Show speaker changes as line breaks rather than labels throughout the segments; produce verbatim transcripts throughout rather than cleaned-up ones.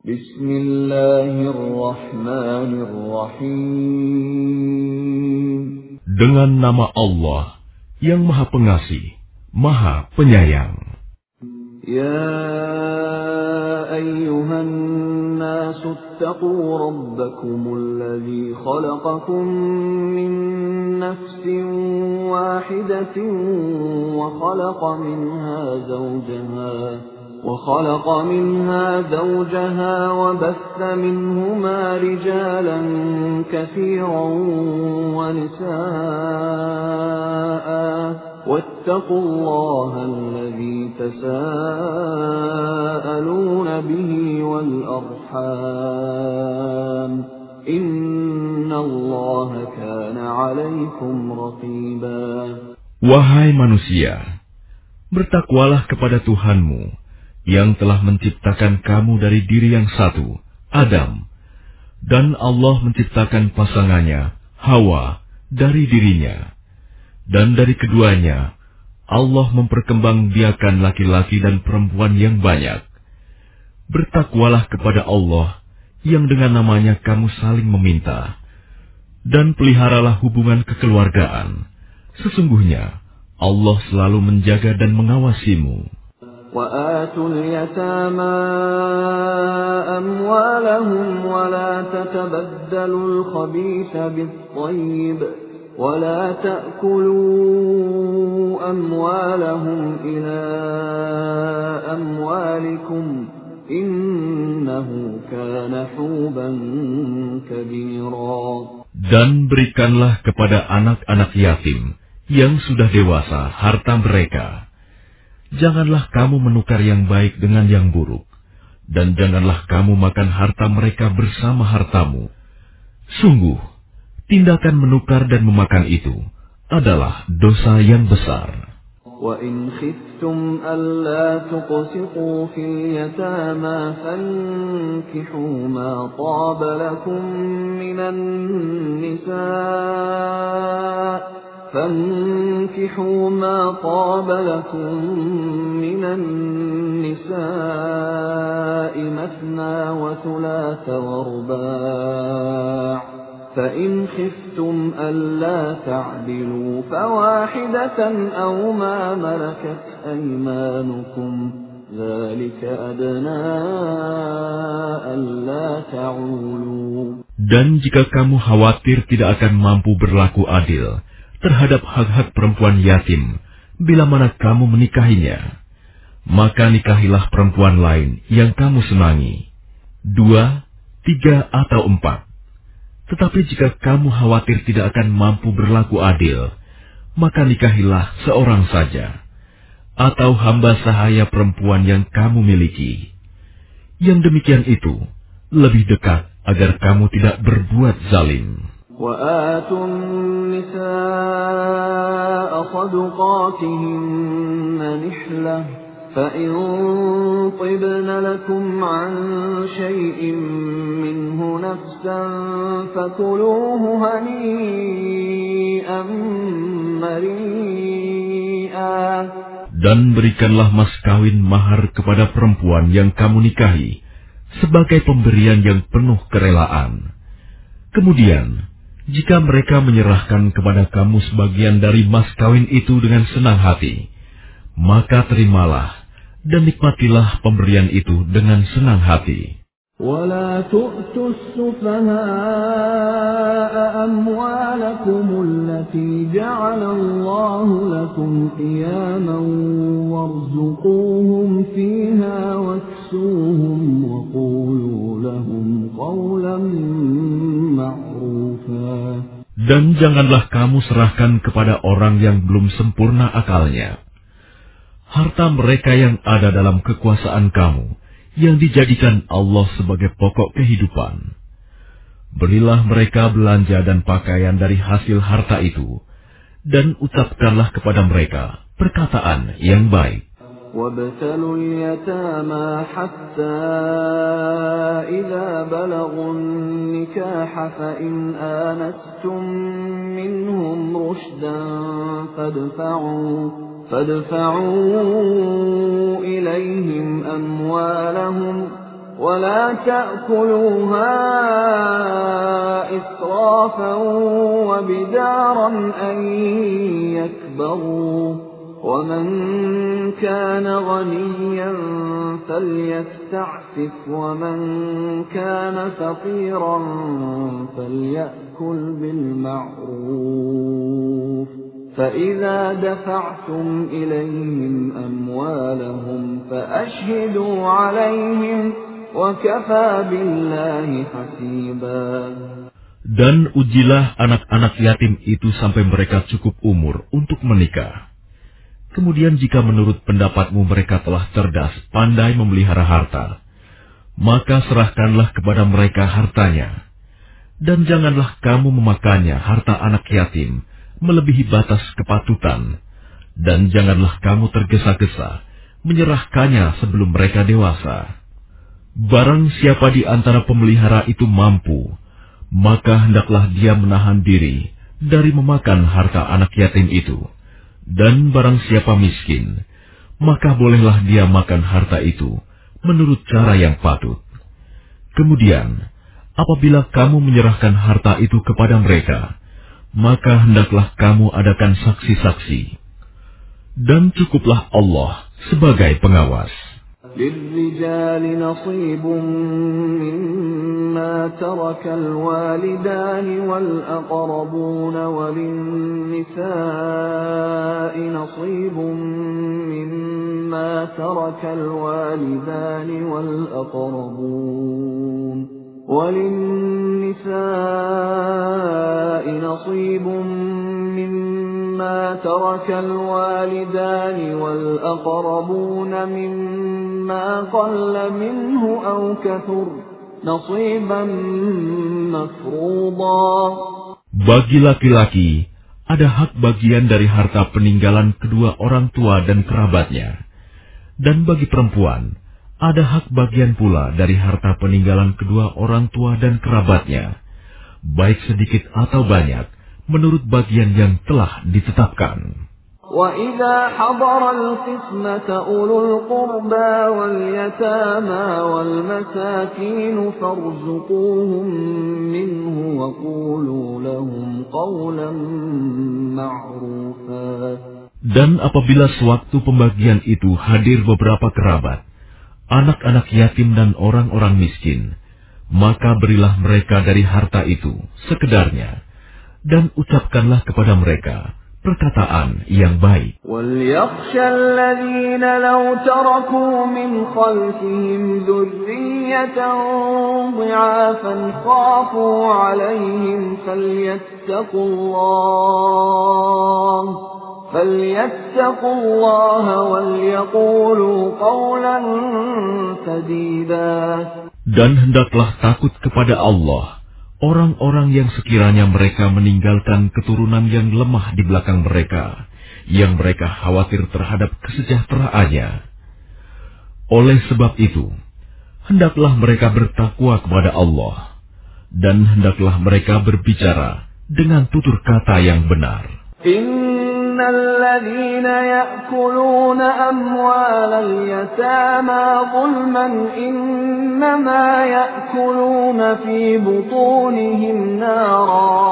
Bismillahirrahmanirrahim.
Dengan nama Allah yang Maha Pengasih, Maha Penyayang.
Ya ayyuhan nasu attaqu rabbakumul ladzi khalaqakum min nafsin wahidatin wa khalaqa minha zawjaha وخلق منها زوجها وبث منهما رجالا كثيرا ونساء واتقوا الله الذي تساءلون به والأرحام إن الله كان عليكم رقيبا.
Wahai manusia, bertakwalah kepada Tuhanmu yang telah menciptakan kamu dari diri yang satu, Adam, dan Allah menciptakan pasangannya, Hawa, dari dirinya. Dan dari keduanya, Allah memperkembangbiakan laki-laki dan perempuan yang banyak. Bertakwalah kepada Allah yang dengan namanya kamu saling meminta, dan peliharalah hubungan kekeluargaan. Sesungguhnya, Allah selalu menjaga dan mengawasimu.
وآتوا اليتامى أموالهم ولا تتبدلوا الخبيث بالطيب ولا تأكلوا أموالهم إلى أموالكم إنه كان حوبا كبيرا.
Dan berikanlah kepada anak-anak yatim yang sudah dewasa harta mereka. Janganlah kamu menukar yang baik dengan yang buruk, dan janganlah kamu makan harta mereka bersama hartamu. Sungguh, tindakan menukar dan memakan itu adalah dosa yang besar.
وَإِنْ خِفْتُمْ أَلَّا تُقْسِطُوا فِي الْيَتَامَى فَانكِحُوا مَا طَابَ لَكُم مِّنَ النِّسَاءِ فانكحوا ما طاب لكم من النساء مثنى وثلاث ورباع فإن خفتم ألا تعدلوا فواحدة أو ما ملكت أيمانكم ذلك أدنى ألا تعولوا.
Dan jika kamu khawatir tidak akan mampu berlaku adil terhadap hak-hak perempuan yatim, bila mana kamu menikahinya, maka nikahilah perempuan lain yang kamu senangi, dua, tiga, atau empat. Tetapi jika kamu khawatir tidak akan mampu berlaku adil, maka nikahilah seorang saja, atau hamba sahaya perempuan yang kamu miliki. Yang demikian itu lebih dekat agar kamu tidak berbuat zalim.
وآتوا النساء صدقاتهن نحلة فإن طبن لكم عن شيء منه نفسا فكلوه هنيئا مريئا.
Dan berikanlah mas kawin mahar kepada perempuan yang kamu nikahi sebagai pemberian yang penuh kerelaan. Kemudian, jika mereka menyerahkan kepada kamu sebagian dari mas kawin itu dengan senang hati, maka terimalah dan nikmatilah pemberian itu dengan senang hati.
وَلَا تُؤْتُوا السُّفَهَاءَ أَمْوَالَكُمُ الَّتِي جَعَلَ اللَّهُ لَكُمْ قِيَامًا وَارْزُقُوهُمْ فِيهَا وَاكْسُوهُمْ وَقُولُوا لَهُمْ قَوْلًا مَّعْرُوفًا.
Dan janganlah kamu serahkan kepada orang yang belum sempurna akalnya harta mereka yang ada dalam kekuasaan kamu, yang dijadikan Allah sebagai pokok kehidupan. Berilah mereka belanja dan pakaian dari hasil harta itu, dan ucapkanlah kepada mereka perkataan yang baik.
وَابْتَلُوا الْيَتَامَى حَتَّى إِذَا بَلَغُوا النِّكَاحَ فَإِنْ آنَسْتُمْ مِنْهُمْ رُشْدًا فَادْفَعُوا فَادْفَعُوا إِلَيْهِمْ أَمْوَالَهُمْ ولا تأكلوها إسرافا وبدارا أن يكبروا ومن كان غنيا فليستعفف ومن كان فقيرا فليأكل بالمعروف فإذا دفعتم إليهم أموالهم فأشهدوا عليهم وكفى بالله حسيبا.
Dan ujilah anak-anak yatim itu sampai mereka cukup umur untuk menikah. Kemudian jika menurut pendapatmu mereka telah cerdas, pandai memelihara harta, maka serahkanlah kepada mereka hartanya. Dan janganlah kamu memakannya harta anak yatim melebihi batas kepatutan, dan janganlah kamu tergesa-gesa menyerahkannya sebelum mereka dewasa. Barang siapa di antara pemelihara itu mampu, maka hendaklah dia menahan diri dari memakan harta anak yatim itu. Dan barang siapa miskin, maka bolehlah dia makan harta itu menurut cara yang patut. Kemudian, apabila kamu menyerahkan harta itu kepada mereka, maka hendaklah kamu adakan saksi-saksi. Dan cukuplah Allah sebagai pengawas.
للرجال نصيب مما ترك الوالدان والأقربون وللنساء نصيب مما ترك الوالدان والأقربون وللنساء نصيب مما ترك الوالدان والأقربون مما قل منه أو كثر نصيبا مفروضا.
Bagi laki-laki ada hak bagian dari harta peninggalan kedua orang tua dan kerabatnya, dan bagi perempuan ada hak bagian pula dari harta peninggalan kedua orang tua dan kerabatnya, baik sedikit atau banyak, menurut bagian yang telah ditetapkan.
وَإِذَا حَضَرَ الْقِسْمَةَ أُولُو الْقُرْبَى وَالْيَتَامَى وَالْمَسَاكِينُ فَارْزُقُوهُم مِّنْهُ وَقُولُوا لَهُمْ قَوْلًا مَّعْرُوفًا.
Dan apabila sewaktu pembagian itu hadir beberapa kerabat, anak-anak yatim dan orang-orang miskin, maka berilah mereka dari harta itu sekedarnya, dan ucapkanlah kepada mereka perkataan yang baik.
وَلْيَخْشَ الَّذِينَ لَوْ تَرَكُوا مِنْ خَلْفِهِمْ ذُرِّيَّةً ضِعَافًا خَافُوا عَلَيْهِمْ فَلْيَتَّقُوا اللَّهَ فَلْيَتَّقُوا اللَّهَ وَلْيَقُولُوا قَوْلًا سَدِيدًا.
Dan hendaklah takut kepada Allah orang-orang yang sekiranya mereka meninggalkan keturunan yang lemah di belakang mereka, yang mereka khawatir terhadap kesejahteraannya. Oleh sebab itu, hendaklah mereka bertakwa kepada Allah, dan hendaklah mereka berbicara dengan tutur kata yang benar.
الذين يأكلون أموال اليتامى ظلما إنما يأكلون في بطونهم نارا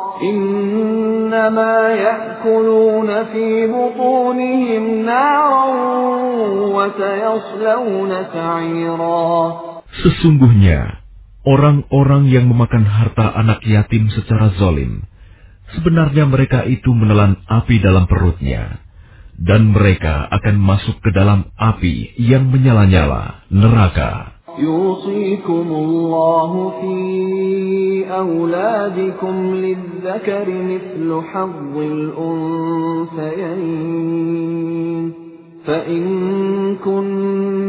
إنما يأكلون في بطونهم نارا وسيصلون سعيرا.
Sesungguhnya orang-orang yang memakan harta anak yatim secara zalim, sebenarnya mereka itu menelan api dalam perutnya, dan mereka akan masuk ke dalam api yang menyala-nyala, neraka.
يوصيكم الله في أولادكم للذكر مثل حظ الأنثيين فإن كن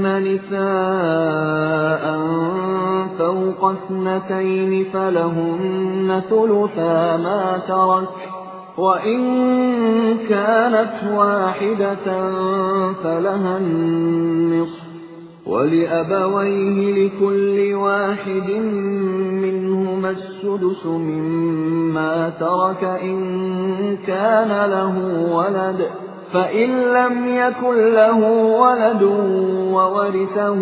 نساء فوق اثنتين فلهن ثلثا ما ترك وإن كانت واحدة فلها النصف ولأبويه لكل واحد منهما السدس مما ترك إن كان له ولد فإن لم يكن له ولد وورثه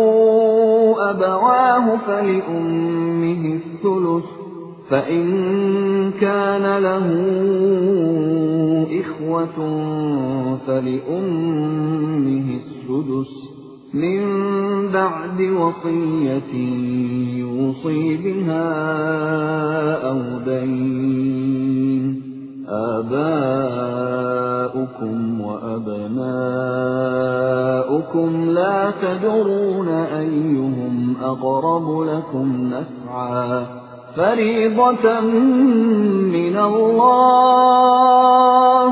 أبواه فلأمه الثلث فإن كان له إخوة فلأمه السدس من بعد وصية يوصي بها أو دين آباؤكم وأبناؤكم لا تدرون أيهم أقرب لكم نفعا فريضة من الله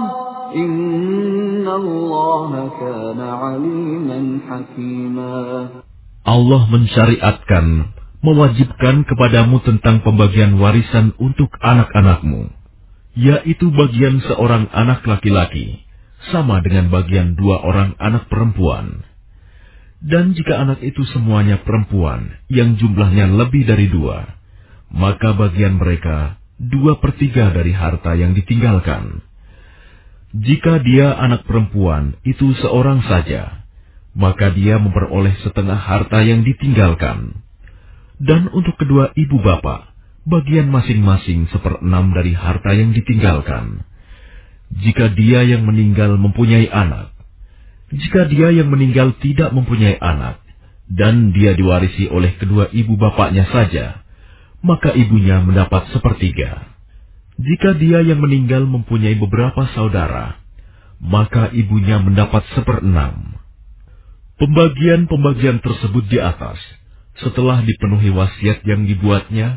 إن الله كان عليما حكيما.
Allah mensyariatkan, mewajibkan kepadamu tentang pembagian warisan untuk anak-anakmu, yaitu bagian seorang anak laki-laki, sama dengan bagian dua orang anak perempuan. Dan jika anak itu semuanya perempuan, yang jumlahnya lebih dari dua, maka bagian mereka dua per tiga dari harta yang ditinggalkan. Jika dia anak perempuan itu seorang saja, maka dia memperoleh setengah harta yang ditinggalkan. Dan untuk kedua ibu bapak, bagian masing-masing seperenam dari harta yang ditinggalkan. Jika dia yang meninggal mempunyai anak, jika dia yang meninggal tidak mempunyai anak, dan dia diwarisi oleh kedua ibu bapaknya saja, maka ibunya mendapat sepertiga. Jika dia yang meninggal mempunyai beberapa saudara, maka ibunya mendapat seperenam. Pembagian-pembagian tersebut di atas, setelah dipenuhi wasiat yang dibuatnya,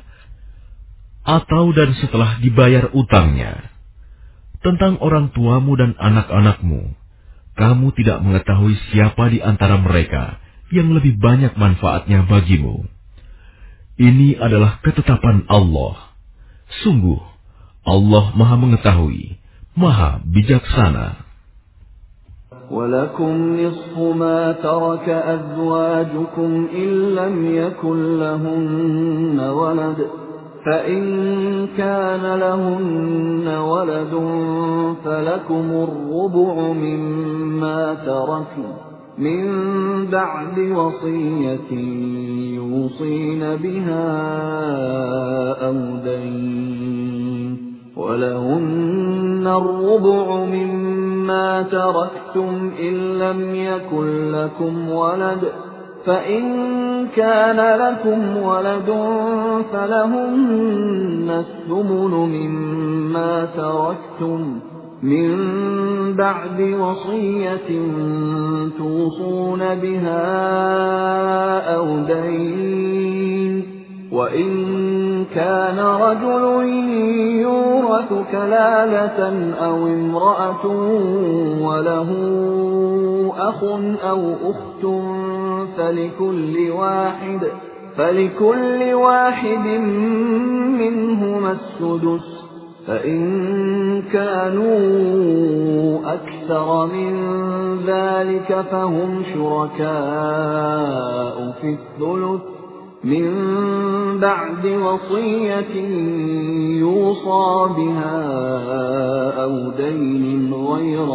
atau dan setelah dibayar utangnya. Tentang orang tuamu dan anak-anakmu, kamu tidak mengetahui siapa di antara mereka yang lebih banyak manfaatnya bagimu. Ini adalah ketetapan Allah. Sungguh, Allah Maha Mengetahui, Maha Bijaksana.
وَلَكُمْ نِصْفُ مَا تَرَكَ أَزْوَاجُكُمْ إِن لَّمْ يَكُن لَّهُنَّ وَلَدٌ فَإِن كَانَ لَهُنَّ وَلَدٌ فَلَكُمُ الرُّبُعُ مِمَّا تَرَكْنَ مِن بَعْدِ وَصِيَّةٍ يُوصِينَ بِهَا أَوْ دَيْنٍ وَلَهُنَّ الرُّبُعُ مِمَّا تَرَكْتُمْ إِن لَّمْ يَكُن لَّكُمْ وَلَدٌ فَإِن كَانَ لَكُمْ وَلَدٌ فَلَهُنَّ الثُّمُنُ مِمَّا تَرَكْتُمْ مِن بَعْدِ وَصِيَّةٍ تُوصُونَ بِهَا أَوْ دَيْنٍ وَإِن كَانَ رَجُلٌ يُورَثُ كَلَالَةً أَوْ امْرَأَةٌ وَلَهُ أَخٌ أَوْ أُخْتٌ فَلِكُلِّ واحد فَلِكُلِّ واحد مِّنْهُمَا السُّدُسُ فَإِن كَانُوا أَكْثَرَ مِن ذَلِكَ فَهُمْ شُرَكَاءُ فِي الثُّلُثِ مِن بَعْدِ وَصِيَّةٍ يُوصَى بِهَا أَوْ دَيْنٍ غَيْرَ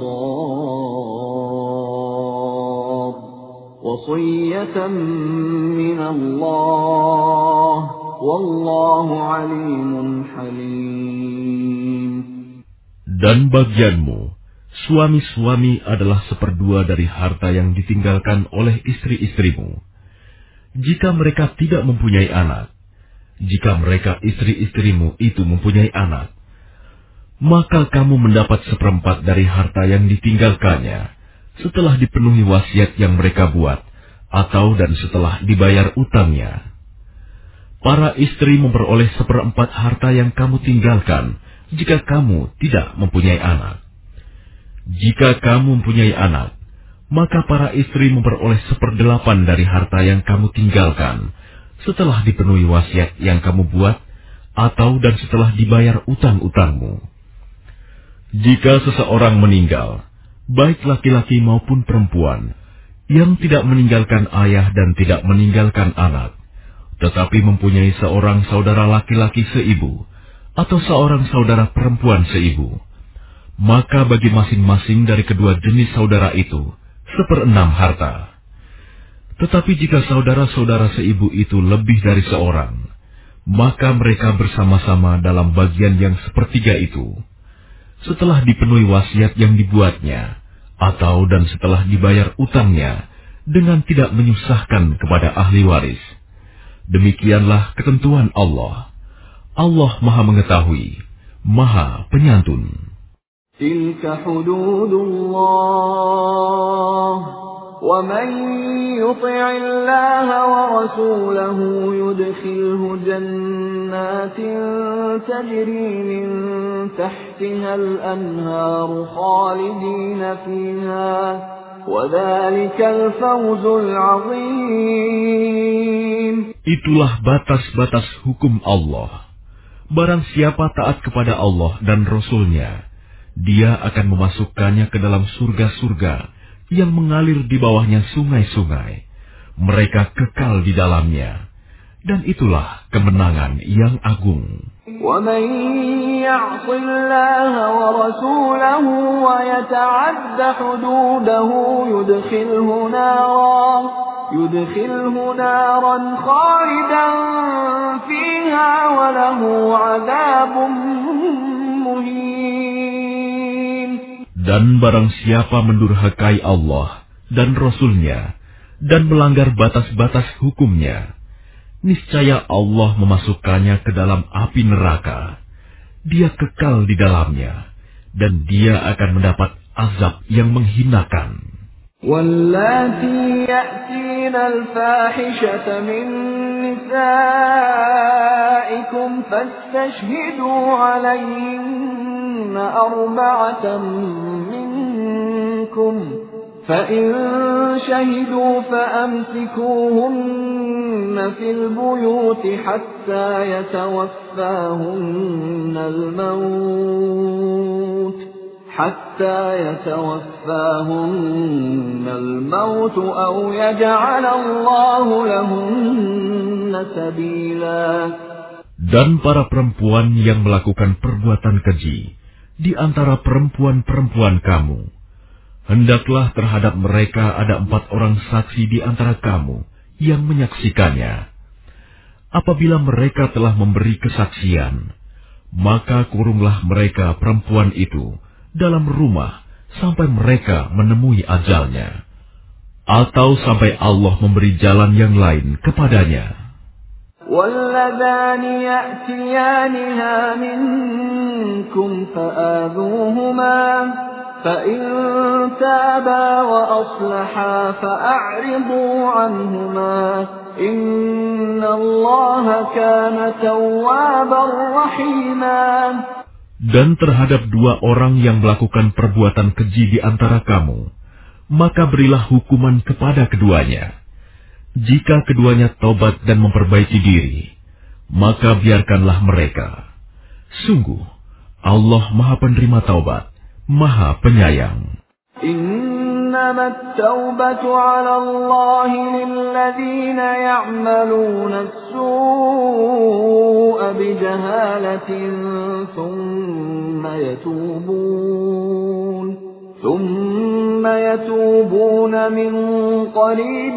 مُضَارٍّ وَصِيَّةً مِّنَ اللَّهِ وَاللَّهُ عَلِيمٌ حَلِيمٌ.
Dan bagianmu, suami-suami adalah seperdua dari harta yang ditinggalkan oleh istri-istrimu. Jika mereka tidak mempunyai anak, jika mereka istri-istrimu itu mempunyai anak, maka kamu mendapat seperempat dari harta yang ditinggalkannya setelah dipenuhi wasiat yang mereka buat, atau dan setelah dibayar utangnya. Para istri memperoleh seperempat harta yang kamu tinggalkan jika kamu tidak mempunyai anak. Jika kamu mempunyai anak, maka para istri memperoleh seperdelapan dari harta yang kamu tinggalkan setelah dipenuhi wasiat yang kamu buat, atau dan setelah dibayar utang-utangmu. Jika seseorang meninggal, baik laki-laki maupun perempuan, yang tidak meninggalkan ayah dan tidak meninggalkan anak, tetapi mempunyai seorang saudara laki-laki seibu, atau seorang saudara perempuan seibu, maka bagi masing-masing dari kedua jenis saudara itu seperenam harta. Tetapi jika saudara-saudara seibu itu lebih dari seorang, maka mereka bersama-sama dalam bagian yang sepertiga itu, setelah dipenuhi wasiat yang dibuatnya, atau dan setelah dibayar utangnya, dengan tidak menyusahkan kepada ahli waris. Demikianlah ketentuan Allah. Allah Maha Mengetahui, Maha Penyantun.
Tilka hududullah, wa man yuti'illaha wa rasulahu yudkhilhu jannatin tajri min tahtiha al-anharu khalidina fiha, wa dhalikal fawzul 'azim.
Itulah batas-batas hukum Allah. Barang siapa taat kepada Allah dan Rasul-Nya, Dia akan memasukkannya ke dalam surga-surga yang mengalir di bawahnya sungai-sungai. Mereka kekal di dalamnya. Dan itulah kemenangan yang agung.
وَمَن يَعْصِ اللَّهَ وَرَسُولَهُ وَيَتَعَدَّ حُدُودَهُ يُدْخِلْهُ نَارًا يُدْخِلْهُ نَارًا خَالِدًا فِيهَا وَلَهُ عَذَابٌ مُهِينٌ.
Dan barang siapa mendurhakai Allah dan Rasul-Nya dan melanggar batas-batas hukumnya, niscaya Allah memasukkannya ke dalam api neraka. Dia kekal di dalamnya, dan dia akan mendapat azab yang menghinakan.
وَاللَّاتِي يَأْتِينَ الْفَاحِشَةَ مِن نِّسَائِكُمْ فَاسْتَشْهِدُوا عَلَيْهِنَّ أَرْبَعَةً مِّنكُمْ فَإِن شَهِدُوا فَأَمْسِكُوهُنَّ فِي الْبُيُوتِ حَتَّى يَتَوَفَّاهُنَّ الْمَوْتُ حَتَّى يَتَوَفَّاهُنَّ الْمَوْتُ أَوْ يَجْعَلَ اللَّهُ لَهُنَّ سَبِيلًا.
Dan para perempuan yang melakukan perbuatan keji di antara perempuan-perempuan kamu, hendaklah terhadap mereka ada empat orang saksi di antara kamu yang menyaksikannya. Apabila mereka telah memberi kesaksian, maka kurunglah mereka perempuan itu dalam rumah sampai mereka menemui ajalnya, atau sampai Allah memberi jalan yang lain kepadanya.
وَاللَّذَانِ يَأْتِيَانِهَا مِنكُمْ فَآذُوهُمَا فَإِن تَابَا وَأَصْلَحَا فَأَعْرِضُوا عَنْهُمَا إِنَّ اللَّهَ كَانَ تَوَّابًا رَحِيمًا.
Dan terhadap dua orang yang melakukan perbuatan keji di antara kamu, maka berilah hukuman kepada keduanya. Jika keduanya tobat dan memperbaiki diri, maka biarkanlah mereka. Sungguh, Allah Maha Penerima Taubat, Maha Penyayang.
إنما التوبة على الله للذين يعملون السوء بجهالة ثم يتوبون ثم يتوبون من قريب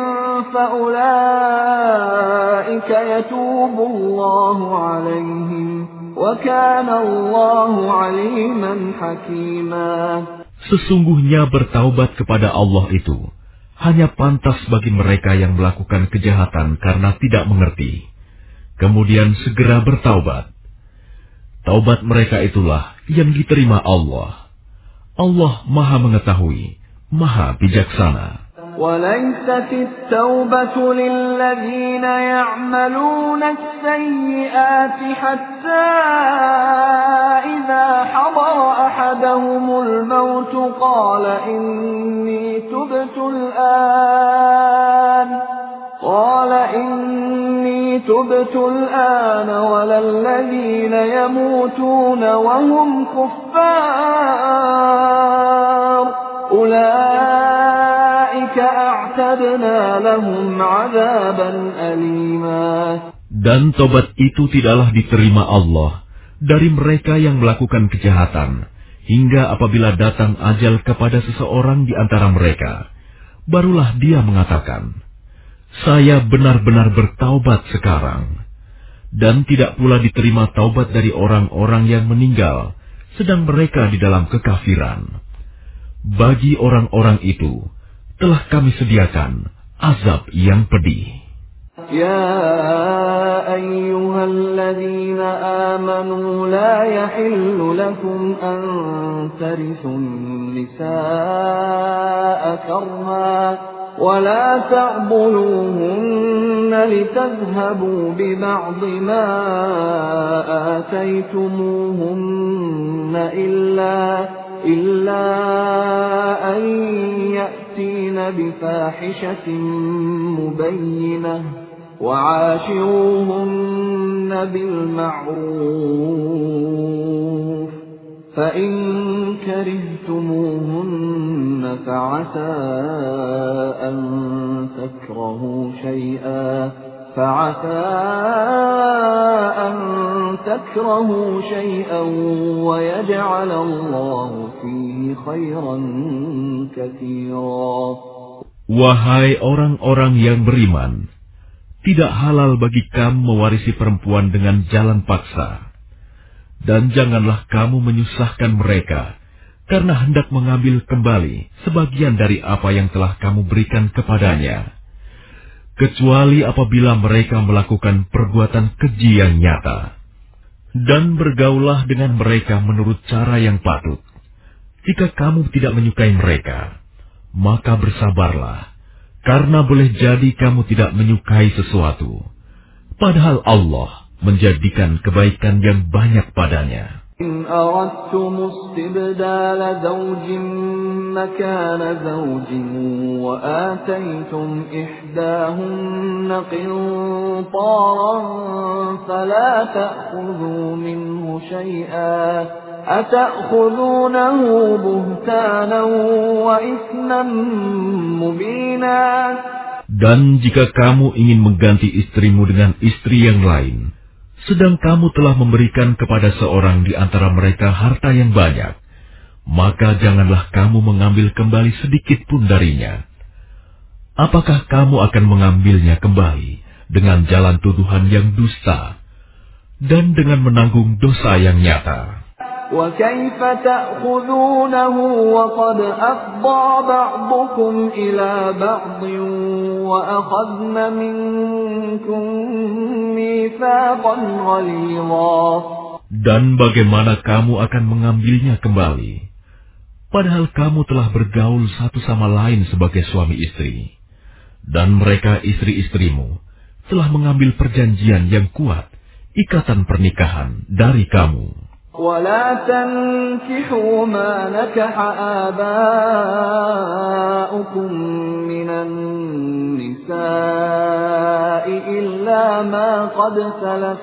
فأولئك يتوب الله عليهم وكان الله عليما حكيما.
Sesungguhnya bertaubat kepada Allah itu hanya pantas bagi mereka yang melakukan kejahatan karena tidak mengerti, kemudian segera bertaubat. Taubat mereka itulah yang diterima Allah. Allah Maha Mengetahui, Maha Bijaksana.
وَلَيْسَتِ التَّوْبَةُ لِلَّذِينَ يَعْمَلُونَ السَّيِّئَاتِ حَتَّى إِذَا حَضَرَ أَحَدَهُمُ الْمَوْتُ قَالَ إِنِّي تُبْتُ الْآنَ قَالَ إِنِّي تُبْتُ الْآنَ وَلَا الَّذِينَ يَمُوتُونَ وَهُمْ كُفَّارٌ أُولَئِكَ أَعْتَدْنَا لَهُمْ عَذَابًا أَلِيمًا.
Dan tobat itu tidaklah diterima Allah dari mereka yang melakukan kejahatan hingga apabila datang ajal kepada seseorang di antara mereka, barulah dia mengatakan, "Saya benar-benar bertaubat sekarang." Dan tidak pula diterima taubat dari orang-orang yang meninggal, sedang mereka di dalam kekafiran. Bagi orang-orang itu, telah kami sediakan azab yang pedih.
يا أيها الذين آمنوا لا يحل لكم أن ترثوا النساء كرها ولا تعضلوهن لتذهبوا ببعض ما آتيتموهن إلا إلا أن يأتين بفاحشة مبينة وعاشروهن بالمعروف فإن كرهتموهن فعسى أن تكرهوا شيئا فعسى أن تكرهوا شيئا ويجعل الله فيه خيرا كثيرا.
Wahai orang-orang yang beriman, tidak halal bagi kamu mewarisi perempuan dengan jalan paksa. Dan janganlah kamu menyusahkan mereka, karena hendak mengambil kembali sebagian dari apa yang telah kamu berikan kepadanya. Kecuali apabila mereka melakukan perbuatan keji yang nyata. Dan bergaulah dengan mereka menurut cara yang patut. Jika kamu tidak menyukai mereka, maka bersabarlah, karena boleh jadi kamu tidak menyukai sesuatu, padahal Allah menjadikan kebaikan yang banyak padanya.
إن أردتم استبدال زوج مكان زوج وآتيتم إحداهن قنطارا فلا تأخذوا منه شيئا أتأخذونه بهتانا وإثما مبينا.
Dan jika kamu ingin mengganti istrimu dengan istri yang lain, sedang kamu telah memberikan kepada seorang di antara mereka harta yang banyak, maka janganlah kamu mengambil kembali sedikit pun darinya. Apakah kamu akan mengambilnya kembali dengan jalan tuduhan yang dusta dan dengan menanggung dosa yang nyata?
وَكَيْفَ تَأْخُذُونَهُ وَقَدْ أَفْضَىٰ بَعْضُكُمْ إِلَىٰ بَعْضٍ وَأَخَذْنَ مِنكُم مِّيثَاقًا غَلِيظًا.
Dan bagaimana kamu akan mengambilnya kembali, padahal kamu telah bergaul satu sama lain sebagai suami istri, dan mereka istri-istrimu telah mengambil perjanjian yang kuat, ikatan pernikahan dari kamu.
ولا تنكحوا ما نكح آباؤكم من النساء إلا ما قد سلف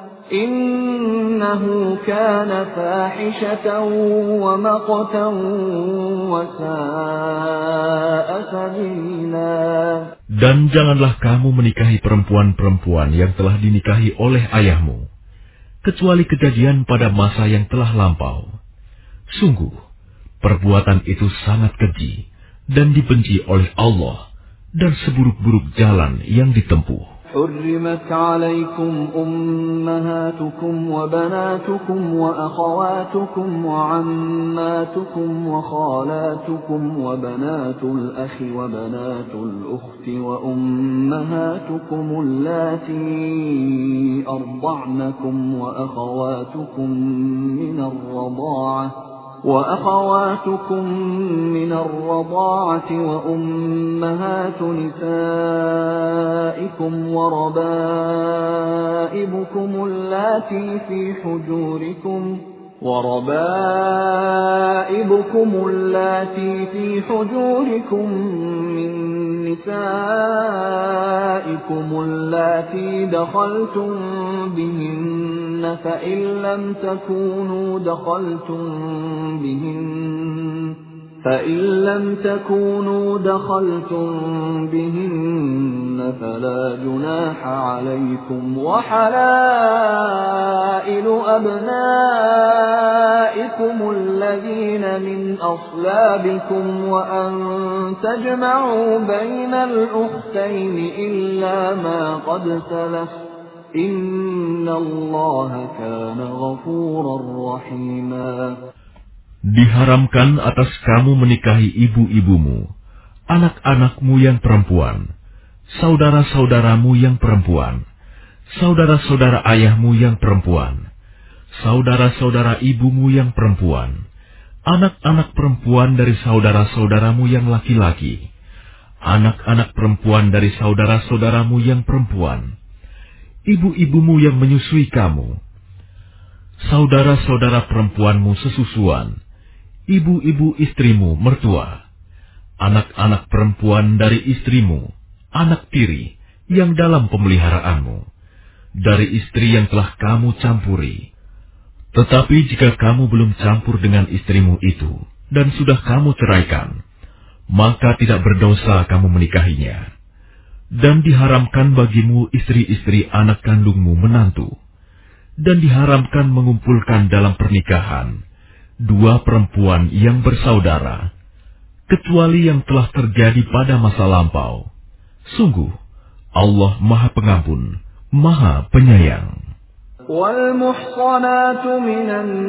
إنه كان فاحشة ومقتا وساء سبيلا.
Dan janganlah kamu menikahi perempuan-perempuan yang telah dinikahi oleh ayahmu, kecuali kejadian pada masa yang telah lampau. Sungguh, perbuatan itu sangat keji dan dibenci oleh Allah, dan seburuk-buruk jalan yang ditempuh.
حرمت عليكم أمهاتكم وبناتكم وأخواتكم وعماتكم وخالاتكم وبنات الأخ وبنات الأخت وأمهاتكم اللاتي أرضعنكم وأخواتكم من الرضاعة وأخواتكم من الرضاعة وأمهات نسائكم وربائبكم اللاتي في حجوركم وربائبكم اللاتي في حجوركم من نسائكم اللاتي دخلتم بهن فإن لم تكونوا دخلتم بهن فإن لم تكونوا دخلتم بهن فلا جناح عليكم وحلائل أبنائكم الذين من أصلابكم وأن تجمعوا بين الأختين إلا ما قد سلف إن الله كان غفورا رحيما.
Diharamkan atas kamu menikahi ibu-ibumu, anak-anakmu yang perempuan, saudara-saudaramu yang perempuan, saudara-saudara ayahmu yang perempuan, saudara-saudara ibumu yang perempuan, anak-anak perempuan dari saudara-saudaramu yang laki-laki, anak-anak perempuan dari saudara-saudaramu yang perempuan, ibu-ibumu yang menyusui kamu, saudara-saudara perempuanmu sesusuan, ibu-ibu istrimu mertua, anak-anak perempuan dari istrimu, anak tiri yang dalam pemeliharaanmu, dari istri yang telah kamu campuri. Tetapi jika kamu belum campur dengan istrimu itu, dan sudah kamu ceraikan, maka tidak berdosa kamu menikahinya. Dan diharamkan bagimu istri-istri anak kandungmu menantu, dan diharamkan mengumpulkan dalam pernikahan dua perempuan yang bersaudara, kecuali yang telah terjadi pada masa lampau. Sungguh, Allah Maha Pengampun, Maha Penyayang.
والمحصنات من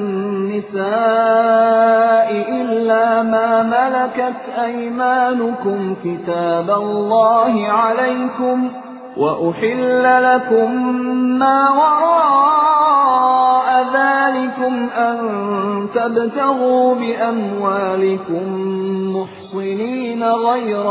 النساء إلا ما ملكت أيمانكم كتاب الله عليكم وأحل لكم ما وراء ذلكم أن تبتغوا بأموالكم محصنين غير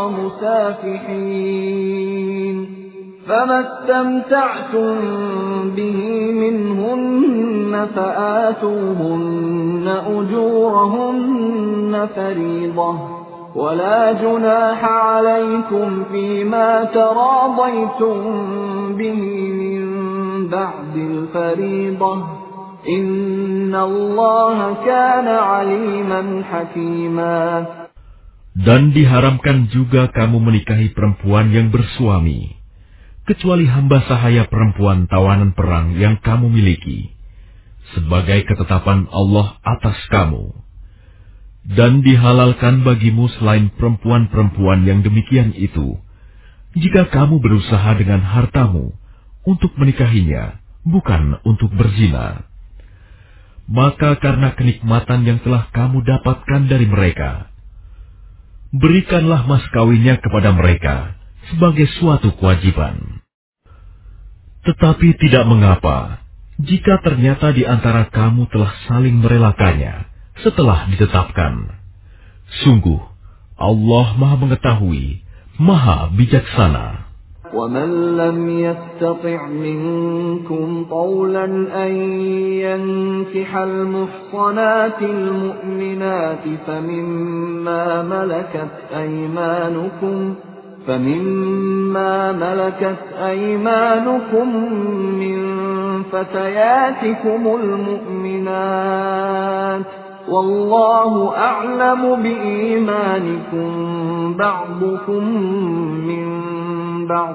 مسافحين فما استمتعتم به منهن فآتوهن أجورهن فريضة ولا جناح عليكم فيما تراضيتم به من بعد الفريضة إن الله كان عليما حكيما.
Dan diharamkan juga kamu menikahi perempuan yang bersuami, kecuali hamba sahaya perempuan tawanan perang yang kamu miliki, sebagai ketetapan Allah atas kamu. Dan dihalalkan bagimu selain perempuan-perempuan yang demikian itu, jika kamu berusaha dengan hartamu untuk menikahinya, bukan untuk berzina. Maka karena kenikmatan yang telah kamu dapatkan dari mereka, berikanlah mas kawinnya kepada mereka sebagai suatu kewajiban. Tetapi tidak mengapa jika ternyata di antara kamu telah saling merelakannya setelah ditetapkan. Sungguh, Allah Maha Mengetahui, Maha Bijaksana.
وَمَنْ لَمْ يَسْتَطِعْ مِنْكُمْ طَوْلًا أَنْ يَنْكِحَ الْمُحْصَنَاتِ الْمُؤْمِنَاتِ فَمِمَّا مَلَكَتْ أَيْمَانُكُمْ فَمِمَّا مَلَكَتْ أَيْمَانُكُمْ مِنْ فَتَيَاتِكُمُ الْمُؤْمِنَاتِ وَاللَّهُ أَعْلَمُ بِإِيمَانِكُمْ بَعْضُكُمْ مِنْ بعض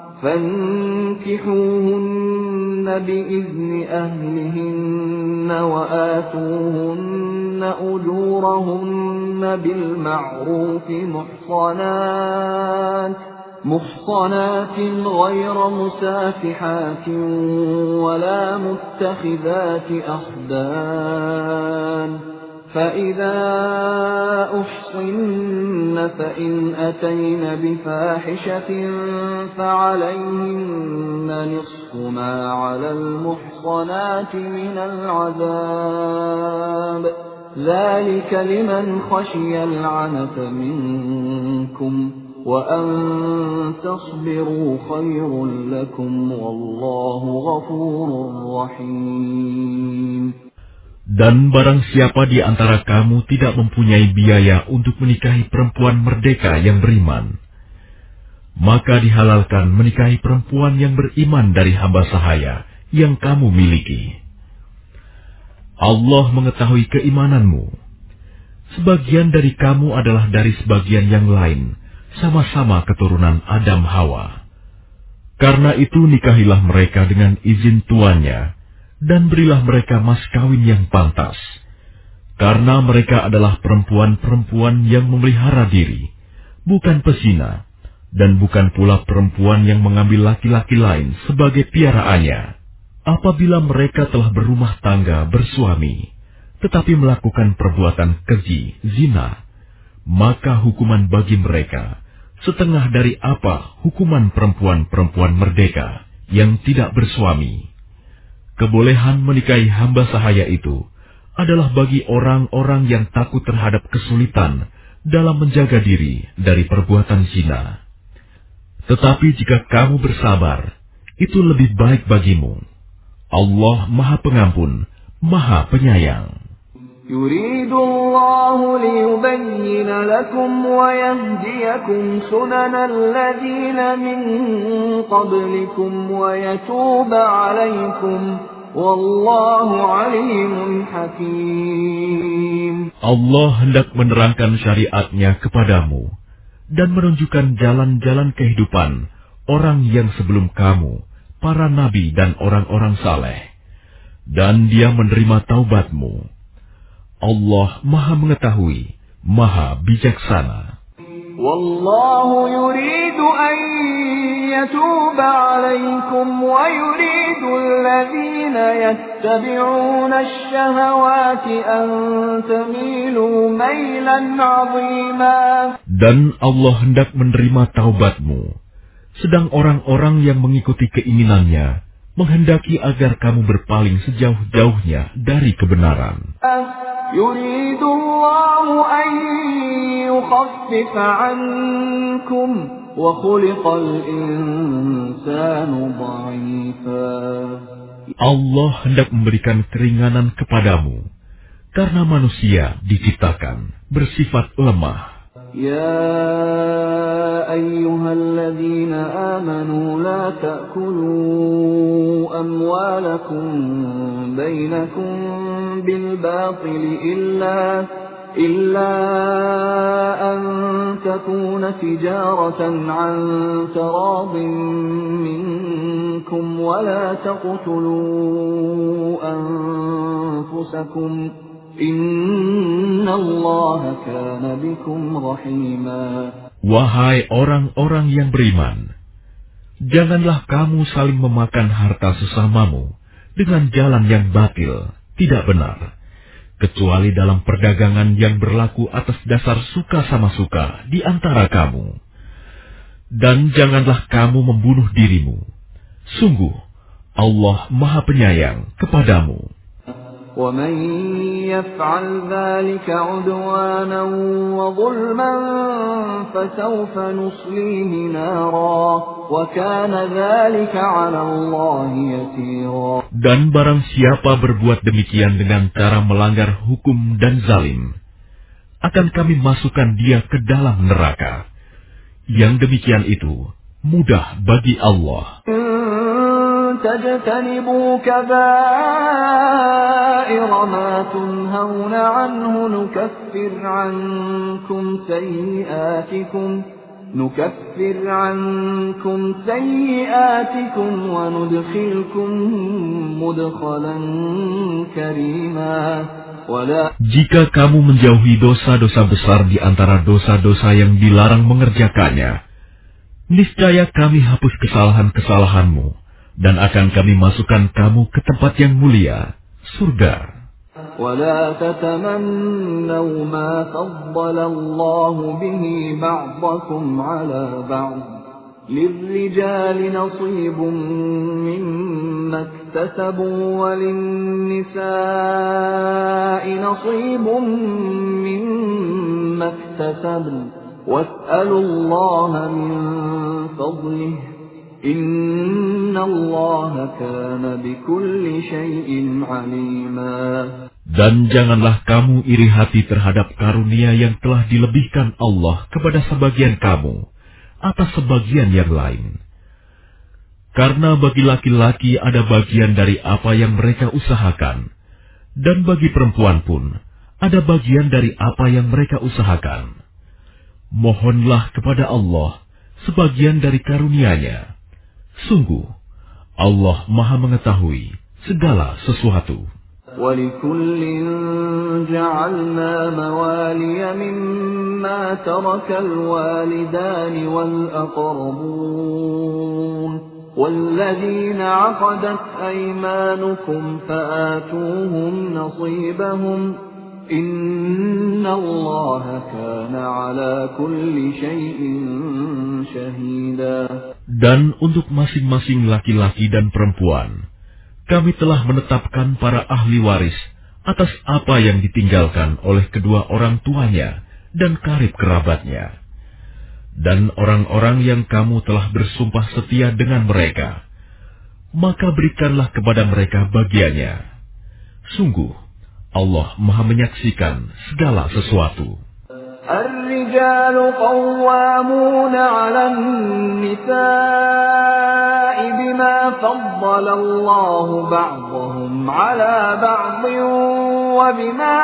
فانكحوهن بإذن أهلهن وآتوهن أجورهن بالمعروف محصنات محصنات غير مسافحات ولا متخذات أخدان فإذا أحصن فإن أتين بفاحشة فعليهن نصف ما على المحصنات من العذاب ذلك لمن خشي العنة منكم وأن تصبروا خير لكم والله غفور رحيم.
Dan barang siapa di antara kamu tidak mempunyai biaya untuk menikahi perempuan merdeka yang beriman, maka dihalalkan menikahi perempuan yang beriman dari hamba sahaya yang kamu miliki. Allah mengetahui keimananmu. sebagian dari kamu adalah dari sebagian yang lain, sama-sama keturunan Adam Hawa. Karena itu nikahilah mereka dengan izin tuannya, dan berilah mereka mas kawin yang pantas. Karena mereka adalah perempuan-perempuan yang memelihara diri, bukan pesina, dan bukan pula perempuan yang mengambil laki-laki lain sebagai piaraannya. Apabila mereka telah berumah tangga bersuami, tetapi melakukan perbuatan keji, zina, maka hukuman bagi mereka setengah dari apa hukuman perempuan-perempuan merdeka yang tidak bersuami. Kebolehan menikahi hamba sahaya itu adalah bagi orang-orang yang takut terhadap kesulitan dalam menjaga diri dari perbuatan zina. Tetapi jika kamu bersabar, itu lebih baik bagimu. Allah Maha Pengampun, Maha Penyayang.
Yuridu Allahu liyubayyina lakum wa yahdiyakum sunanal ladzina min qablikum wa yatuba 'alaikum. Wallahu alimun hakim.
Allah hendak menerangkan syariatnya kepadamu dan menunjukkan jalan-jalan kehidupan orang yang sebelum kamu, para nabi dan orang-orang saleh. Dan Dia menerima taubatmu. Allah Maha Mengetahui, Maha Bijaksana.
Wallahu yuridu an yatuba 'alaikum wa yuridu alladhina yattabi'una ash-shahawati an tamilu mailan 'azima. Dan
Allah hendak menerima taubatmu, sedang orang-orang yang mengikuti keinginannya menghendaki agar kamu berpaling sejauh-jauhnya dari kebenaran.
Yuridu Allahu an yukhaffifa 'ankum wa khuliqal insanu dha'ifa.
Allah hendak memberikan keringanan kepadamu karena manusia diciptakan bersifat lemah.
يا أيها الذين آمنوا لا تأكلوا أموالكم بينكم بالباطل إلا إلا أن تكون تجارة عن تراض منكم ولا تقتلوا أنفسكم Inna Allah kana bikum rahima.
Wahai orang-orang yang beriman, janganlah kamu saling memakan harta sesamamu dengan jalan yang batil, tidak benar, kecuali dalam perdagangan yang berlaku atas dasar suka sama suka di antara kamu. Dan janganlah kamu membunuh dirimu. Sungguh, Allah Maha Penyayang kepadamu.
وَمَنْ يَفْعَلْ ذَلِكَ عُدْوَانًا وَظُلْمًا فَسَوْفَ نُصْلِيهِ نَارًا وَكَانَ ذَلِكَ عَلَى اللَّهِ يَسِيرًا.
Dan barang siapa berbuat demikian dengan cara melanggar hukum dan zalim, akan kami masukkan dia ke dalam neraka. Yang demikian itu mudah bagi Allah.
تجتنبوا كبائر ما تنهون عنه نكفر عنكم سيئاتكم نكفر عنكم سيئاتكم وندخلكم مدخلا كريما.
Jika kamu menjauhi dosa-dosa besar di antara dosa-dosa yang dilarang mengerjakannya, niscaya kami hapus kesalahan-kesalahanmu dan akan kami masukkan kamu ke tempat yang mulia, surga.
وَلَا تَتَمَنَّوْا مَا فَضَّلَ اللَّهُ بِهِ بَعْضَكُمْ عَلَى بَعْضٍ لِلرِّجَالِ نَصِيبٌ مِّمَّا اكْتَسَبُوا وَلِلنِّسَاءِ نَصِيبٌ مِّمَّا اكْتَسَبْنَ وَاسْأَلُوا اللَّهَ مِن فَضْلِهِ Inna Allah kana bikulli syai'in alima.
Dan janganlah kamu iri hati terhadap karunia yang telah dilebihkan Allah kepada sebagian kamu atas sebagian yang lain. Karena bagi laki-laki ada bagian dari apa yang mereka usahakan, dan bagi perempuan pun ada bagian dari apa yang mereka usahakan. Mohonlah kepada Allah sebagian dari karunia-Nya. Sungguh, Allah Maha Mengetahui segala sesuatu.
وَلِكُلٍّ جَعَلْنَا مَوَالِيَ مِمَّا تَرَكَ الْوَالِدَانِ وَالْأَقْرَبُونَ وَالَّذِينَ عَقَدَتْ أَيْمَانُكُمْ فَآتُوهُمْ نَصِيبَهُمْ إِنَّ اللَّهَ كَانَ عَلَى كُلِّ شَيْءٍ شَهِيدًا.
Dan untuk masing-masing laki-laki dan perempuan, kami telah menetapkan para ahli waris atas apa yang ditinggalkan oleh kedua orang tuanya dan karib kerabatnya. Dan orang-orang yang kamu telah bersumpah setia dengan mereka, maka berikanlah kepada mereka bagiannya. Sungguh, Allah Maha menyaksikan segala sesuatu.
الرجال قوامون على النساء بما فضل الله بعضهم على بعض وبما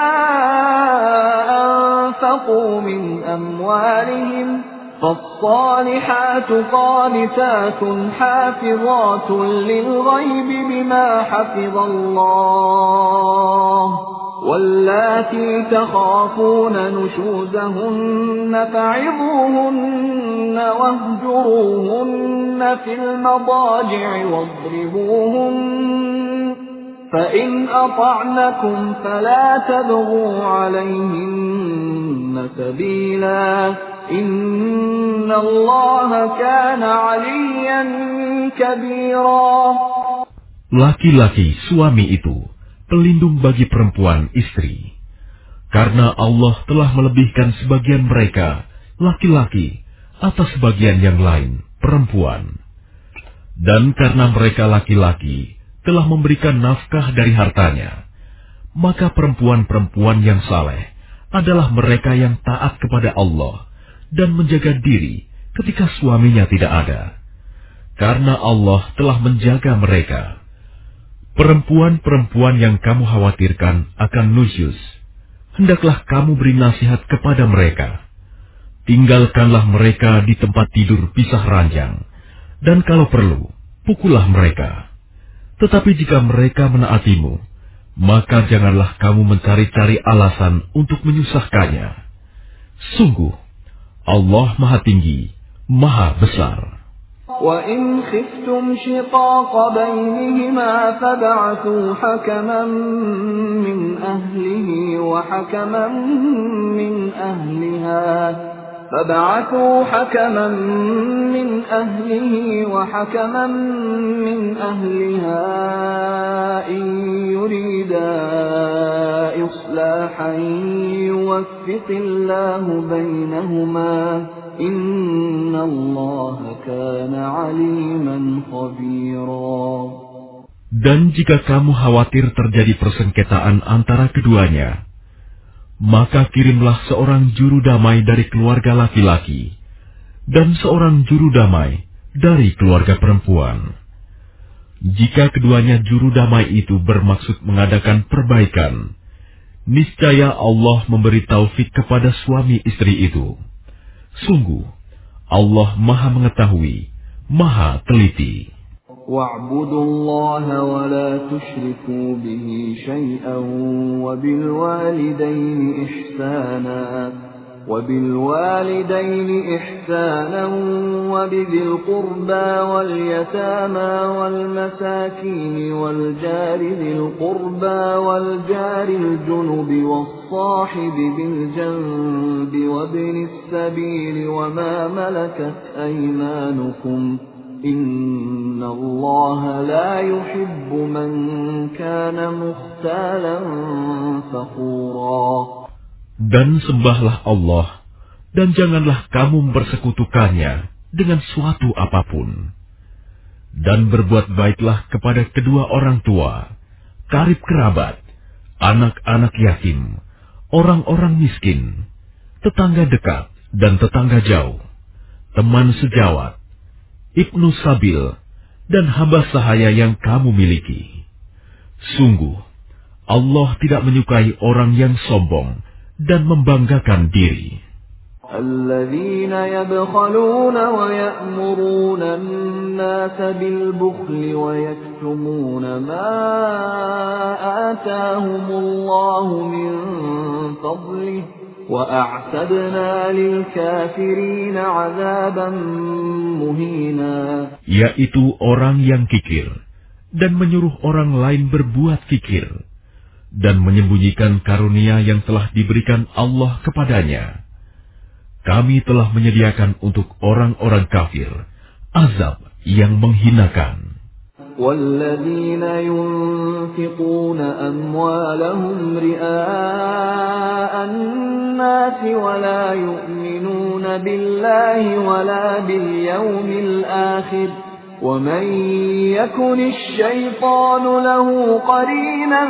أنفقوا من أموالهم فالصالحات قانتات حافظات للغيب بما حفظ الله واللاتي تخافون نشوزهن فعظوهن واهجروهن في المضاجع واضربوهن فإن أطعنكم فلا تبغوا عليهن سبيلا إن الله كان عليا كبيرا.
Laki-laki suami itu pelindung bagi perempuan istri, karena Allah telah melebihkan sebagian mereka, laki-laki, atas sebagian yang lain, perempuan. Dan karena mereka laki-laki telah memberikan nafkah dari hartanya, maka perempuan-perempuan yang saleh adalah mereka yang taat kepada Allah dan menjaga diri ketika suaminya tidak ada, karena Allah telah menjaga mereka. Perempuan-perempuan yang kamu khawatirkan akan nusyus, hendaklah kamu beri nasihat kepada mereka. Tinggalkanlah mereka di tempat tidur pisah ranjang, dan kalau perlu, pukullah mereka. Tetapi jika mereka menaatimu, maka janganlah kamu mencari-cari alasan untuk menyusahkannya. Sungguh, Allah Maha Tinggi, Maha Besar.
وَإِنْ خِفْتُمْ شِقَاقَ بَيْنِهِمَا فَابْعَثُوا حَكَمًا مِّنْ أَهْلِهِ وَحَكَمًا مِّنْ أَهْلِهَا فَابْعَثُوا حَكَمًا مِّنْ أَهْلِهِ وَحَكَمًا مِّنْ أَهْلِهَا إِنْ يُرِيدَا إِصْلَاحًا يُوَفِّقِ اللَّهُ بَيْنَهُمَا إِنَّ اللَّهَ كَانَ عَلِيمًا خَبِيرًا.
Dan jika kamu khawatir terjadi persengketaan antara keduanya, maka kirimlah seorang juru damai dari keluarga laki-laki dan seorang juru damai dari keluarga perempuan. Jika keduanya juru damai itu bermaksud mengadakan perbaikan, niscaya Allah memberi taufik kepada suami istri itu. Sungguh, Allah Maha Mengetahui, Maha Teliti.
وَاعْبُدُوا اللَّهَ وَلَا تُشْرِكُوا بِهِ شَيْئًا وَبِالْوَالِدَيْنِ إِحْسَانًا وَبِالْوَالِدَيْنِ إِحْسَانًا وَبِذِي الْقُرْبَى وَالْيَتَامَى وَالْمَسَاكِينِ وَالْجَارِ ذِي الْقُرْبَى وَالْجَارِ الْجُنُبِ وَالصَّاحِبِ بِالْجَنبِ وَابْنِ السَّبِيلِ وَمَا مَلَكَتْ أَيْمَانُكُمْ إِنَّ اللَّهَ لَا يُحِبُّ مَنْ كَانَ مُخْتَالًا فَخُورًا.
Dan sembahlah Allah, dan janganlah kamu mempersekutukannya dengan suatu apapun. Dan berbuat baiklah kepada kedua orang tua, karib kerabat, anak-anak yatim, orang-orang miskin, tetangga dekat dan tetangga jauh, teman sejawat, ibnu sabil, dan hamba sahaya yang kamu miliki. Sungguh, Allah tidak menyukai orang yang sombong dan membanggakan diri.
الذين يبخلون ويأمرون الناس بالبخل ويكتمون ما آتاهم الله من فضله وأعتدنا للكافرين عذابا مهينا.
Yaitu orang yang kikir dan menyuruh orang lain berbuat kikir dan menyembunyikan karunia yang telah diberikan Allah kepadanya. Kami telah menyediakan untuk orang-orang kafir azab yang menghinakan.
وَالَّذِينَ يُنْفِقُونَ أَمْوَالَهُمْ رِئَاءَ النَّاسِ وَلَا يُؤْمِنُونَ بِاللَّهِ وَلَا بِالْيَوْمِ الْآخِرِ وَمَنْ يَكُنِ الشَّيْطَانُ لَهُ قَرِينًا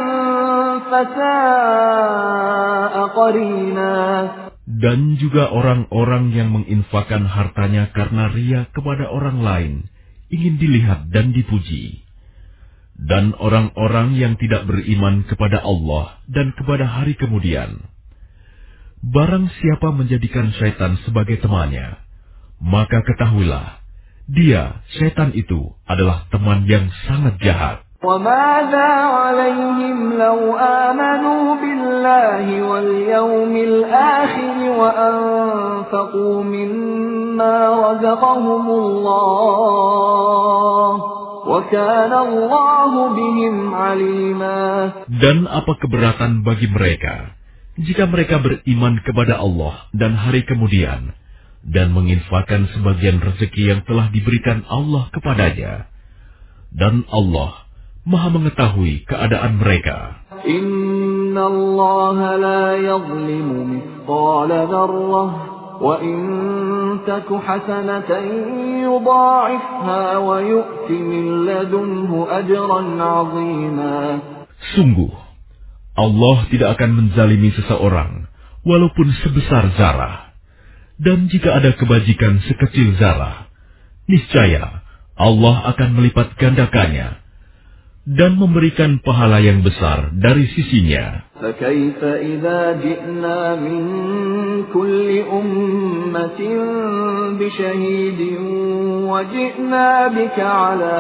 فَسَاءَ قَرِينًا.
Dan juga orang-orang yang menginfakkan hartanya karena ria kepada orang lain, ingin dilihat dan dipuji. Dan orang-orang yang tidak beriman kepada Allah dan kepada hari kemudian. Barang siapa menjadikan syaitan sebagai temannya, maka ketahuilah, dia, syaitan itu, adalah teman yang sangat jahat.
وَمَاذَا عَلَيْهِمْ لَوْ آمَنُوا بِاللَّهِ وَالْيَوْمِ الْآخِرِ وَأَنفَقُوا مِمَّا رَزَقَهُمُ اللَّهُ وَكَانَ اللَّهُ بِهِمْ عَلِيمًا.
Dan apa keberatan bagi mereka jika mereka beriman kepada Allah dan hari kemudian dan menginfakkan sebagian rezeki yang telah diberikan Allah kepadanya, dan Allah Maha mengetahui keadaan mereka.
Inna Allah la yazlimu mithqala dzarrah wa in taku hasanatan yudha'ifha wa yu'ti min ladunhu ajran 'azima.
Sungguh, Allah tidak akan menzalimi seseorang walaupun sebesar zarah. Dan jika ada kebajikan sekecil zarah, niscaya Allah akan melipat gandakannya dan memberikan pahala yang besar dari sisinya.
فَكَيْفَ إِذَا جِئْنَا مِنْ كُلِّ أُمَّةٍ بِشَهِيدٍ وَجِئْنَا بِكَ عَلَى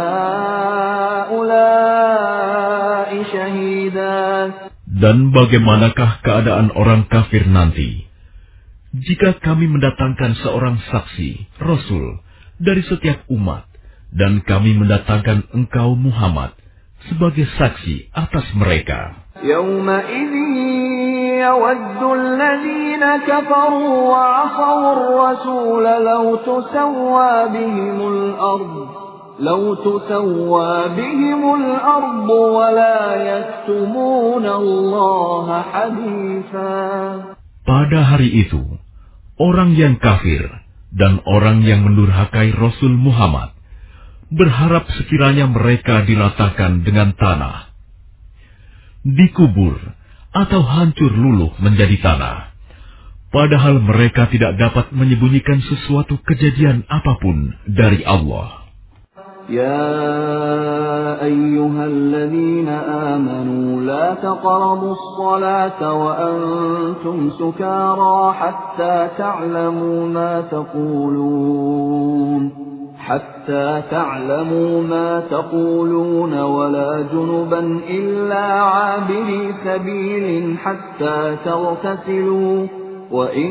هَؤُلَاءِ شَهِيدًا.
Dan bagaimanakah keadaan orang kafir nanti jika kami mendatangkan seorang saksi, Rasul, dari setiap umat, dan kami mendatangkan engkau Muhammad sebagai saksi atas mereka.
يَوْمَئِذٍ يَوَدُّ الَّذِينَ كَفَرُوا وَعَصَوُا الرَّسُولَ لَوْ تُسَوَّى بِهِمُ الْأَرْضُ لَوْ تُسَوَّى بِهِمُ الْأَرْضُ وَلَا يَكْتُمُونَ اللَّهَ حَدِيثًا. Pada
hari itu, orang yang kafir dan orang yang mendurhakai Rasul Muhammad berharap sekiranya mereka diratakan dengan tanah, dikubur atau hancur luluh menjadi tanah, padahal mereka tidak dapat menyembunyikan sesuatu kejadian apapun dari Allah.
يا أيها الذين آمنوا لا تقربوا الصلاة وأنتم سكارى حتى تعلموا ما تقولون حتى تعلموا ما تقولون ولا جنبا إلا عابري سبيل حتى تغتسلوا وإن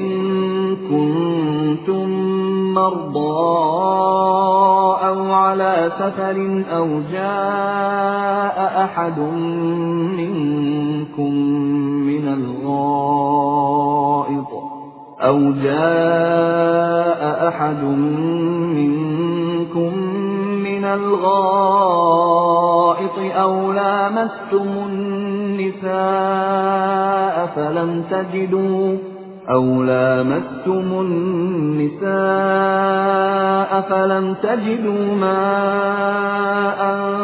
كنتم مرضى أو على سفر أو جاء أحد منكم من الغائط أو جاء أحد منكم من الغائط أو لامستم النساء فلم تجدوا أو لامستم النساء فلم تجدوا ماء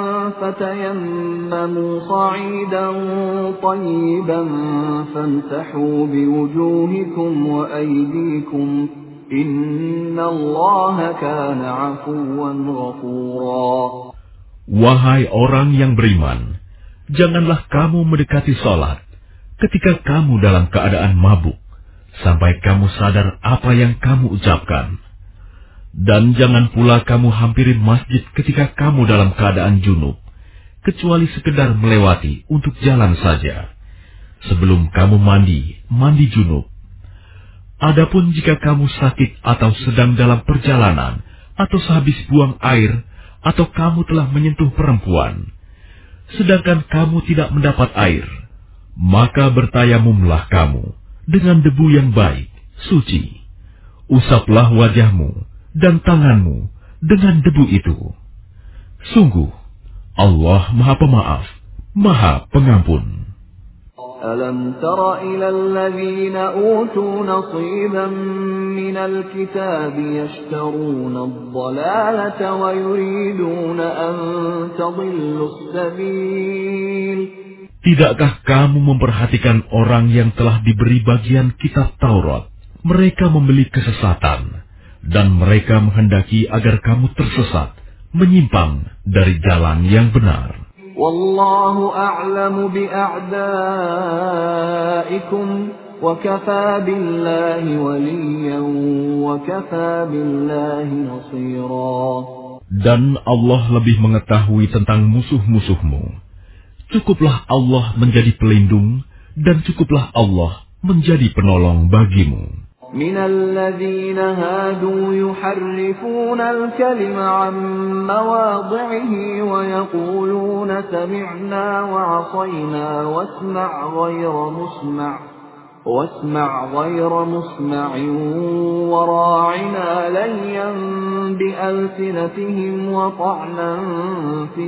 فتيمموا صعيدا طيبا فامسحوا بوجوهكم وأيديكم إن الله كان عفوا غفورا.
Wahai orang yang beriman, janganlah kamu mendekati sholat ketika kamu dalam keadaan mabuk, sampai kamu sadar apa yang kamu ucapkan. Dan jangan pula kamu hampiri masjid ketika kamu dalam keadaan junub, kecuali sekedar melewati untuk jalan saja. Sebelum kamu mandi, mandi junub. Adapun jika kamu sakit atau sedang dalam perjalanan, atau sehabis buang air, atau kamu telah menyentuh perempuan, sedangkan kamu tidak mendapat air, maka bertayamumlah kamu dengan debu yang baik, suci. Usaplah wajahmu dan tanganmu dengan debu itu. Sungguh, Allah Maha Pemaaf, Maha Pengampun.
ألم تر إلى الذين أوتوا نصيبا من الكتاب يشترون الضلالة ويريدون أن تضلوا السبيل.
Tidakkah kamu memperhatikan orang yang telah diberi bagian kitab Taurat? Mereka membeli kesesatan, dan mereka menghendaki agar kamu tersesat, menyimpang dari jalan yang benar.
Wallahu a'lamu bi'a'daikum wa kafa billahi waliyan wa kafa billahi nasira.
Dan Allah lebih mengetahui tentang musuh-musuhmu. Cukuplah Allah menjadi pelindung, dan cukuplah Allah menjadi penolong bagimu.
من الذين هادوا يحرفون الكلم عن مواضعه ويقولون سمعنا وعصينا واسمع غير مسمع واسمع غير مسمع وراعنا ليا بألسنتهم وطعنا في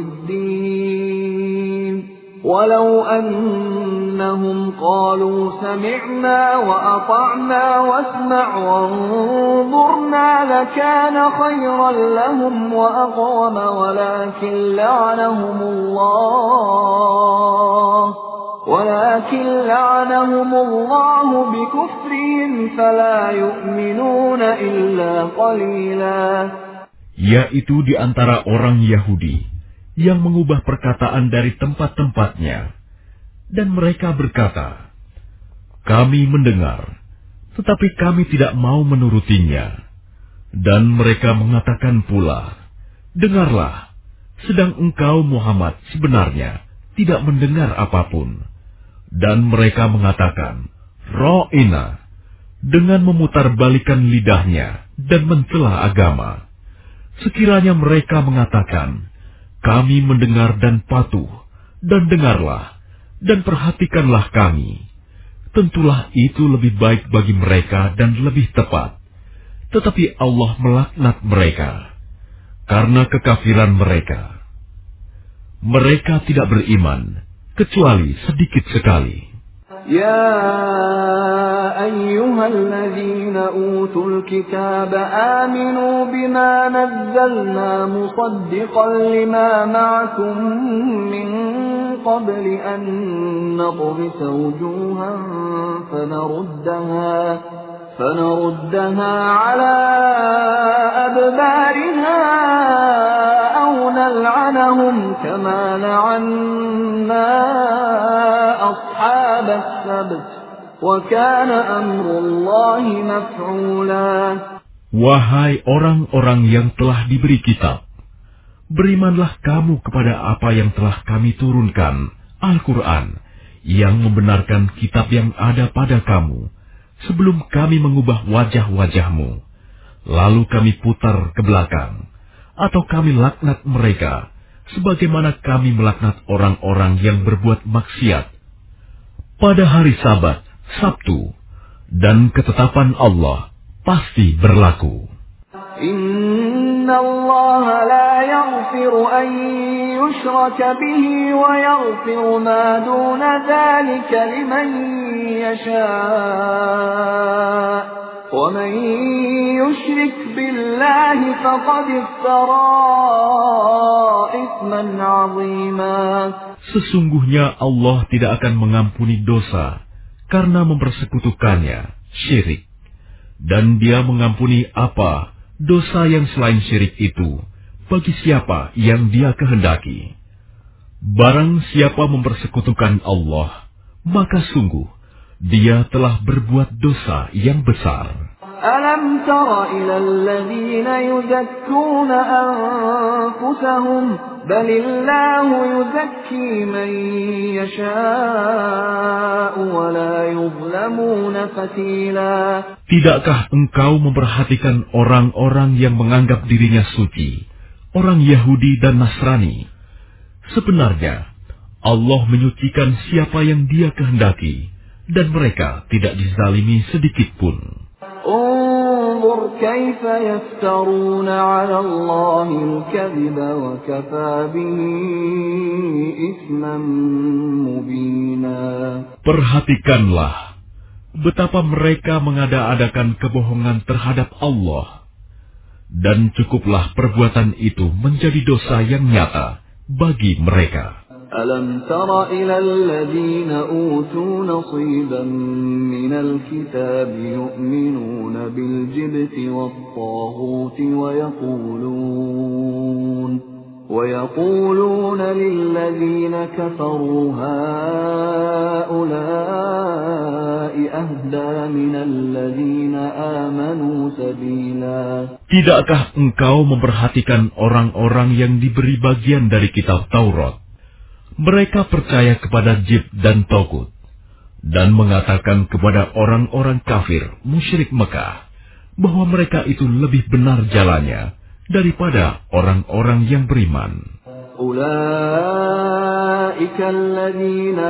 الدين ولو أنهم قالوا سمعنا وأطعنا واسمع وانظرنا لكان خيرا لهم وأقوم ولكن لعنهم الله ولكن لعنهم الله بكفرهم فلا يؤمنون إلا قليلا.
Yaitu di antara orang Yahudi yang mengubah perkataan dari tempat-tempatnya, dan mereka berkata, kami mendengar, tetapi kami tidak mau menurutinya. Dan mereka mengatakan pula, dengarlah, sedang engkau Muhammad sebenarnya tidak mendengar apapun. Dan mereka mengatakan, Ra'ina, dengan memutarbalikkan lidahnya dan mencela agama. Sekiranya mereka mengatakan, kami mendengar dan patuh, dan dengarlah, dan perhatikanlah kami. Tentulah itu lebih baik bagi mereka dan lebih tepat. Tetapi Allah melaknat mereka, karena kekafiran mereka. Mereka tidak beriman, kecuali sedikit sekali.
يا أيها الذين أوتوا الكتاب آمنوا بما نزلنا مصدقا لما معكم من قبل أن نطمس وجوها فنردها فنردها على أدبارها أو نلعنهم كما لعنا أصحاب السبت وكان أمر الله مفعولا.
Wahai orang-orang yang telah diberi kitab, berimanlah kamu kepada apa yang telah kami turunkan, Al-Quran, yang membenarkan kitab yang ada pada kamu, sebelum kami mengubah wajah-wajahmu, lalu kami putar ke belakang, atau kami laknat mereka, sebagaimana kami melaknat orang-orang yang berbuat maksiat. Pada hari Sabat, Sabtu, dan ketetapan Allah pasti berlaku.
Inna Allah la yaghfiru an yushraka bihi wa yaghfiru ma duna dhalika liman yasha' wa man yushrik billahi faqad iftara ithman 'azima.
Sesungguhnya Allah tidak akan mengampuni dosa karena mempersekutukannya, syirik. Dan Dia mengampuni apa dosa yang selain syirik itu bagi siapa yang Dia kehendaki. Barang siapa mempersekutukan Allah, maka sungguh dia telah berbuat dosa yang besar.
ألم تر إلى الذين يزكون أنفسهم بل الله يزكي من يشاء ولا يظلمون فتيلا.
Tidakkah engkau memperhatikan orang-orang yang menganggap dirinya suci, orang Yahudi dan Nasrani? Sebenarnya Allah menyucikan siapa yang Dia kehendaki, dan mereka tidak dizalimi sedikit pun.
انظر كيف يفترون على الله الكذب وكفى به إثما مبينا.
Perhatikanlah betapa mereka mengada-adakan kebohongan terhadap Allah, dan cukuplah perbuatan itu menjadi dosa yang nyata bagi mereka.
ألم تر إلى الذين أوتوا نصيبا من الكتاب يؤمنون بالجبت والطاغوت ويقولون ويقولون للذين كفروا هؤلاء أهدى من الذين آمنوا سبيلا.
Tidakkah engkau memperhatikan orang-orang yang diberi bagian dari kitab Taurat? Mereka percaya kepada Jibt dan Togut, dan mengatakan kepada orang-orang kafir musyrik Mekah bahwa mereka itu lebih benar jalannya daripada orang-orang yang beriman.
Ulaika alladzina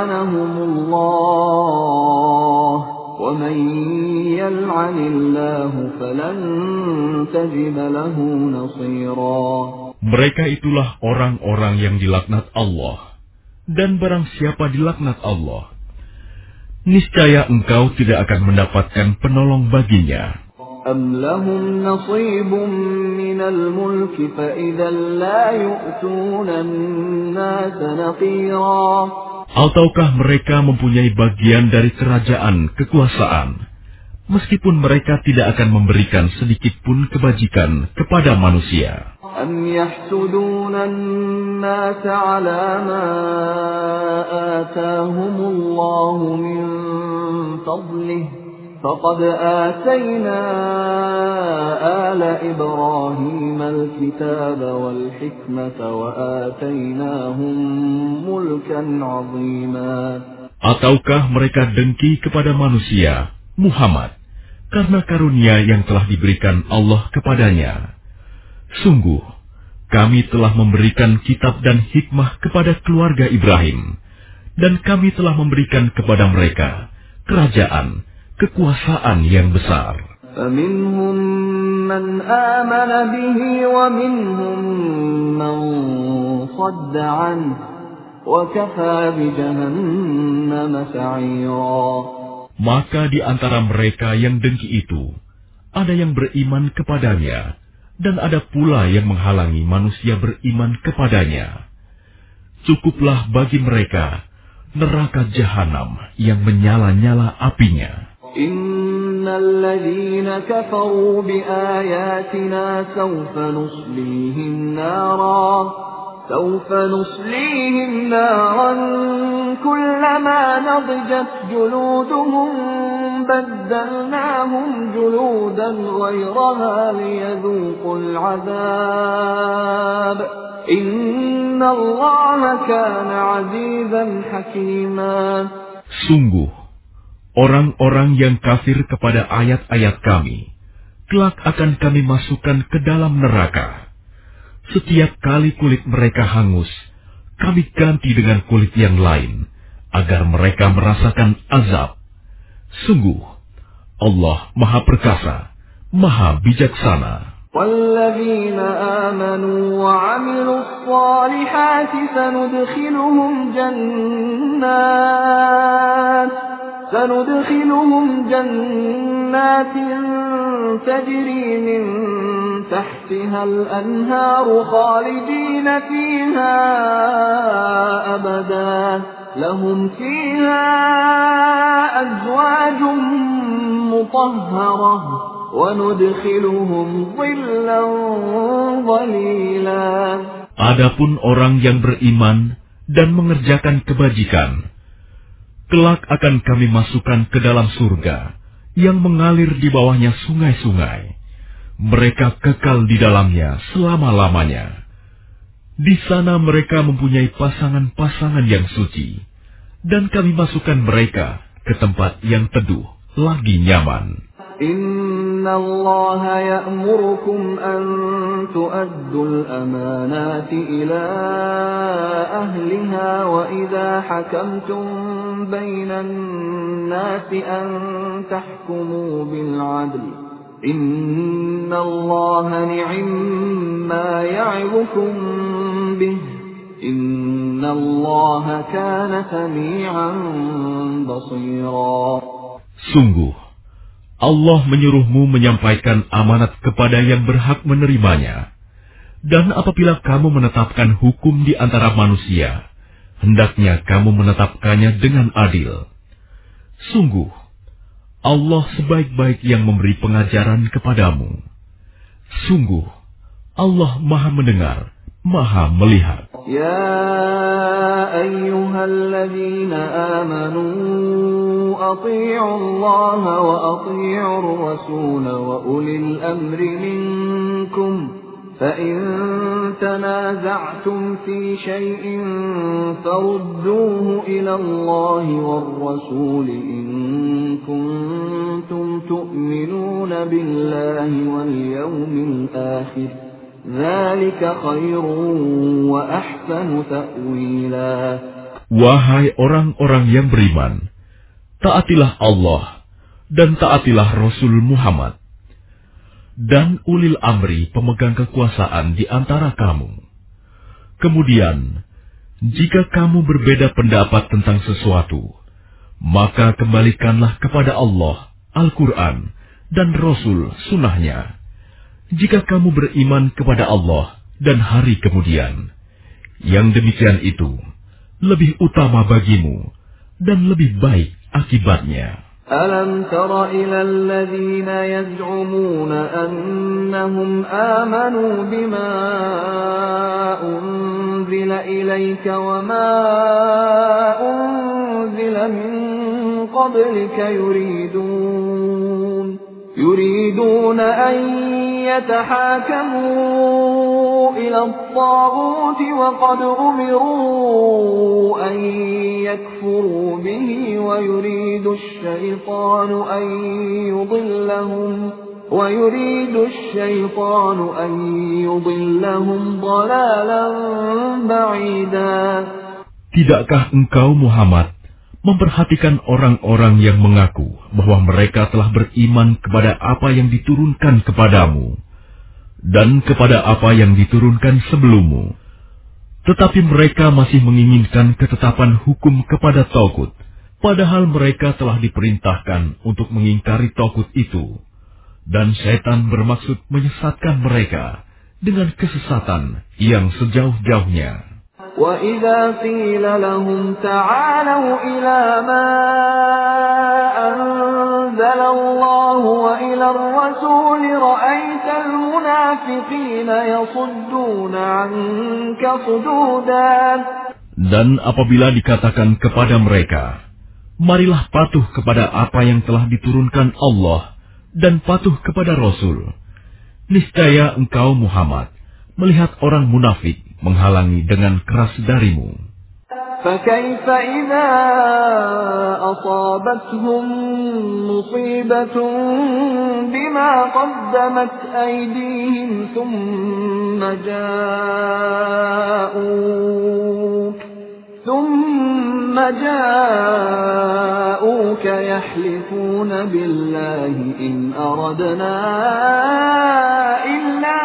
la'anahumullah wa man yal'anillahu falan tajida lahu nasira.
Mereka itulah orang-orang yang dilaknat Allah, dan barang siapa dilaknat Allah, niscaya engkau tidak akan mendapatkan penolong baginya.
Am lahum nasibun minal mulki fa idzan la yu'tuna an-nasa naqira.
Ataukah mereka mempunyai bagian dari kerajaan kekuasaan, meskipun mereka tidak akan memberikan sedikit pun kebajikan kepada manusia.
أم يحسدون الناس على ما آتاهم الله من فضله فقد آتينا آل إبراهيم الكتاب والحكمة وآتيناهم ملكا عظيما.
Ataukah mereka dengki kepada manusia, Muhammad, karena karunia yang telah diberikan Allah kepadanya? Sungguh, kami telah memberikan kitab dan hikmah kepada keluarga Ibrahim, dan kami telah memberikan kepada mereka kerajaan, kekuasaan yang besar.
فَمِنْهُمْ مَنْ آمَنَ بِهِ وَمِنْهُمْ مَنْ صَدَّ عَنْهُ وَكَفَى بِجَهَنَّمَ سَعِيرًا.
Maka di antara mereka yang dengki itu, ada yang beriman kepadanya, dan ada pula yang menghalangi manusia beriman kepadanya. Cukuplah bagi mereka neraka jahanam yang menyala-nyala apinya.
Innal ladzina kafaru biayatina sawfa nuslihim nara sawfa nuslihim naran kullama nadijat juluduhum baddalnahum juludan ghayraha liyadhuqul adhab inna Allaha kana azizan hakima.
Sungguh, orang-orang yang kafir kepada ayat-ayat kami, kelak akan kami masukkan ke dalam neraka. Setiap kali kulit mereka hangus, kami ganti dengan kulit yang lain, agar mereka merasakan azab. Sungguh, Allah Maha Perkasa, Maha Bijaksana.
وَالَّذِينَ آمَنُوا وَعَمِلُوا الصَّالِحَاتِ سَنُدْخِلُهُمْ جَنَّاتٍ سَنُدْخِلُهُمْ جَنَّاتٍ تَجْرِي مِنْ تَحْتِهَا الْأَنْهَارُ خَالِدِينَ فِيهَا أَبَدًا لَهُمْ فِيهَا أَزْوَاجٌ مُطَهَّرَةٌ وَنُدْخِلُهُمْ ظِلًّا ظَلِيلًا.
Adapun orang yang beriman dan mengerjakan kebajikan, kelak akan kami masukkan ke dalam surga yang mengalir di bawahnya sungai-sungai. Mereka kekal di dalamnya selama-lamanya. Di sana mereka mempunyai pasangan-pasangan yang suci, dan kami masukkan mereka ke tempat yang teduh lagi nyaman.
Inna Allah ya'murukum an tu'addul amanati ila ahliha wa idha hakamtum bainan nasi an tahkumu bil 'adl. Inna Allah ni'imma ya'idukum bih. Inna Allah kana sami'an basira.
Sungguh, Allah menyuruhmu menyampaikan amanat kepada yang berhak menerimanya. Dan apabila kamu menetapkan hukum di antara manusia, hendaknya kamu menetapkannya dengan adil. Sungguh, Allah sebaik-baik yang memberi pengajaran kepadamu. Sungguh, Allah Maha Mendengar, Maha Melihat.
Ya ayyuhalladzina amanu ati'u Allah wa ati'u ar-rasul wa ulil amri minkum. فَإِن تَنَازَعْتُمْ فِي شَيْءٍ فَرُدُّوهُ إِلَى اللَّهِ وَالرَّسُولِ إِن كُنتُمْ تُؤْمِنُونَ بِاللَّهِ وَالْيَوْمِ الْآخِرِ ذَلِكَ خَيْرٌ وَأَحْسَنُ تَأْوِيلًا.
Wahai orang-orang yang beriman, taatilah Allah dan taatilah Rasul Muhammad dan ulil amri pemegang kekuasaan di antara kamu. Kemudian, jika kamu berbeda pendapat tentang sesuatu, maka kembalikanlah kepada Allah, Al-Quran, dan Rasul Sunnahnya. Jika kamu beriman kepada Allah dan hari kemudian, yang demikian itu lebih utama bagimu dan lebih baik akibatnya.
أَلَمْ تَرَ إِلَى الَّذِينَ يَزْعُمُونَ أَنَّهُمْ آمَنُوا بِمَا أُنْزِلَ إِلَيْكَ وَمَا أُنْزِلَ مِنْ قَبْلِكَ يُرِيدُونَ يُرِيدُونَ أَنْ يَتَحَاكَمُوا إِلَى الطَّاغُوتِ وَقَدْ أُمِرُوا أَنْ يَكْفُرُوا بِهِ وَيُرِيدُ الشَّيْطَانُ أَنْ يُضِلَّهُمْ وَيُرِيدُ الشَّيْطَانُ أَنْ يُضِلَّهُمْ ضَلَالًا بَعِيدًا.
Tidakkah engkau Muhammad memperhatikan orang-orang yang mengaku bahwa mereka telah beriman kepada apa yang diturunkan kepadamu dan kepada apa yang diturunkan sebelummu, tetapi mereka masih menginginkan ketetapan hukum kepada Tauhid, padahal mereka telah diperintahkan untuk mengingkari Tauhid itu, dan setan bermaksud menyesatkan mereka dengan kesesatan yang sejauh-jauhnya.
وَإِذَا قِيلَ لَهُمْ تَعَالَوْا إِلَى مَا أَنزَلَ اللَّهُ وَإِلَى الرَّسُولِ رَأَيْتَ الْمُنَافِقِينَ يَصُدُّونَ عَنكَ صُدُودًا.
Dan apabila dikatakan kepada mereka, marilah patuh kepada apa yang telah diturunkan Allah dan patuh kepada Rasul, niscaya engkau Muhammad melihat orang munafik menghalangi dengan keras darimu.
فَكَيْفَ إِذَا أَصَابَتْهُم مُّصِيبَةٌ بِمَا قَدَّمَتْ أَيْدِيهِمْ ثُمَّ جَاءُوكَ ثُمَّ جَاءُوكَ يَحْلِفُونَ بِاللَّهِ إِنْ أَرَدْنَا إِلَّا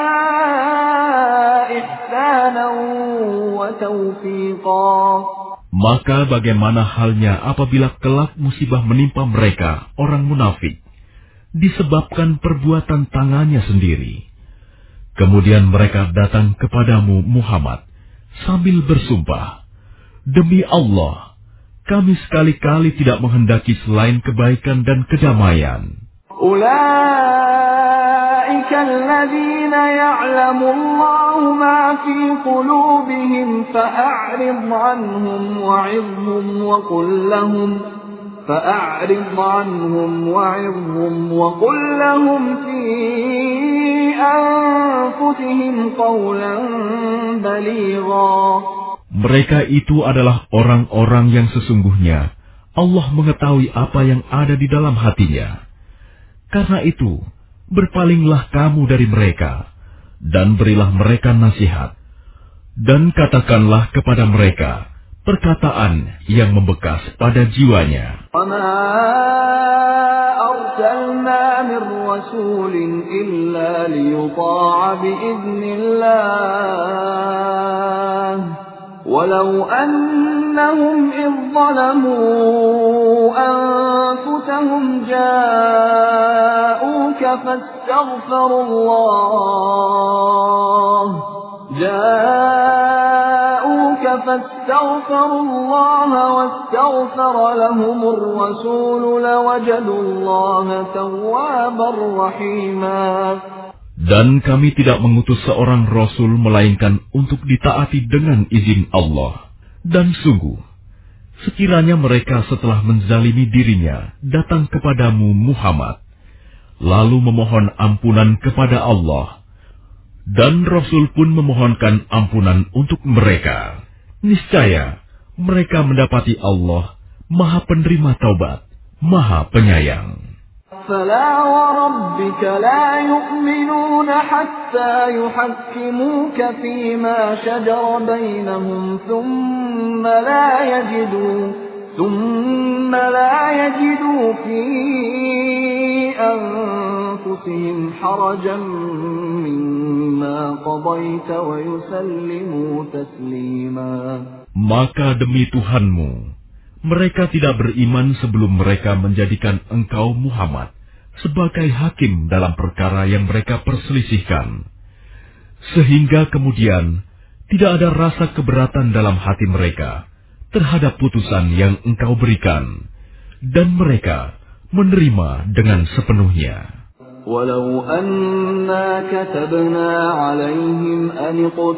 إِحْسَانًا وَتَوْفِيقًا.
Maka bagaimana halnya apabila kelak musibah menimpa mereka, orang munafik, disebabkan perbuatan tangannya sendiri. Kemudian mereka datang kepadamu Muhammad sambil bersumpah, demi Allah, kami sekali-kali tidak menghendaki selain kebaikan dan kedamaian.
أُولَئِكَ أولئك الذين يعلم الله ما في قلوبهم فأعرض عنهم وعظهم وقل لهم فأعرض عنهم وعظهم وقل لهم في أنفسهم قولا بليغا.
Mereka itu adalah orang-orang yang sesungguhnya Allah mengetahui apa yang ada di dalam hatinya. Karena itu, berpalinglah kamu dari mereka, dan berilah mereka nasihat. Dan katakanlah kepada mereka perkataan yang membekas pada jiwanya.
وَمَا أَرْسَلْنَا مِن رَّسُولٍ إِلَّا لِيُطَاعَ بِإِذْنِ اللَّهِ وَلَوْ أَنَّهُمْ إِذ ظَّلَمُوا أَنفُسَهُمْ جَاءُوكَ فَاسْتَغْفَرُوا اللَّهَ جاءوك فاستغفروا الله واستغفر لهم الرسول لوجدوا الله توابا رحيما.
Dan kami tidak mengutus seorang Rasul melainkan untuk ditaati dengan izin Allah. Dan sungguh, sekiranya mereka setelah menzalimi dirinya datang kepadamu Muhammad, lalu memohon ampunan kepada Allah, dan Rasul pun memohonkan ampunan untuk mereka, niscaya mereka mendapati Allah Maha Penerima Taubat, Maha Penyayang.
فَلَا وَرَبِّكَ لَا يُؤْمِنُونَ حَتَّى يُحَكِّمُوكَ فِيمَا شَجَرَ بَيْنَهُمْ ثُمَّ لَا يَجِدُوا ثُمَّ لَا يَجِدُوا فِي أَنفُسِهِمْ حَرَجًا مِّمَّا قَضَيْتَ وَيُسَلِّمُوا تَسْلِيمًا.
Maka demi Tuhanmu, mereka tidak beriman sebelum mereka menjadikan engkau Muhammad sebagai hakim dalam perkara yang mereka perselisihkan. Sehingga kemudian tidak ada rasa keberatan dalam hati mereka terhadap putusan yang engkau berikan, dan mereka menerima dengan sepenuhnya.
ولو أنا كتبنا عليهم أن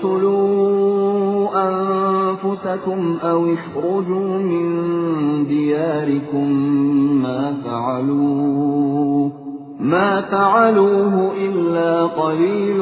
اقتلوا أنفسكم أو اخرجوا من دياركم ما فعلوه ما فعلوه إلا قليل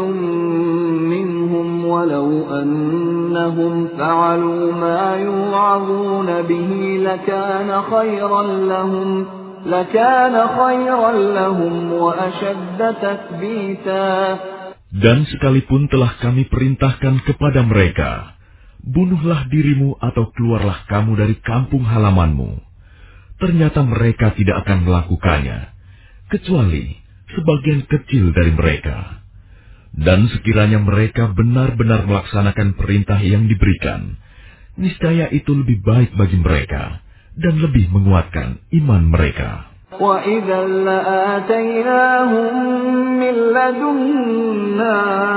منهم ولو أنهم فعلوا ما يوعظون به لكان خيرا لهم لَكَانَ خَيْرًا لَهُمْ وَأَشَدَّ تَثْبِيتًا.
Dan sekalipun telah kami perintahkan kepada mereka, bunuhlah dirimu atau keluarlah kamu dari kampung halamanmu, ternyata mereka tidak akan melakukannya, kecuali sebagian kecil dari mereka. Dan sekiranya mereka benar-benar melaksanakan perintah yang diberikan, niscaya itu lebih baik bagi mereka dan lebih menguatkan iman mereka.
وَإِذًا لَآتَيْنَاهُم مِّن لَّدُنَّا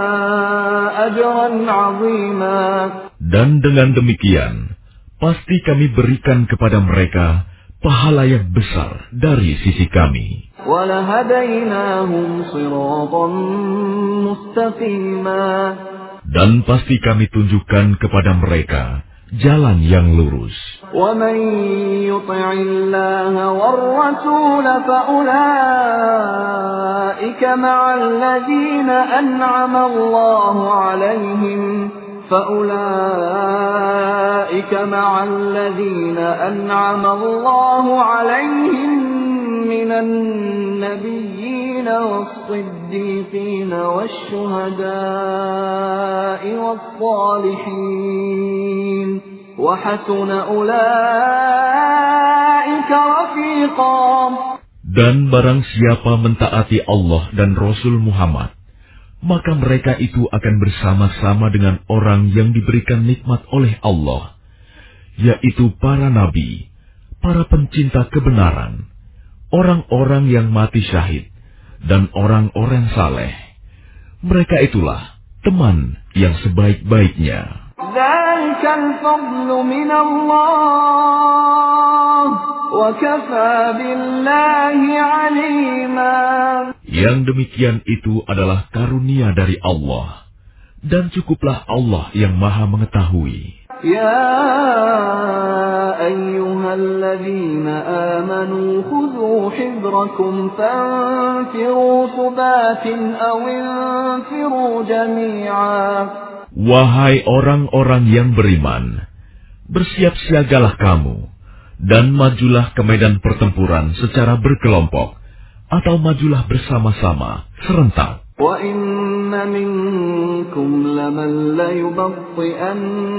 أَجْرًا عَظِيمًا.
Dan dengan demikian, pasti kami berikan kepada mereka pahala yang besar dari sisi kami.
وَلَهَدَيْنَاهُمْ صِرَاطًا مُّسْتَقِيمًا.
Dan pasti kami tunjukkan kepada mereka jalan yang lurus.
وَمَن يُطِعِ اللَّهَ وَالرَّسُولَ فَأُولَٰئِكَ مَعَ الَّذِينَ أَنْعَمَ اللَّهُ عَلَيْهِمْ فَأُولَٰئِكَ مَعَ الَّذِينَ أَنْعَمَ اللَّهُ عَلَيْهِمْ مِنَ النَّبِيِّينَ وَالصِّدِّيقِينَ وَالشُّهَدَاءِ وَالصَّالِحِينَ وَحَسُنَ أُولَٰئِكَ رَفِيقًا.
Dan barang siapa mentaati Allah dan Rasul Muhammad, maka mereka itu akan bersama-sama dengan orang yang diberikan nikmat oleh Allah, yaitu para nabi, para pencinta kebenaran, orang-orang yang mati syahid, dan orang-orang saleh. Mereka itulah teman yang sebaik-baiknya.
ذَلِكَ الْفَضْلُ مِنَ اللَّهِ وَكَفَى بِاللَّهِ عَلِيمًا.
Yang demikian itu adalah karunia dari Allah, dan cukuplah Allah yang Maha mengetahui.
يا أيها الذين آمنوا خذوا حذركم فانفروا ثبات أو انفروا جميعا.
Wahai orang-orang yang beriman, bersiap-siagalah kamu, dan majulah ke medan pertempuran secara berkelompok, atau majulah bersama-sama, serentak.
وَإِنَّ مِنكُمْ لَمَن لَّيُبَطِّئَنَّ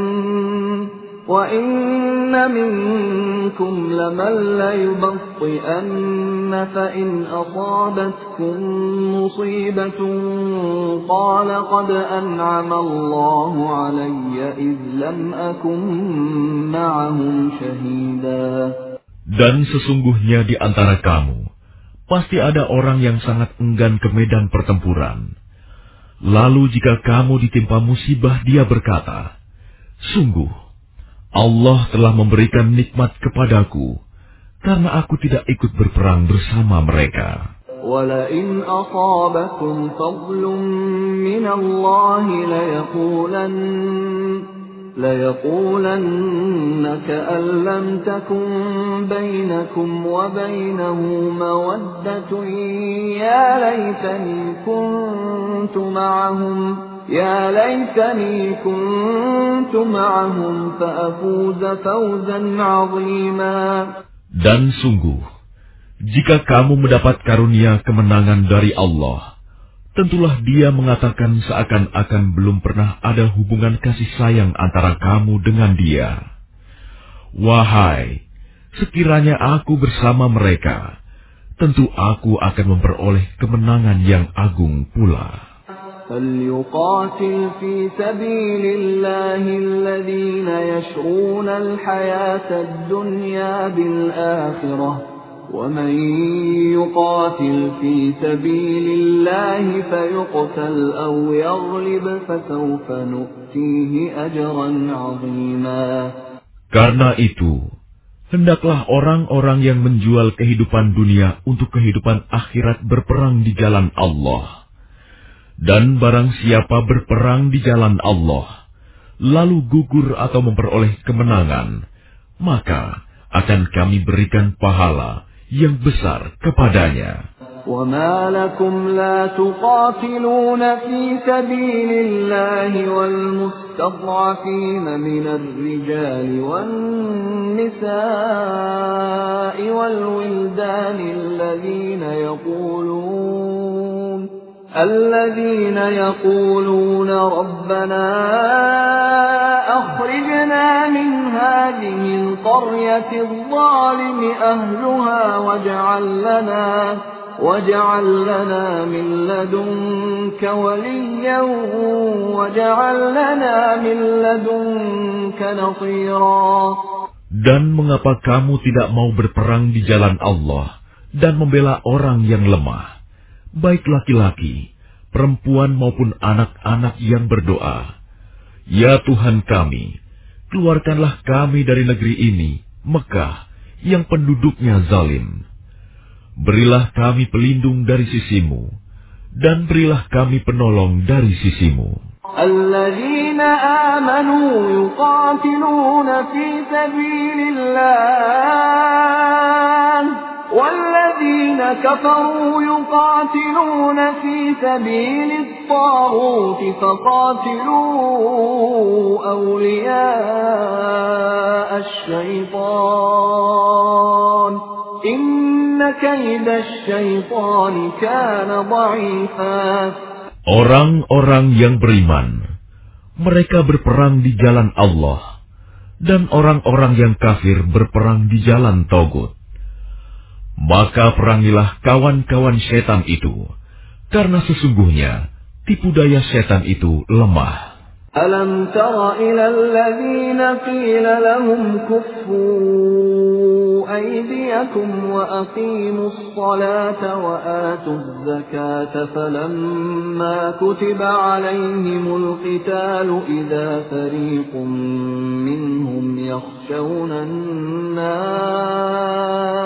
وَإِنَّ مِنكُمْ لَمَن لَّيُبَطِّئَنَّ فَإِنْ أَصَابَتْكُم مُّصِيبَةٌ قَالَ قَدْ أَنْعَمَ اللَّهُ عَلَيَّ إِذْ لَمْ أَكُن مَّعَهُمْ شَهِيدًا.
Dan sesungguhnya di antara kamu pasti ada orang yang sangat enggan ke medan pertempuran. Lalu jika kamu ditimpa musibah, dia berkata, "Sungguh, Allah telah memberikan nikmat kepadaku, karena aku tidak ikut berperang bersama mereka."
وَلَئِنْ أَصَابَكُمْ فَضْلٌ مِّنَ اللَّهِ لَيَقُولَنَّ لَيَقُولَنَّ كَأَن لَّمْ تَكُن بَيْنَكُمْ وَبَيْنَهُ مَوَدَّةٌ يَا لَيْتَنِي كُنتُ مَعَهُمْ يَا لَيْتَنِي كُنتُ مَعَهُمْ فَأَفُوزَ فَوْزًا عَظِيمًا.
Dan sungguh, jika kamu mendapat karunia kemenangan dari Allah, tentulah Dia mengatakan seakan-akan belum pernah ada hubungan kasih sayang antara kamu dengan Dia. Wahai, sekiranya aku bersama mereka, tentu aku akan memperoleh kemenangan yang agung pula.
فَلْيُقَاتِلْ فِي سَبِيلِ اللَّهِ الَّذِينَ يَشْرُونَ الْحَيَاةَ الدُّنْيَا بِالْآخِرَةِ وَمَن يُقَاتِلْ فِي سَبِيلِ اللَّهِ فَيُقْتَلْ أَوْ يَغْلِبْ فَسَوْفَ نُؤْتِيهِ أَجْرًا عَظِيمًا.
Karena itu, hendaklah orang-orang yang menjual kehidupan dunia untuk kehidupan akhirat berperang di jalan Allah. Dan barang siapa berperang di jalan Allah, lalu gugur atau memperoleh kemenangan, maka akan kami berikan pahala yang besar kepadanya.
وَمَا لَكُمْ لَا تُقَاتِلُونَ فِي سَبِيلِ اللَّهِ وَالْمُسْتَضْعَفِينَ مِنَ الرِّجَالِ وَالنِّسَاءِ وَالْوِلْدَانِ الَّذِينَ يَقُولُونَ الَّذِينَ يَقُولُونَ رَبَّنَا أَخْرِجْنَا مِنْ هَٰذِهِ الْقَرْيَةِ الظَّالِمِ أَهْلُهَا وَاجْعَل لَّنَا وَاجْعَل لَّنَا مِن لَّدُنكَ وَلِيًّا وَاجْعَل لَّنَا مِن لَّدُنكَ نَصِيرًا.
Dan mengapa kamu tidak mau berperang di jalan Allah dan membela orang yang lemah, baik laki-laki, perempuan maupun anak-anak yang berdoa, "Ya Tuhan kami, keluarkanlah kami dari negeri ini, Mekah, yang penduduknya zalim. Berilah kami pelindung dari sisimu, dan berilah kami penolong dari sisimu."
الَّذِينَ آمَنُوا يُقَاتِلُونَ فِي سَبِيلِ اللَّهِ وَالَّذِينَ كَفَرُوا يُقَاتِلُونَ فِي سَبِيلِ الطَّاغُوتِ فَقَاتِلُوا أَوْلِيَاءَ الشَّيْطَانِ إِنَّ كَيْدَ الشَّيْطَانِ كَانَ ضَعِيفًا.
Orang-orang yang beriman, mereka berperang di jalan Allah, dan orang-orang yang kafir berperang di jalan Togut. Maka perangilah kawan-kawan setan itu, karena sesungguhnya tipu daya setan itu lemah.
أَلَمْ تَرَ إِلَى الَّذِينَ قِيلَ لَهُمْ كُفُّوا أَيْدِيَكُمْ وَأَقِيمُوا الصَّلَاةَ وَآتُوا الزَّكَاةَ فَلَمَّا كُتِبَ عَلَيْهِمُ الْقِتَالُ إِذَا فَرِيقٌ مِّنْهُمْ يَخْشَوْنَ النَّاسَ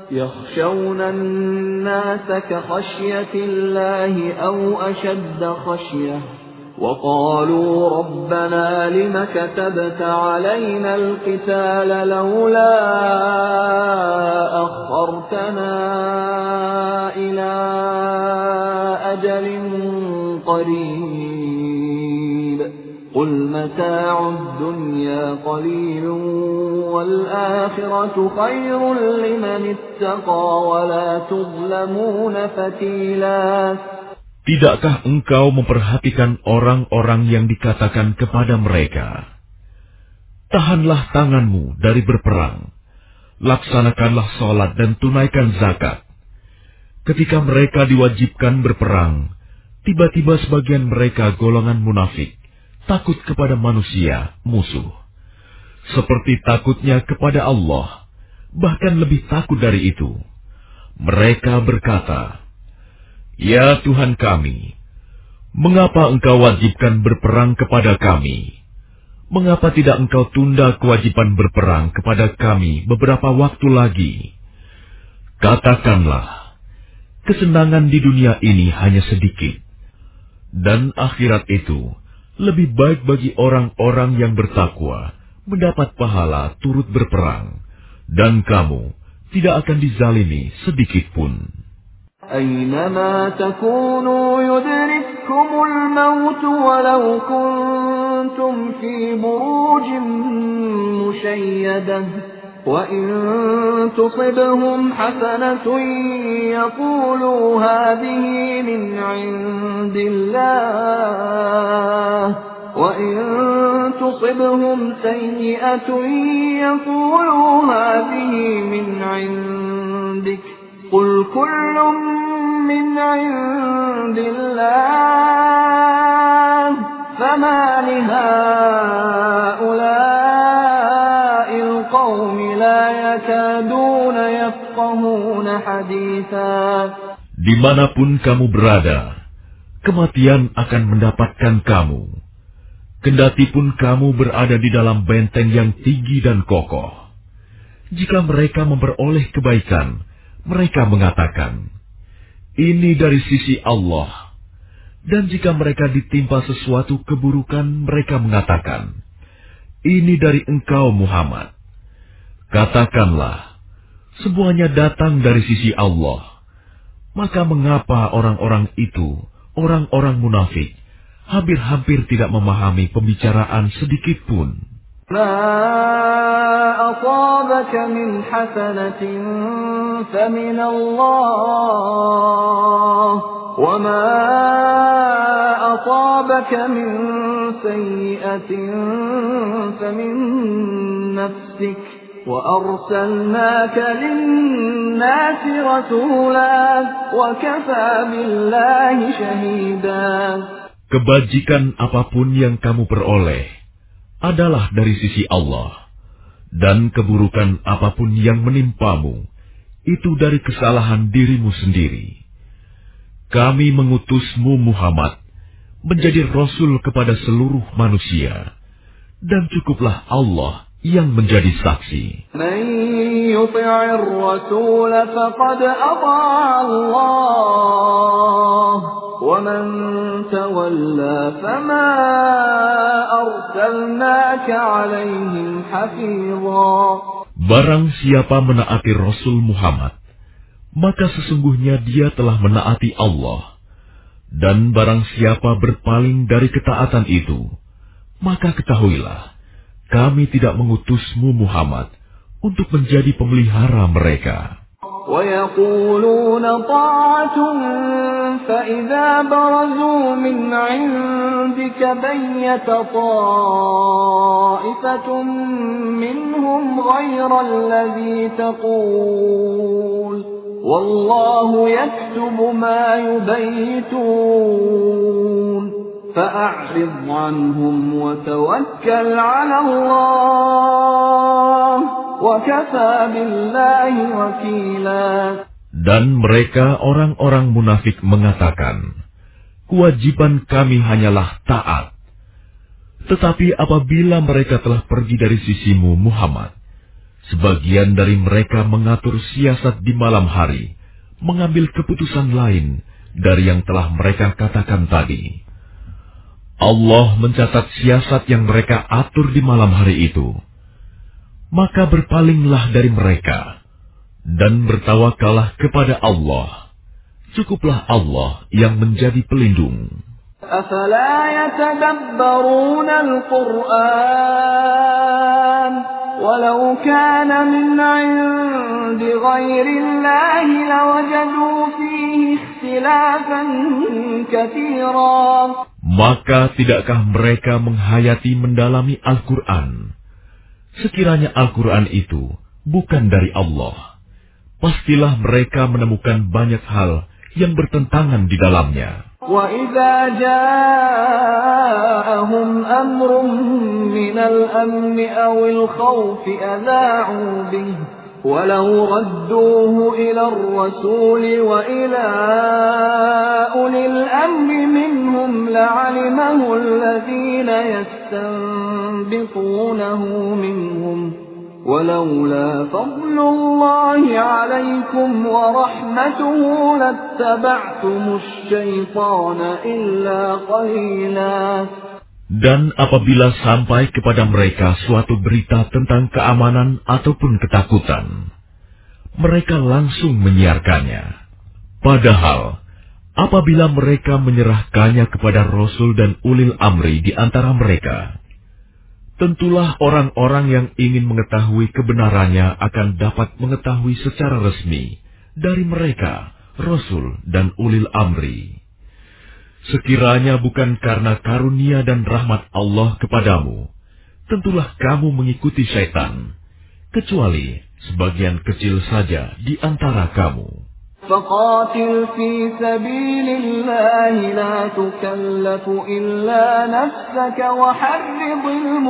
يخشون الناس كخشية الله أو أشد خشية وقالوا ربنا لم كتبت علينا القتال لولا أخرتنا إلى أجل قريب قل متاع الدنيا قليل والآخرة خير لمن اتقى ولا تظلمون فتيلا.
Tidakkah engkau memperhatikan orang-orang yang dikatakan kepada mereka, tahanlah tanganmu dari berperang, laksanakanlah sholat dan tunaikan zakat. Ketika mereka diwajibkan berperang, tiba-tiba sebagian mereka golongan munafik, takut kepada manusia, musuh. Seperti takutnya kepada Allah, bahkan lebih takut dari itu. Mereka berkata, "Ya Tuhan kami, mengapa Engkau wajibkan berperang kepada kami? Mengapa tidak Engkau tunda kewajiban berperang kepada kami beberapa waktu lagi?" Katakanlah, kesenangan di dunia ini hanya sedikit, dan akhirat itu lebih baik bagi orang-orang yang bertakwa mendapat pahala turut berperang, dan kamu tidak akan dizalimi sedikit pun.
أينما تكونوا يدرككم الموت ولو كنتم في بروج مشيدة وإن تصبهم حسنة يقولوا هذه من عند الله وإن تصبهم سيئة يقولوا هذه من عندك قل كل من عند الله فما لهؤلاء القوم لا يكادون يفقهون حديثا.
Dimanapun kamu berada, kematian akan mendapatkan kamu. Kendatipun kamu berada di dalam benteng yang tinggi dan kokoh. Jika mereka memperoleh kebaikan, mereka mengatakan, "Ini dari sisi Allah." Dan jika mereka ditimpa sesuatu keburukan, mereka mengatakan, "Ini dari engkau Muhammad." Katakanlah, semuanya datang dari sisi Allah. Maka mengapa orang-orang itu, orang-orang munafik, hampir-hampir tidak memahami pembicaraan sedikit pun?
ما أصابك من حسنة فمن الله وما أصابك من سيئة فمن نفسك وأرسلناك للناس رسولا وكفى بالله شهيدا.
Kebajikan apapun yang kamu peroleh adalah dari sisi Allah, dan keburukan apapun yang menimpamu, itu dari kesalahan dirimu sendiri. Kami mengutusmu Muhammad menjadi Rasul kepada seluruh manusia, dan cukuplah Allah yang menjadi saksi.
Man yuti'ir rasul faqad ata'a Allah وَمَنْ تَوَلَّى فَمَا أَرْسَلْنَاكَ عَلَيْهِمْ حَفِيظًا.
Barang siapa menaati Rasul Muhammad, maka sesungguhnya dia telah menaati Allah. Dan barang siapa berpaling dari ketaatan itu, maka ketahuilah, kami tidak mengutusmu Muhammad untuk menjadi pemelihara mereka.
وَيَقُولُونَ طَاعَةٌ فَإِذَا بَرَزُوا مِنْ عِنْدِكَ بَيَّتَ طَائِفَةٌ مِّنْهُمْ غَيْرَ الَّذِي تَقُولُ وَاللَّهُ يَكْتُبُ مَا يُبَيِّتُونَ فَأَعْرِضْ عَنْهُمْ وَتَوَكَّلْ عَلَى اللَّهِ وَكَفَى بِاللَّهِ وَكِيلًا.
Dan mereka orang-orang munafik mengatakan, kewajiban kami hanyalah taat. Tetapi apabila mereka telah pergi dari sisimu Muhammad, Sebagian dari mereka mengatur siasat di malam hari, mengambil keputusan lain dari yang telah mereka katakan tadi. Allah mencatat siasat yang mereka atur di malam hari itu. Maka berpalinglah dari mereka dan bertawakallah kepada Allah. Cukuplah Allah yang menjadi pelindung.
أفلا يتدبرون القرآن ولو كان من عند غير الله لوجدوا فيه اختلافا كثيرا.
Maka tidakkah mereka menghayati mendalami Al-Quran? Sekiranya Al-Quran itu bukan dari Allah, pastilah mereka menemukan banyak hal yang bertentangan di dalamnya.
وَإِذَا جَاءَهُمْ أَمْرٌ مِّنَ الْأَمْنِ أَوِ الْخَوْفِ أَذَاعُوا بِهِ وَلَوْ رَدُّوهُ إِلَى الرَّسُولِ وَإِلَى أُولِي الْأَمْرِ مِنْهُمْ لَعَلِمَهُ الَّذِينَ يَسْتَنبِطُونَهُ مِنْهُمْ وَلَوْلَا فَضْلُ اللَّهِ عَلَيْكُمْ وَرَحْمَتُهُ لَاتَّبَعْتُمُ الشَّيْطَانَ إِلَّا قَلِيلًا.
Dan apabila sampai kepada mereka suatu berita tentang keamanan ataupun ketakutan, mereka langsung menyiarkannya. Padahal, apabila mereka menyerahkannya kepada Rasul dan ulil amri di antara mereka, tentulah orang-orang yang ingin mengetahui kebenarannya akan dapat mengetahui secara resmi dari mereka, Rasul dan ulil amri. Sekiranya bukan karena karunia dan rahmat Allah kepadamu, tentulah kamu mengikuti syaitan, kecuali sebagian kecil saja di antara kamu.
فَقَاتِلْ فِي سَبِيلِ اللَّهِ لَا تُكَلَّفُ إِلَّا نَفْسَكَ وَحَرِّضِ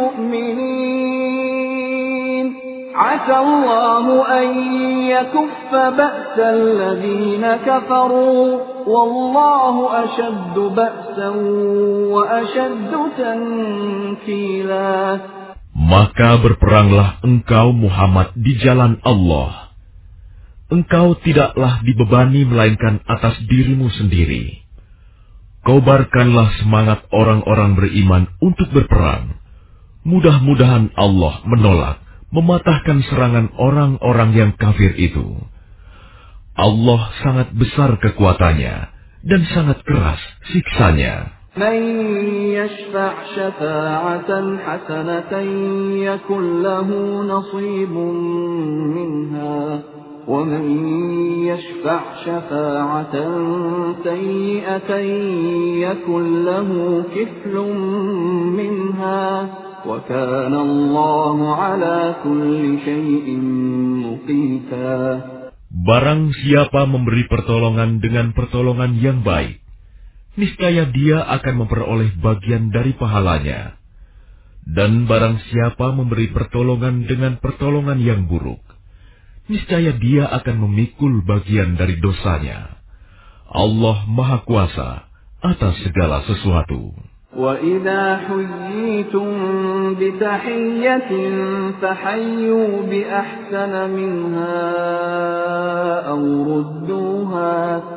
الْمُؤْمِنِينَ عَسَى اللَّهُ أَن يَكُفَّ بَأْسَ الَّذِينَ كَفَرُوا وَاللَّهُ أَشَدُّ بَأْسًا وَأَشَدُّ تَنكِيلًا.
Maka berperanglah engkau Muhammad di jalan Allah. Engkau tidaklah dibebani melainkan atas dirimu sendiri. Kobarkanlah semangat orang-orang beriman untuk berperang. Mudah-mudahan Allah menolak, mematahkan serangan orang-orang yang kafir itu. Allah sangat besar kekuatannya dan sangat keras siksanya.
مَن يَشْفَعْ شَفَاعَةً حَسَنَةً يَكُنْ لَهُ نَصِيبٌ مِّنْهَا وَمَن يَشْفَعْ شَفَاعَةً سَيِّئَةً يَكُنْ لَهُ كِفْلٌ مِّنْهَا وَكَانَ اللَّهُ عَلَى كُلِّ شَيْءٍ مُقِيتًا.
Barang siapa memberi pertolongan dengan pertolongan yang baik, niscaya dia akan memperoleh bagian dari pahalanya. Dan barang siapa memberi pertolongan dengan pertolongan yang buruk, niscaya dia akan memikul bagian dari dosanya. Allah Maha Kuasa atas segala sesuatu.
وَإِذَا حُيِّيتُم بِتَحِيَّةٍ فَحَيُّوا بِأَحْسَنَ مِنْهَا أَوْ رُدُّوهَا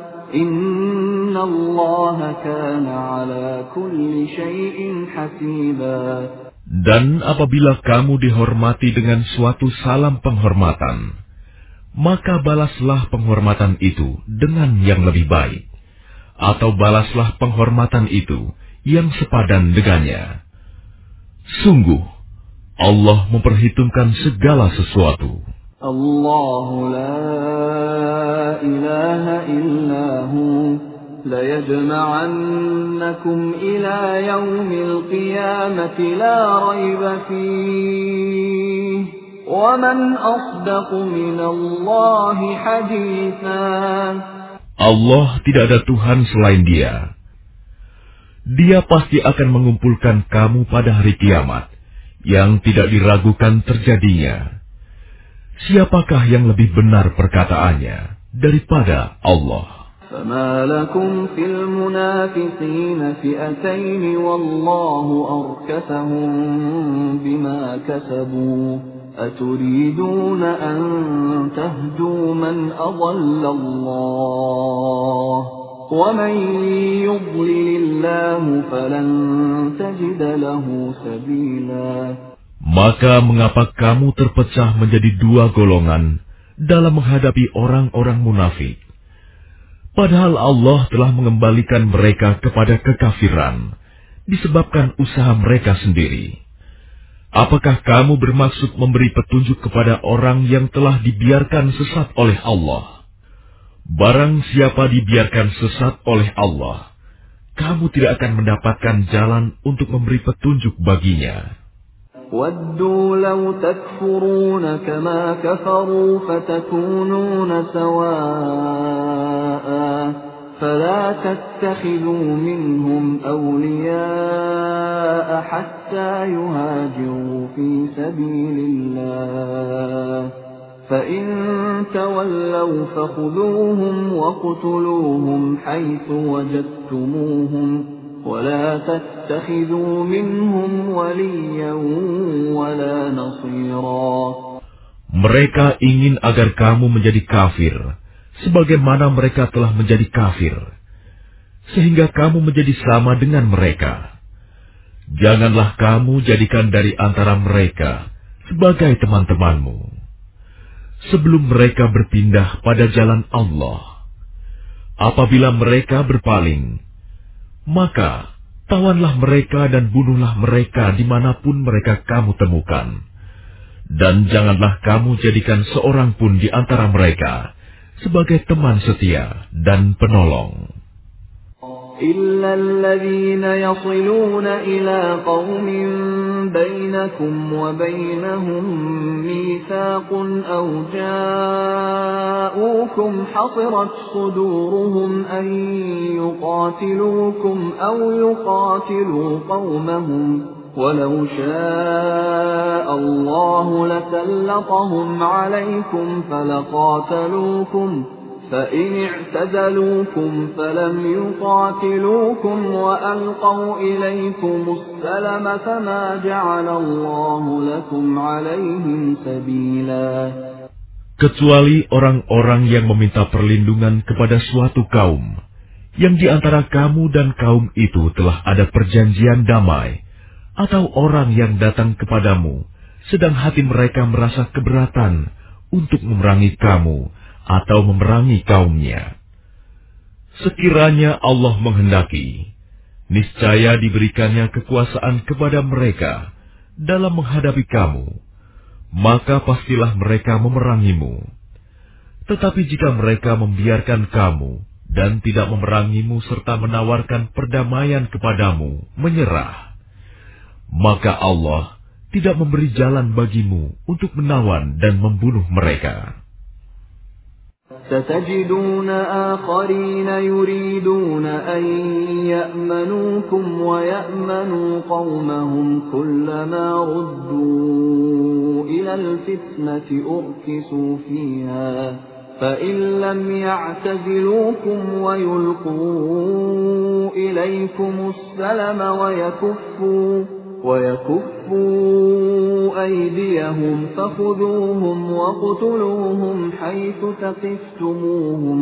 إِنَّ اللَّهَ كَانَ عَلَى كُلِّ شَيْءٍ حَسِيبًا.
Dan apabila kamu dihormati dengan suatu salam penghormatan, maka balaslah penghormatan itu dengan yang lebih baik, atau balaslah penghormatan itu yang sepadan dengannya. Sungguh, Allah memperhitungkan segala sesuatu.
Allahu la ilaha illa hu la yajma'annakum ila yaumil qiyamati la rayba fihi. وَمَنْ أَصْدَقُ مِنَ اللَّهِ حَدِيثًا.
Allah tidak ada Tuhan selain Dia. Dia pasti akan mengumpulkan kamu pada hari kiamat yang tidak diragukan terjadinya. Siapakah yang lebih benar perkataannya daripada Allah?
فَمَا لَكُمْ فِي الْمُنَافِقِينَ فِئَتَيْنِ وَاللَّهُ أَرْكَسَهُم بِمَا كَسَبُوا أتريدون أن تهدوا من أضل الله ومن يضلل الله فلن تجد له سبيلا.
Maka mengapa kamu terpecah menjadi dua golongan dalam menghadapi orang-orang munafik? Padahal Allah telah mengembalikan mereka kepada kekafiran disebabkan usaha mereka sendiri. Apakah kamu bermaksud memberi petunjuk kepada orang yang telah dibiarkan sesat oleh Allah? Barang siapa dibiarkan sesat oleh Allah, kamu tidak akan mendapatkan jalan untuk memberi petunjuk baginya.
وَدُّوا لَوْ تَكْفُرُونَ كَمَا كَفَرُوا فَتَكُونُونَ سَوَاءً فَلَا تَتَّخِذُوا مِنْهُمْ أَوْلِيَاءَ حَتَّى يُهَاجِرُوا فِي سَبِيلِ اللَّهِ فَإِنْ تَوَلَّوْا فَخُذُوهُمْ وَاقْتُلُوهُمْ حَيْثُ وَجَدتُّمُوهُمْ وَلَا تَتَّخِذُوا مِنْهُمْ وَلِيًّا وَلَا نَصِيرًا.
Mereka ingin agar kamu menjadi kafir, sebagaimana mereka telah menjadi kafir, sehingga kamu menjadi sama dengan mereka. Janganlah kamu jadikan dari antara mereka sebagai teman-temanmu, sebelum mereka berpindah pada jalan Allah. Apabila mereka berpaling, maka tawanlah mereka dan bunuhlah mereka dimanapun mereka kamu temukan. Dan janganlah kamu jadikan seorang pun di antara mereka sebagai teman setia dan penolong.
إِلَّا الَّذِينَ يَصِلُونَ إِلَى قَوْمٍ بَيْنَكُمْ وَبَيْنَهُم مِّيثَاقٌ أَوْ جَاءُوكُمْ حَصِرَتْ صُدُورُهُمْ أَن يُقَاتِلُوكُمْ أَوْ يُقَاتِلُوا قَوْمَهُمْ وَلَوْ شَاءَ اللَّهُ لَسَلَّطَهُمْ عَلَيْكُمْ فَلَقَاتَلُوكُمْ فَإِنِ اعْتَزَلُوكُمْ فَلَمْ يُقَاتِلُوكُمْ وَأَلْقَوْا إِلَيْكُمُ السَّلَمَ فَمَا جَعَلَ اللَّهُ لَكُمْ عَلَيْهِمْ سَبِيلًا.
Kecuali orang-orang yang meminta perlindungan kepada suatu kaum, yang di antara kamu dan kaum itu telah ada perjanjian damai, atau orang yang datang kepadamu, sedang hati mereka merasa keberatan untuk memerangi kamu, atau memerangi kaumnya. Sekiranya Allah menghendaki, niscaya diberikannya kekuasaan kepada mereka dalam menghadapi kamu, maka pastilah mereka memerangimu. Tetapi jika mereka membiarkan kamu dan tidak memerangimu serta menawarkan perdamaian kepadamu, menyerah, maka Allah tidak memberi jalan bagimu untuk menawan dan membunuh mereka.
سَتَجِدُونَ آخَرِينَ يُرِيدُونَ أَن يَأْمَنُوكُمْ وَيَأْمَنُوا قَوْمَهُمْ كُلَّمَا رُدُّوا إِلَى الْفِتْنَةِ أُرْكِسُوا فِيهَا فَإِن لَّمْ يَعْتَزِلُوكُمْ وَيُلْقُوا إِلَيْكُمُ السَّلَمَ وَيَكُفُّوا وَيَكُفُّوا أَيْدِيَهُمْ فَخُذُوهُمْ وَاقْتُلُوهُمْ حَيْثُ ثَقِفْتُمُوهُمْ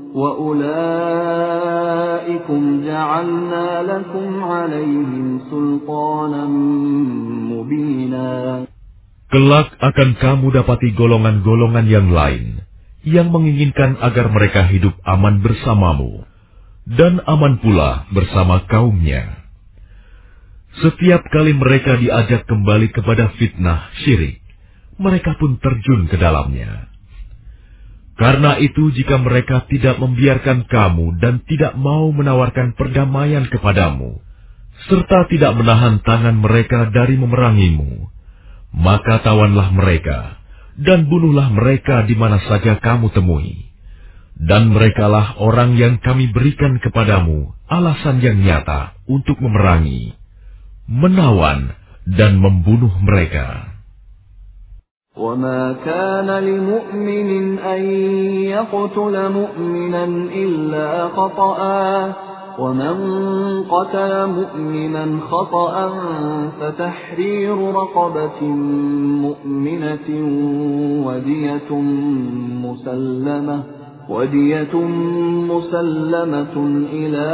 وَأُولَٰئِكُمْ جَعَلْنَا لَكُمْ عَلَيْهِمْ سُلْطَانًا مُّبِينًا.
Kelak akan kamu dapati golongan-golongan yang lain yang menginginkan agar mereka hidup aman bersamamu dan aman pula bersama kaumnya. Setiap kali mereka diajak kembali kepada fitnah syirik, mereka pun terjun ke dalamnya. Karena itu, jika mereka tidak membiarkan kamu dan tidak mau menawarkan perdamaian kepadamu, serta tidak menahan tangan mereka dari memerangimu, maka tawanlah mereka dan bunuhlah mereka di mana saja kamu temui. Dan merekalah orang yang kami berikan kepadamu alasan yang nyata untuk memerangi, menawan dan membunuh mereka.
وَمَا كَانَ لِمُؤْمِنٍ أَن يَقْتُلَ مُؤْمِنًا إِلَّا خَطَأً وَمَن قَتَلَ مُؤْمِنًا خَطَأً فَتَحْرِيرُ رَقَبَةٍ مُؤْمِنَةٍ بَيِّنَةٍ وَدِيَةٌ مُسَلَّمَةٌ وَدِيَةٌ مُسَلَّمَةٌ إِلَى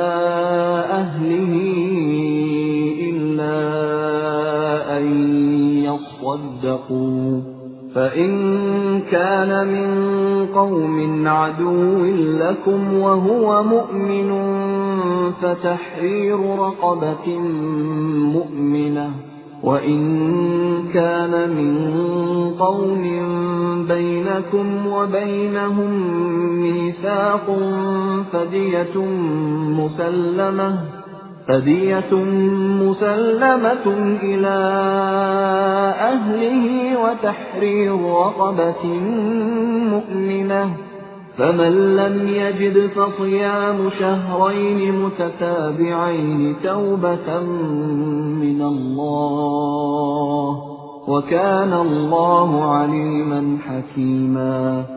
أَهْلِهِ إِلَّا أَن يَصَّدَّقُوا فَإِن كَانَ مِن قَوْمٍ عَدُوٍّ لَّكُمْ وَهُوَ مُؤْمِنٌ فَتَحْرِيرُ رَقَبَةٍ مُّؤْمِنَةٍ وَإِن كَانَ مِن قَوْمٍ بَيْنَكُمْ وَبَيْنَهُم مِّيثَاقٌ فَدِيَةٌ مُّسَلَّمَةٌ فَدِيَةٌ مُّسَلَّمَةٌ إِلَى أَهْلِهِ وَتَحْرِيرُ رَقَبَةٍ مُّؤْمِنَةٍ فَمَن لَّمْ يَجِدْ فَصِيَامُ شَهْرَيْنِ مُتَتَابِعَيْنِ تَوْبَةً مِّنَ اللَّهِ وَكَانَ اللَّهُ عَلِيمًا حَكِيمًا.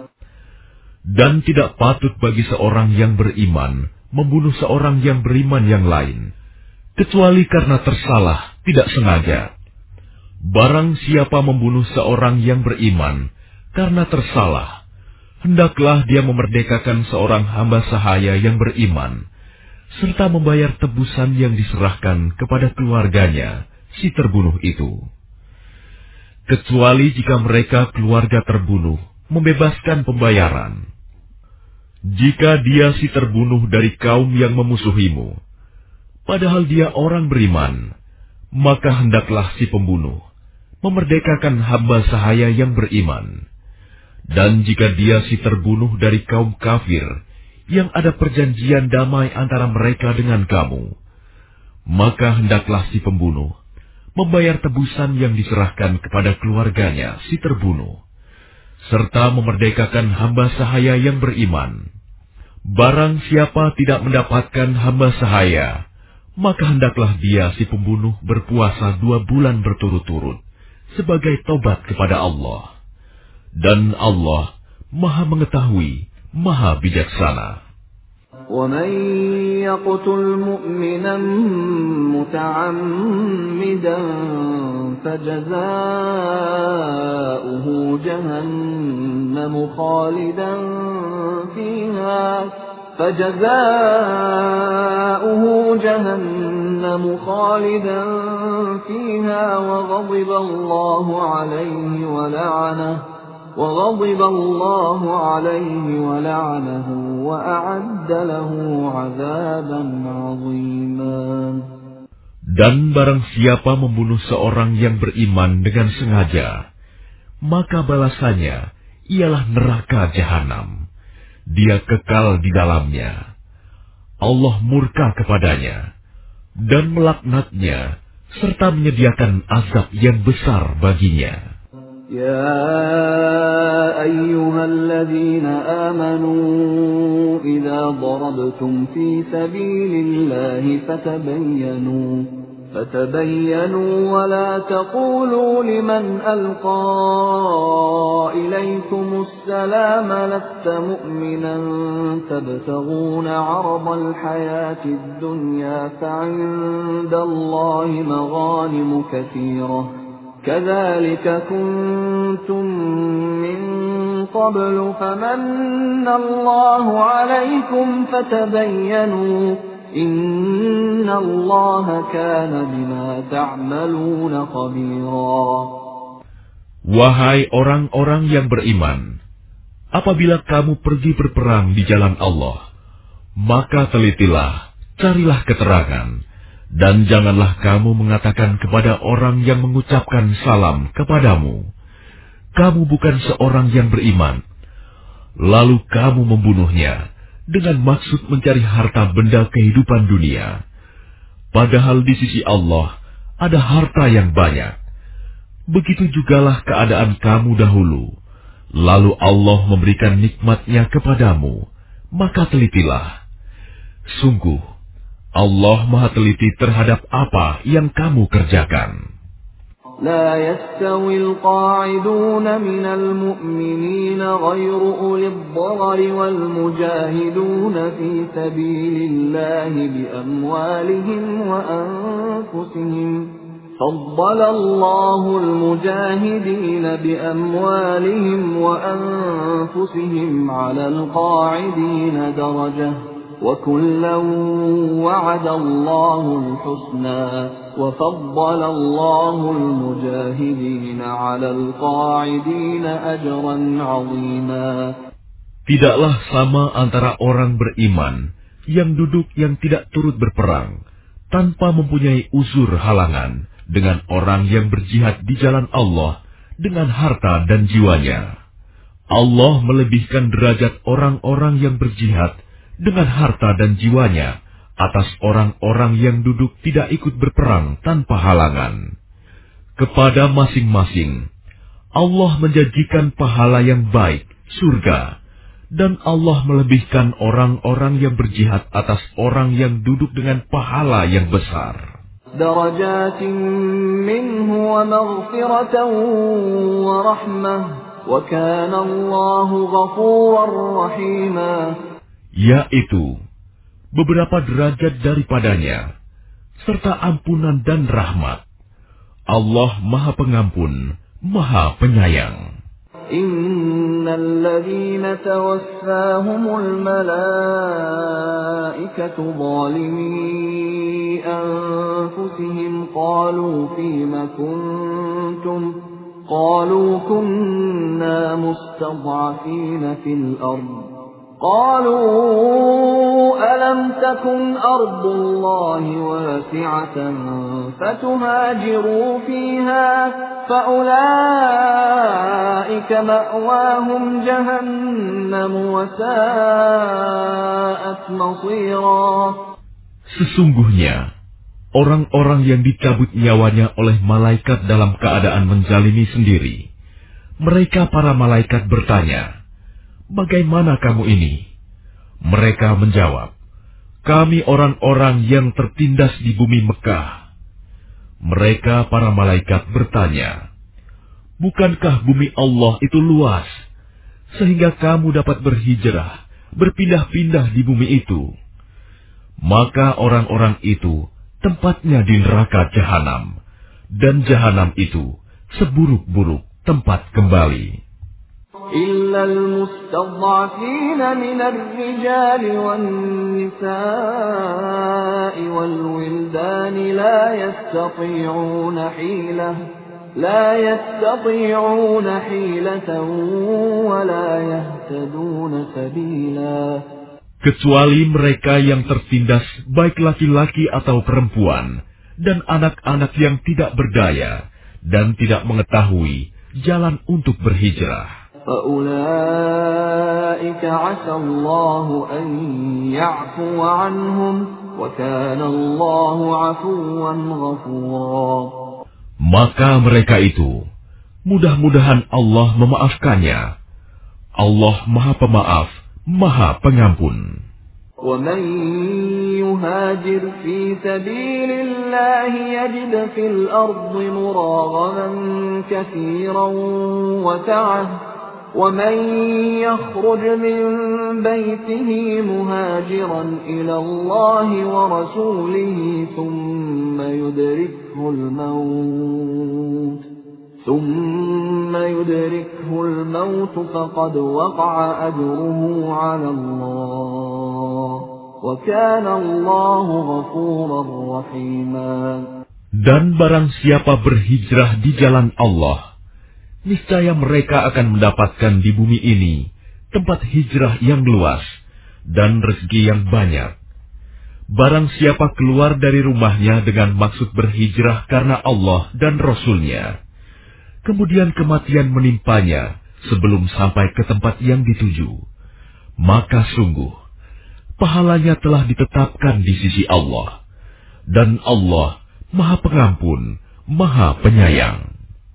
Dan tidak patut bagi seorang yang beriman membunuh seorang yang beriman yang lain, kecuali karena tersalah, tidak sengaja. Barang siapa membunuh seorang yang beriman karena tersalah, hendaklah dia memerdekakan seorang hamba sahaya yang beriman, serta membayar tebusan yang diserahkan kepada keluarganya, si terbunuh itu. Kecuali jika mereka keluarga terbunuh membebaskan pembayaran. Jika dia si terbunuh dari kaum yang memusuhimu, padahal dia orang beriman, maka hendaklah si pembunuh memerdekakan hamba sahaya yang beriman. Dan jika dia si terbunuh dari kaum kafir, yang ada perjanjian damai antara mereka dengan kamu, maka hendaklah si pembunuh membayar tebusan yang diserahkan kepada keluarganya si terbunuh, serta memerdekakan hamba sahaya yang beriman. Barang siapa tidak mendapatkan hamba sahaya, maka hendaklah dia si pembunuh berpuasa dua bulan berturut-turut sebagai tobat kepada Allah. Dan Allah Maha Mengetahui, Maha Bijaksana.
وَمَن يَقْتُلْ مُؤْمِنًا مُّتَعَمِّدًا فَجَزَاؤُهُ جَهَنَّمُ خَالِدًا فِيهَا فَجَزَاؤُهُ جَهَنَّمُ خَالِدًا فِيهَا وَغَضِبَ اللَّهُ عَلَيْهِ وَلَعَنَهُ وَغَضِبَ اللَّهُ عَلَيْهِ وَلَعَنَهُ وَأَعَدَّ لَهُ عَذَابًا عَظِيمًا.
Dan barang siapa membunuh seorang yang beriman dengan sengaja, maka balasannya ialah neraka jahanam. Dia kekal di dalamnya. Allah murka kepadanya dan melaknatnya serta menyediakan azab yang besar baginya.
يا أيها الذين آمنوا إذا ضربتم في سبيل الله فتبينوا فتبينوا ولا تقولوا لمن ألقى إليكم السلام لست مؤمنا تبتغون عرض الحياة الدنيا فعند الله مغانم كثيرة كذلك كنتم من قبل فمن الله عليكم فتبينوا إن الله كان بما تعملون خبيرا.
Wahai orang-orang yang beriman, apabila kamu pergi berperang di jalan Allah, maka telitilah, carilah keterangan. Dan janganlah kamu mengatakan kepada orang yang mengucapkan salam kepadamu, kamu bukan seorang yang beriman, lalu kamu membunuhnya dengan maksud mencari harta benda kehidupan dunia. Padahal di sisi Allah ada harta yang banyak. Begitu jugalah keadaan kamu dahulu, lalu Allah memberikan nikmat-Nya kepadamu, maka telitilah. Sungguh, Allah Maha Teliti terhadap apa yang kamu kerjakan.
لا يستوي القاعدون من المؤمنين غير أولي الضرر والمجاهدون في سبيل الله بأموالهم وأنفسهم فضل الله المجاهدين بأموالهم وأنفسهم على القاعدين درجة وكلا وعد الله الحسنى وفضل الله المجاهدين على القاعدين أجرا عظيما.
Tidaklah sama antara orang beriman yang duduk yang tidak turut berperang tanpa mempunyai uzur halangan dengan orang yang berjihad di jalan Allah dengan harta dan jiwanya. Allah melebihkan derajat orang-orang yang berjihad dengan harta dan jiwanya atas orang-orang yang duduk tidak ikut berperang tanpa halangan. Kepada masing-masing, Allah menjanjikan pahala yang baik, surga, dan Allah melebihkan orang-orang yang berjihad atas orang yang duduk dengan pahala yang besar.
درجات منه ومغفرة ورحمة وكان الله غفورا رحيما.
Yaitu beberapa derajat daripadanya serta ampunan dan rahmat. Allah Maha Pengampun, Maha Penyayang.
إن الذين توفاهم الملائكة ظالمي أنفسهم قالوا فيم كنتم قالوا كنا مستضعفين في الأرض قالوا ألم تكن أرض الله واسعة فتهاجروا فيها فأولئك مأواهم جهنم وساءت مصيرا.
Sesungguhnya orang-orang yang dicabut nyawanya oleh malaikat dalam keadaan menzalimi sendiri, mereka para malaikat bertanya, "Bagaimana kamu ini?" Mereka menjawab, "Kami orang-orang yang tertindas di bumi Mekah." Mereka para malaikat bertanya, "Bukankah bumi Allah itu luas, sehingga kamu dapat berhijrah, berpindah-pindah di bumi itu?" Maka orang-orang itu tempatnya di neraka Jahanam, dan Jahanam itu seburuk-buruk tempat kembali.
إلا المستضعفين من الرجال والنساء والولدان لا يستطيعون حيلة لا يستطيعون حيلة ولا يهتدون سبيلا.
Kecuali mereka yang tertindas, baik laki-laki atau perempuan, dan anak-anak yang tidak berdaya dan tidak mengetahui jalan untuk berhijrah.
فَأُولَئِكَ عَسَى اللَّهُ أَن يَعْفُوَ عَنْهُمْ وَكَانَ اللَّهُ عَفُوًّا غَفُورًا.
Maka mereka itu, mudah-mudahan Allah memaafkannya. Allah Maha Pemaaf, Maha Pengampun.
وَمَن يُهَاجِرْ فِي سَبِيلِ اللَّهِ يَجِدْ فِي الْأَرْضِ مُرَاغَمًا كَثِيرًا وَسَعَةً وَمَن يَخْرُجْ مِن بَيْتِهِ مُهَاجِرًا إِلَى اللَّهِ وَرَسُولِهِ ثُمَّ يُدْرِكْهُ الْمَوْتُ ثُمَّ يُدْرِكْهُ الْمَوْتُ فَقَدْ وَقَعَ أَجْرُهُ عَلَى اللَّهِ وَكَانَ اللَّهُ غَفُورًا رَّحِيمًا.
Dan barang siapa berhijrah di jalan Allah, niscaya mereka akan mendapatkan di bumi ini tempat hijrah yang luas dan rezeki yang banyak. Barang siapa keluar dari rumahnya dengan maksud berhijrah karena Allah dan Rasul-Nya, kemudian kematian menimpanya sebelum sampai ke tempat yang dituju, maka sungguh pahalanya telah ditetapkan di sisi Allah, dan Allah Maha Pengampun, Maha Penyayang.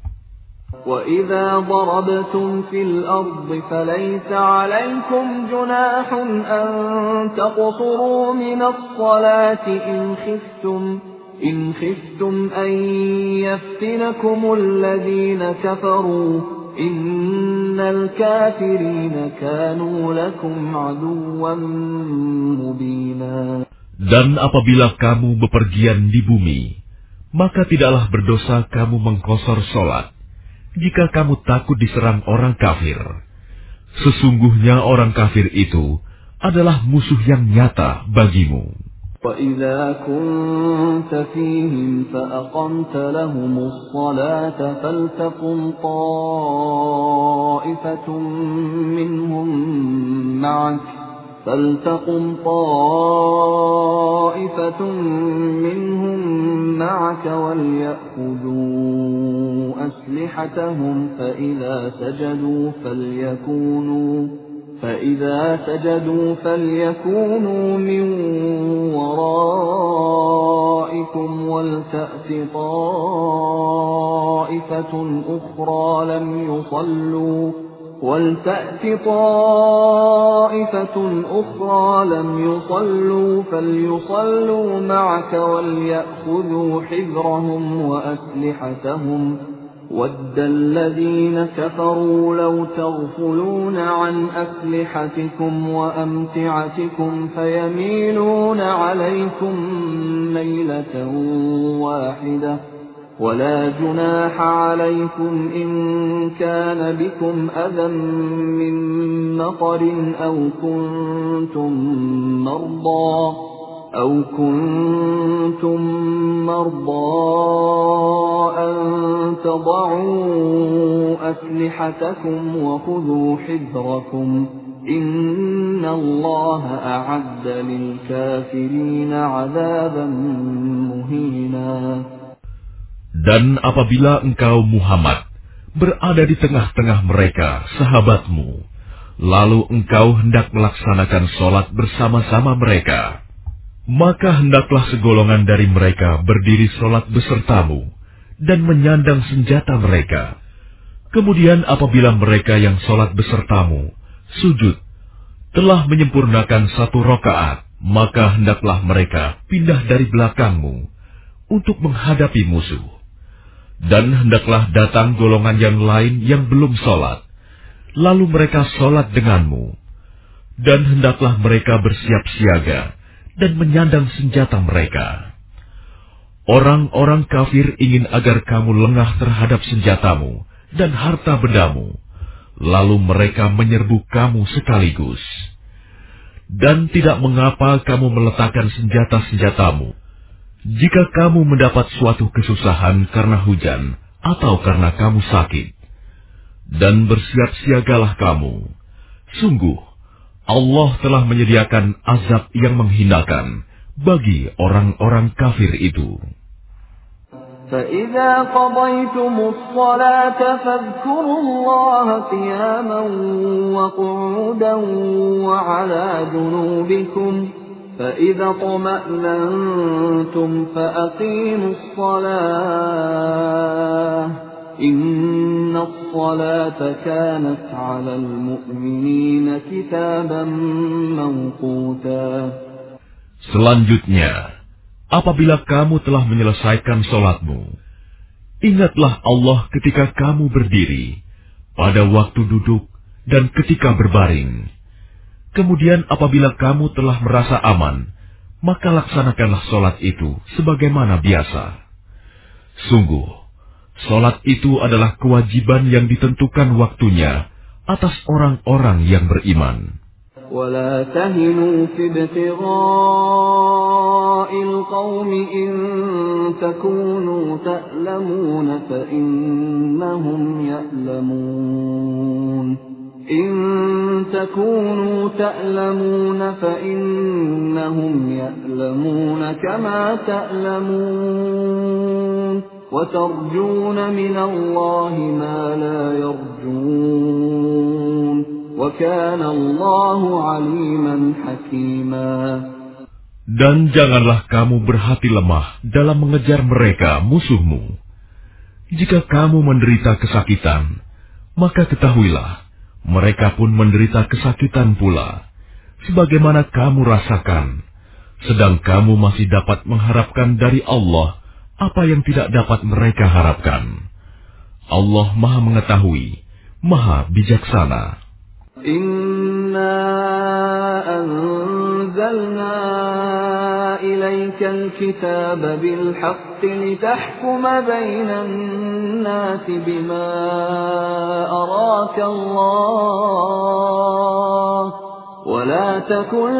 وَإِذَا ضَرَبْتُمْ فِي الْأَرْضِ فَلَيْسَ عَلَيْكُمْ جُنَاحٌ أَن تَقْصُرُوا مِنَ الصَّلَاةِ إِنْ خِفْتُمْ إِنْ خِفْتُمْ أَن يَفْتِنَكُمُ الَّذِينَ كَفَرُوا إِنَّ الْكَافِرِينَ كَانُوا لَكُمْ عَدُوًّا مُبِينًا.
Dan apabila kamu bepergian di bumi, maka tidaklah berdosa kamu mengkosor solat, jika kamu takut diserang orang kafir. Sesungguhnya orang kafir itu adalah musuh yang nyata bagimu.
وَإِذَا كُنْتَ فِيهِمْ فَأَقَمْتَ لَهُمُ الصَّلَاةَ فَلْتَقُمْ طَائِفَةٌ مِّنْهُمْ مَعَكَ فَلْتَقُمْ طَائِفَةٌ مِّنْهُمْ مَعَكَ وَلْيَأْخُذُوا أَسْلِحَتَهُمْ فَإِذَا سَجَدُوا فَلْيَكُونُوا فَإِذَا سَجَدُوا فَلْيَكُونُوا مِنْ وَرَائِكُمْ وَلْتَأْتِ طَائِفَةٌ أُخْرَى لَمْ يُصَلُّوا وَلْتَأْتِ طَائِفَةٌ أُخْرَى لَمْ يُصَلُّوا فَلْيُصَلُّوا مَعَكَ وَلْيَأْخُذُوا حِذْرَهُمْ وَأَسْلِحَتَهُمْ وَدَّ الَّذِينَ كَفَرُوا لَوْ تَغْفُلُونَ عَنْ أَسْلِحَتِكُمْ وَأَمْتِعَتِكُمْ فَيَمِيلُونَ عَلَيْكُمْ مَيْلَةً وَاحِدَةً وَلَا جُنَاحَ عَلَيْكُمْ إِن كَانَ بِكُمْ أَذًى مِّن مَّطَرٍ أَوْ كُنتُم مَّرْضَىٰ أَوْ كُنتُم مَّرْضَىٰ أَن تَضَعُوا أَسْلِحَتَكُمْ وَخُذُوا حِذْرَكُمْ إِنَّ اللَّهَ أَعَدَّ لِلْكَافِرِينَ عَذَابًا مُّهِينًا.
Dan apabila engkau Muhammad berada di tengah-tengah mereka, sahabatmu, lalu engkau hendak melaksanakan sholat bersama-sama mereka, maka hendaklah segolongan dari mereka berdiri sholat besertamu dan menyandang senjata mereka. Kemudian apabila mereka yang sholat besertamu sujud telah menyempurnakan satu rakaat, maka hendaklah mereka pindah dari belakangmu untuk menghadapi musuh. Dan hendaklah datang golongan yang lain yang belum sholat, lalu mereka sholat denganmu. Dan hendaklah mereka bersiap siaga dan menyandang senjata mereka. Orang-orang kafir ingin agar kamu lengah terhadap senjatamu dan harta bendamu, lalu mereka menyerbu kamu sekaligus. Dan tidak mengapa kamu meletakkan senjata-senjatamu, jika kamu mendapat suatu kesusahan karena hujan atau karena kamu sakit. Dan bersiap siagalah kamu. Sungguh, Allah telah menyediakan azab yang menghinakan bagi orang-orang kafir itu.
فَإِذَا قَضَيْتُمُ الصَّلَاةَ فَاذْكُرُوا اللَّهَ قِيَامًا وَقُعُودًا وَعَلَى جُنُوبِكُمْ فَإِذَا اطْمَأْنَنتُمْ فَأَقِيمُوا الصَّلَاةَ إِنَّ الصَّلَاةَ كَانَتْ عَلَى الْمُؤْمِنِينَ كِتَابًا مَّوْقُوتًا.
Selanjutnya, apabila kamu telah menyelesaikan sholatmu, ingatlah Allah ketika kamu berdiri, pada waktu duduk, dan ketika berbaring. Kemudian apabila kamu telah merasa aman, maka laksanakanlah sholat itu sebagaimana biasa. Sungguh, sholat itu adalah kewajiban yang ditentukan waktunya atas orang-orang yang beriman.
ولا تهنوا في ابتغاء القوم إن تكونوا تألمون فإنهم يألمون إن تكونوا تألمون فإنهم يألمون كما تألمون وترجون من الله ما لا يرجون وَكَانَ اللَّهُ عَلِيمًا حَكِيمًا.
Dan janganlah kamu berhati lemah dalam mengejar mereka musuhmu. Jika kamu menderita kesakitan, maka ketahuilah, mereka pun menderita kesakitan pula, sebagaimana kamu rasakan, sedang kamu masih dapat mengharapkan dari Allah apa yang tidak dapat mereka harapkan. Allah Maha Mengetahui, Maha Bijaksana.
Inna أنزلنا إليك الكتاب بالحق لتحكم بين الناس بما أراك الله ولا تكن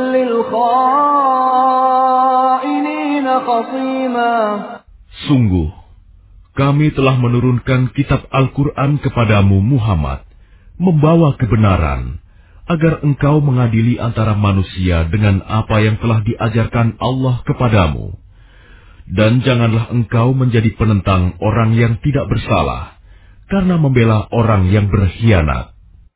للخائنين خصيما.
Sungguh, kami telah menurunkan kitab Al-Quran kepadamu Muhammad, membawa kebenaran, agar engkau mengadili antara manusia dengan apa yang telah diajarkan Allah kepadamu. Dan janganlah engkau menjadi penentang orang yang tidak bersalah, karena membela orang yang berkhianat.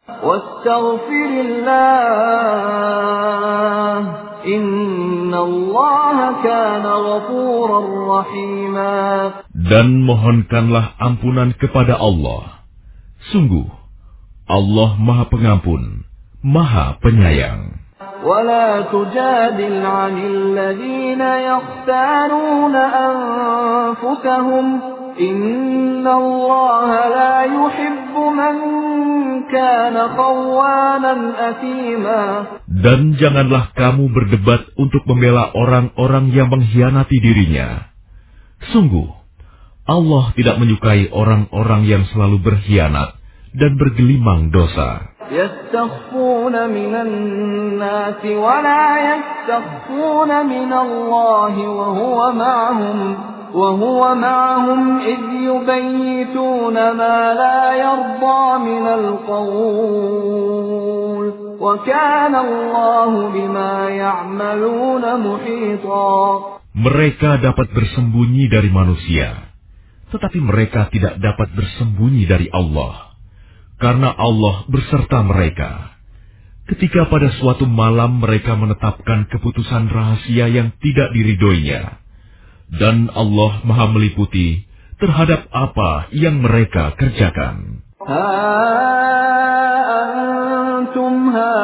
Wastaghfirillah, innallaha kana ghafurar rahima.
Dan mohonkanlah ampunan kepada Allah. Sungguh, Allah Maha Pengampun, Maha Penyayang.
ولا تجادل عن الذين يختارون أنفسهم إن الله لا يحب من كان خوانا أثيما.
Dan janganlah kamu berdebat untuk membela orang-orang yang mengkhianati dirinya. Sungguh, Allah tidak menyukai orang-orang yang selalu berkhianat dan bergelimang dosa.
يستخفون من الناس ولا يستخفون من الله وهو معهم وهو معهم إذ يبيتون ما لا يرضى من القول وكان الله بما يعملون محيطا.
Mereka dapat bersembunyi dari manusia, tetapi mereka tidak dapat bersembunyi dari Allah. Karena Allah berserta mereka. Ketika pada suatu malam mereka menetapkan keputusan rahasia yang tidak diridhoinya. Dan Allah Maha meliputi terhadap apa yang mereka kerjakan.
Ha antum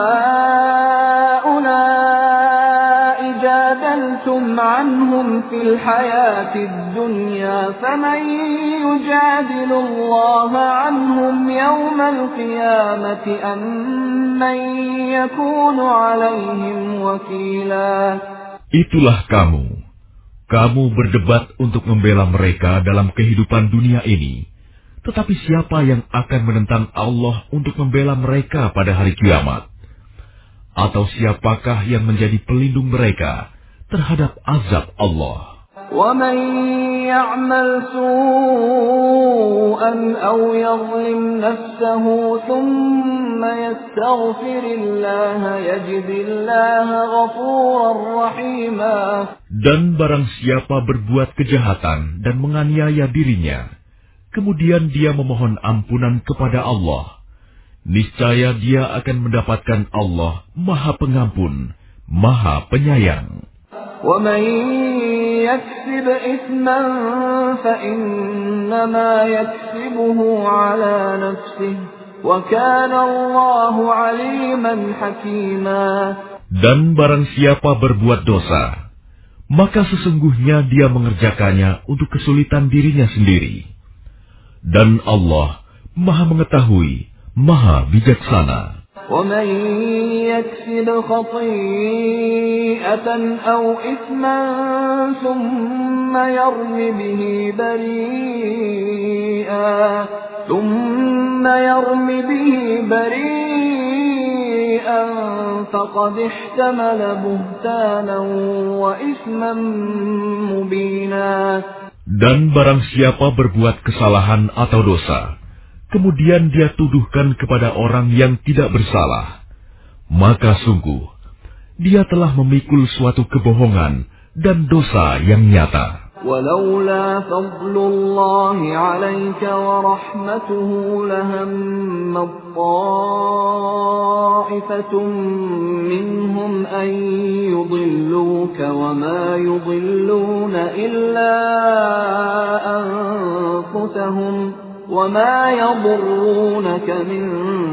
haula'i jadaltum anhum fil hayatid dunya faman yujadilu Allah anhum yawmal qiyamati amman yakunu alaihim wakila.
Itulah kamu. Kamu berdebat untuk membela mereka dalam kehidupan dunia ini. Tetapi siapa yang akan menentang Allah untuk membela mereka pada hari kiamat? Atau siapakah yang menjadi pelindung mereka terhadap azab Allah?
وَمَنْ يَعْمَلْ سُوءًا أَوْ يَظْلِمْ نَفْسَهُ ثُمَّ يَسْتَغْفِرِ اللَّهَ يَجِدِ اللَّهَ غَفُورًا رَحِيمًا.
Dan barang siapa berbuat kejahatan dan menganiaya dirinya, kemudian dia memohon ampunan kepada Allah, niscaya dia akan mendapatkan Allah Maha Pengampun, Maha Penyayang.
وَمَنْ يَكْسِبْ إِثْمًا فَإِنَّمَا يَكْسِبُهُ عَلَى نَفْسِهِ وَكَانَ اللَّهُ عَلِيمًا حَكِيمًا. Dan
barang siapa berbuat dosa, maka sesungguhnya dia mengerjakannya untuk kesulitan dirinya sendiri. Dan Allah Maha mengetahui, Maha bijaksana.
وَمَنْ يَكْسِبْ خَطِيئَةً أَوْ إِثْمًا ثُمَّ يَرْمِ بِهِ بَرِيئًا ثُمَّ يَرْمِ بِهِ بَرِيئًا فَقَدِ احْتَمَلَ بُهْتَانًا وَإِثْمًا مُبِينًا. Dan
barang siapa berbuat kesalahan atau dosa, kemudian dia tuduhkan kepada orang yang tidak bersalah, maka sungguh, dia telah memikul suatu kebohongan dan dosa yang nyata.
ولولا فضل الله عليك ورحمته لهم طائفة منهم أن يضلوك وما يضلون إلا أنفسهم وما يضرونك من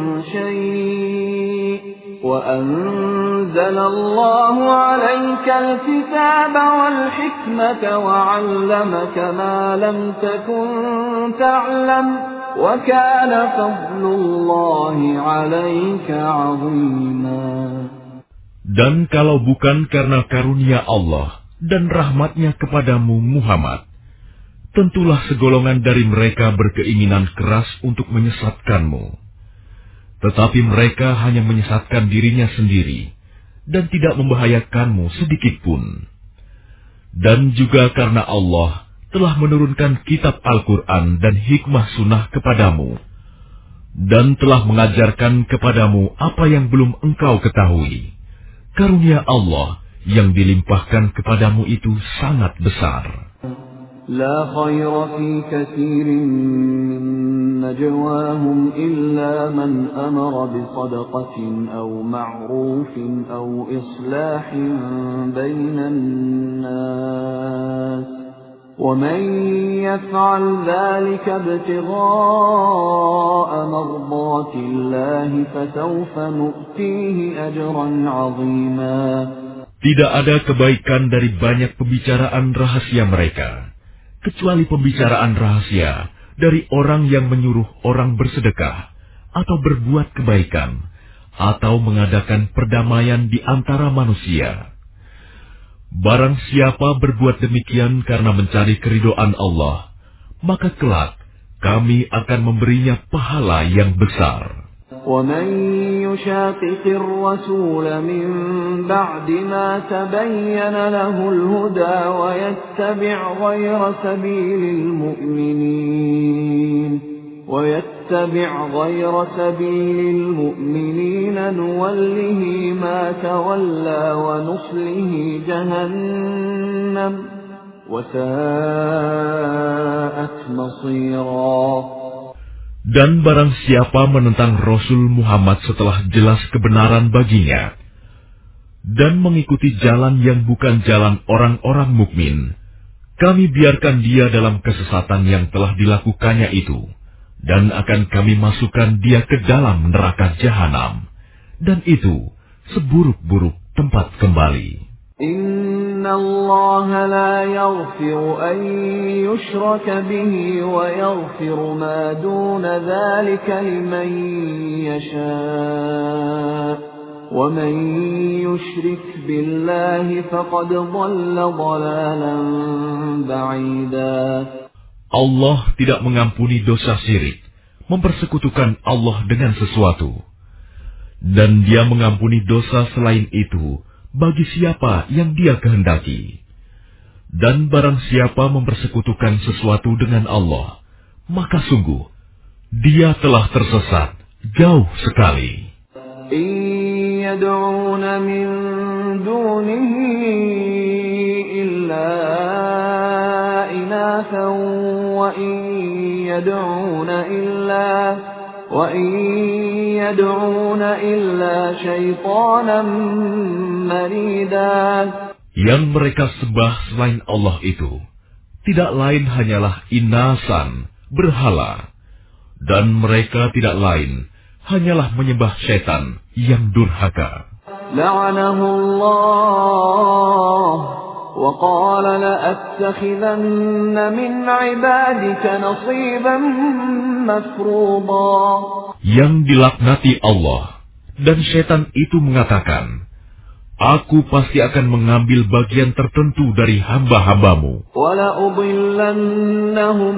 شيء وأنزل الله عليك الكتاب والحكمة وعلمك ما لم تكن تعلم وكان فضل الله عليك عظيما.
Dan kalau bukan karena karunia Allah dan rahmatnya kepadamu Muhammad, tentulah segolongan dari mereka berkeinginan keras untuk menyesatkanmu. Tetapi mereka hanya menyesatkan dirinya sendiri dan tidak membahayakanmu sedikit pun. Dan juga karena Allah telah menurunkan kitab Al-Quran dan hikmah sunnah kepadamu, dan telah mengajarkan kepadamu apa yang belum engkau ketahui. Karunia Allah yang dilimpahkan kepadamu itu sangat besar.
لا خير في كثير من نجواهم إلا من أمر بصدقة أو معروف أو إصلاح بين الناس ومن يفعل ذلك ابتغاء مرضات الله فسوف نؤتيه أجرا عظيما.
Tidak ada kebaikan dari banyak pembicaraan rahasia mereka, kecuali pembicaraan rahasia dari orang yang menyuruh orang bersedekah, atau berbuat kebaikan, atau mengadakan perdamaian di antara manusia. Barang siapa berbuat demikian karena mencari keridhaan Allah, maka kelak kami akan memberinya pahala yang besar.
وَمَنْ يُشَاقِقِ الرَّسُولَ مِنْ بَعْدِ مَا تَبَيَّنَ لَهُ الْهُدَى وَيَتَّبِعْ غَيْرَ سَبِيلِ الْمُؤْمِنِينَ وَيَتَّبِعْ غَيْرَ سَبِيلِ الْمُؤْمِنِينَ نُوَلِّهِ مَا تَوَلَّى وَنُصْلِهِ جَهَنَّمَ وَسَاءَتْ مَصِيرًا.
Dan barang siapa menentang Rasul Muhammad setelah jelas kebenaran baginya, dan mengikuti jalan yang bukan jalan orang-orang mukmin, kami biarkan dia dalam kesesatan yang telah dilakukannya itu, dan akan kami masukkan dia ke dalam neraka jahanam, dan itu seburuk-buruk tempat kembali.
Inna Allah la yaghfiru an yushraka bihi wa yaghfiru ma duna dhalika liman yasha' wa man yushrik billahi faqad dhalla dhalalan ba'ida.
Allah tidak mengampuni dosa syirik, mempersekutukan Allah dengan sesuatu, dan Dia mengampuni dosa selain itu bagi siapa yang Dia kehendaki. Dan barang siapa mempersekutukan sesuatu dengan Allah, maka sungguh dia telah tersesat jauh sekali.
In yad'una min dunihi illa inathan wa in yad'una illa وَإِنْ يَدْعُونَ إِلَّا شَيْطَانًا مَرِيدًا.
Yang mereka sembah selain Allah itu tidak lain hanyalah inasan, berhala, dan mereka tidak lain hanyalah menyembah setan yang durhaka.
لَعَنَهُ اللَّهُ وَقَالَ لَأَتَّخِذَنَّ مِنْ عِبَادِكَ نَصِيبًا مَفْرُوضًا.
Yang dilaknati Allah, dan setan itu mengatakan, Aku pasti akan mengambil bagian tertentu dari hamba-hambamu.
وَلَأُضِلَّنَّهُمْ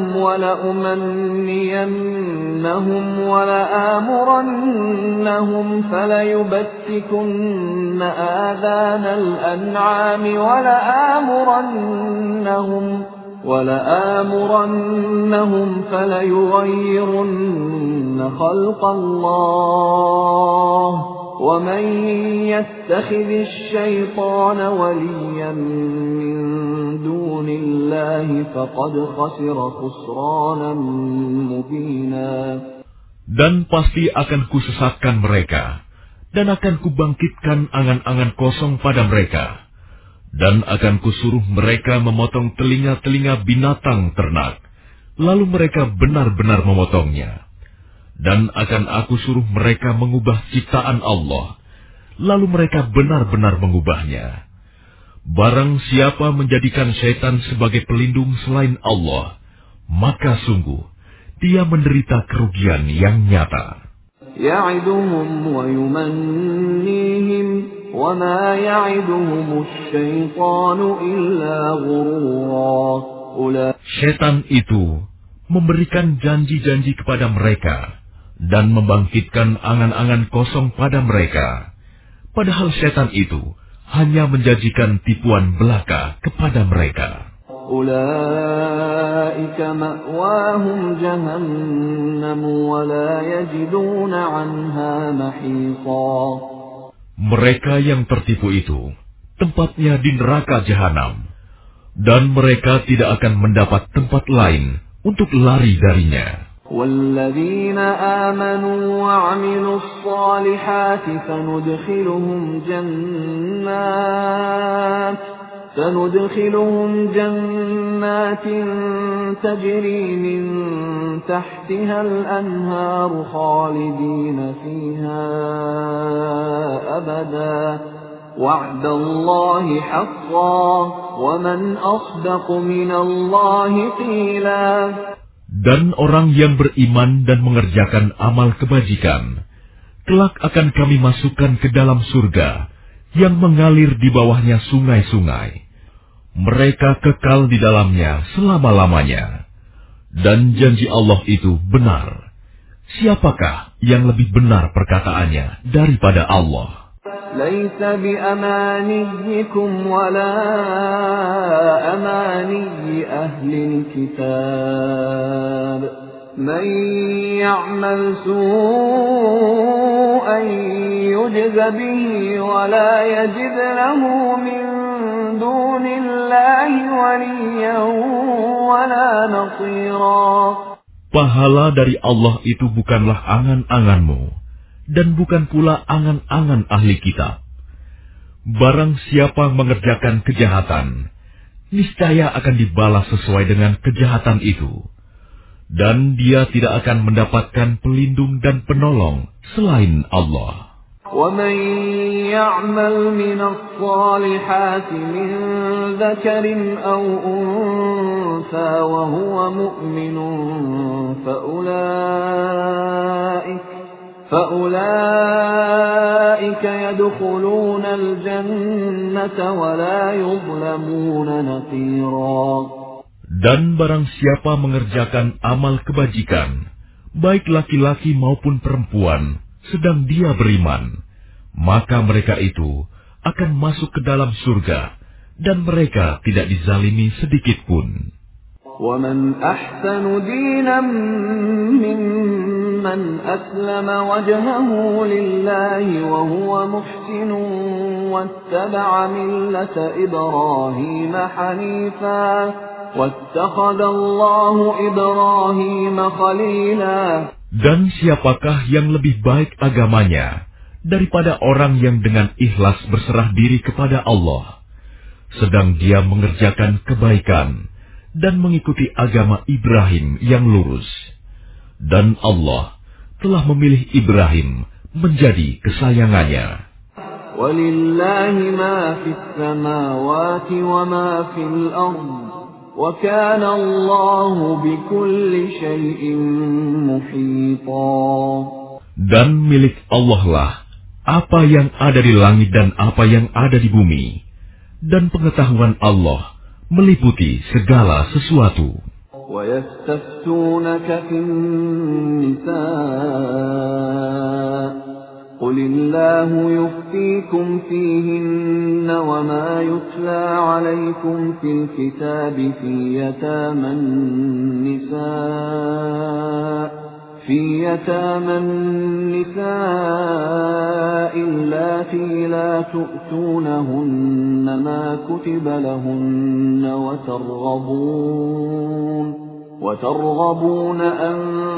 وَلَأُمَنِّيَنَّهُمْ وَلَآمُرَنَّهُمْ فَلَيُبَتِّكُنَّ آذَانَ الْأَنْعَامِ وَلَآمُرَنَّهُمْ وَلَآمُرَنَّهُمْ فَلَيُغَيِّرُنَّ خَلْقَ اللَّهِ وَمَنْ يَتَّخِذِ الشَّيْطَانَ وَلِيًّا مِنْ دُونِ اللَّهِ فَقَدْ خَسِرَ خُسْرَانًا مُبِينًا.
Dan pasti akan kusesatkan mereka, dan akan kubangkitkan angan-angan kosong pada mereka, dan akan kusuruh mereka memotong telinga-telinga binatang ternak, lalu mereka benar-benar memotongnya. Dan akan aku suruh mereka mengubah ciptaan Allah, lalu mereka benar-benar mengubahnya. Barang siapa menjadikan setan sebagai pelindung selain Allah, maka sungguh dia menderita kerugian yang nyata.
يَعِدُهُمْ وَيُمَنِّيهِمْ وَمَا يَعِدُهُمُ الشَّيْطَانُ إِلَّا غُرُورًا.
Setan itu memberikan janji-janji kepada mereka dan membangkitkan angan-angan kosong pada mereka. Padahal setan itu hanya menjanjikan tipuan belaka kepada mereka.
أُولَئِكَ مَأْوَاهُمْ جَهَنَّمُ وَلَا يَجِدُونَ عَنْهَا مَحِيصًا.
Mereka yang tertipu itu tempatnya di neraka jahanam, dan mereka tidak akan mendapat tempat lain untuk lari darinya.
وَالَّذِينَ آمَنُوا وَعَمِلُوا الصَّالِحَاتِ فَنُدْخِلُهُمْ جَنَّاتٍ سندخلهم جنات تجري من تحتها الأنهار خالدين فيها أبدا وعد الله حقا ومن أصدق من الله قيلا.
Dan orang yang beriman dan mengerjakan amal kebajikan, kelak akan kami masukkan ke dalam surga yang mengalir di bawahnya sungai-sungai. Mereka kekal di dalamnya selama-lamanya. Dan janji Allah itu benar. Siapakah yang lebih benar perkataannya daripada Allah?
لَيْسَ بِأَمَانِيِّكُمْ وَلَا أَمَانِيِّ أَهْلِ الْكِتَابِ مَنْ يَعْمَلْ سُوءًا يُجْزَ بِهِ وَلَا يَجِدْ لَهُ مِنْ دُونِ اللَّهِ وَلِيًّا وَلَا نَصِيرًا.
Pahala dari Allah itu bukanlah angan-anganmu, dan bukan pula angan-angan ahli kitab. Barang siapa mengerjakan kejahatan, niscaya akan dibalas sesuai dengan kejahatan itu. Dan dia tidak akan mendapatkan pelindung dan penolong selain Allah.
وَمَنْ يَعْمَلْ مِنَ الصَّالِحَاتِ مِنْ ذَكَرٍ أَوْ أُنْثَى وَهُوَ مُؤْمِنٌ فَأُولَئِكَ فَأُولَئِكَ يَدْخُلُونَ الْجَنَّةَ وَلَا يُظْلَمُونَ نَقِيرًا.
Dan barang siapa mengerjakan amal kebajikan, baik laki-laki maupun perempuan, sedang dia beriman, maka mereka itu akan masuk ke dalam surga, dan mereka tidak dizalimi sedikit pun.
وَمَنْ أَحْسَنُ دِينًا مِّمَّنْ أَسْلَمَ وَجْهَهُ لِلَّهِ وَهُوَ مُحْسِنٌ وَاتَّبَعَ مِلَّةَ إِبْرَاهِيمَ حَنِيفًا وَاتَّخَذَ اللَّهُ إِبْرَاهِيمَ خَلِيلًا.
Dan siapakah yang lebih baik agamanya daripada orang yang dengan ikhlas berserah diri kepada Allah, sedang dia mengerjakan kebaikan dan mengikuti agama Ibrahim yang lurus. Dan Allah telah memilih Ibrahim menjadi kesayangannya.
وَلِلَّهِ مَا فِي السَّمَاوَاتِ وَمَا فِي الْأَرْضِ وَكَانَ اللَّهُ بِكُلِّ شَيْءٍ مُحِيطًا.
Dan milik Allah lah apa yang ada di langit dan apa yang ada di bumi, dan pengetahuan Allah meliputi segala sesuatu.
وَيَسْتَفْتُونَكَ فِي النِّسَاءِ قُلِ اللَّهُ يُفْتِيكُمْ فِيهِنَّ وَمَا يُتْلَى عَلَيْكُمْ فِي الْكِتَابِ فِي يَتَامَى النِّسَاءِ في يتامى النساء اللاتي لا تؤتونهن ما كتب لهن وترغبون وترغبون أن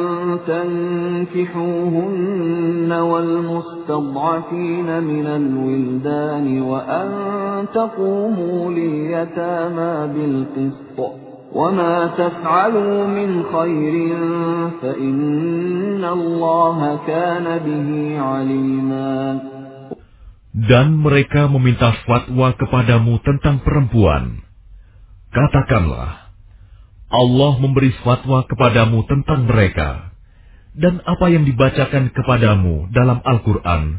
تنكحوهن والمستضعفين من الولدان وأن تقوموا لليتامى بالقسط وما تفعلوا من خير فإن الله كان به عليما.
Dan mereka meminta fatwa kepadamu tentang perempuan. Katakanlah, Allah memberi fatwa kepadamu tentang mereka, dan apa yang dibacakan kepadamu dalam Al-Quran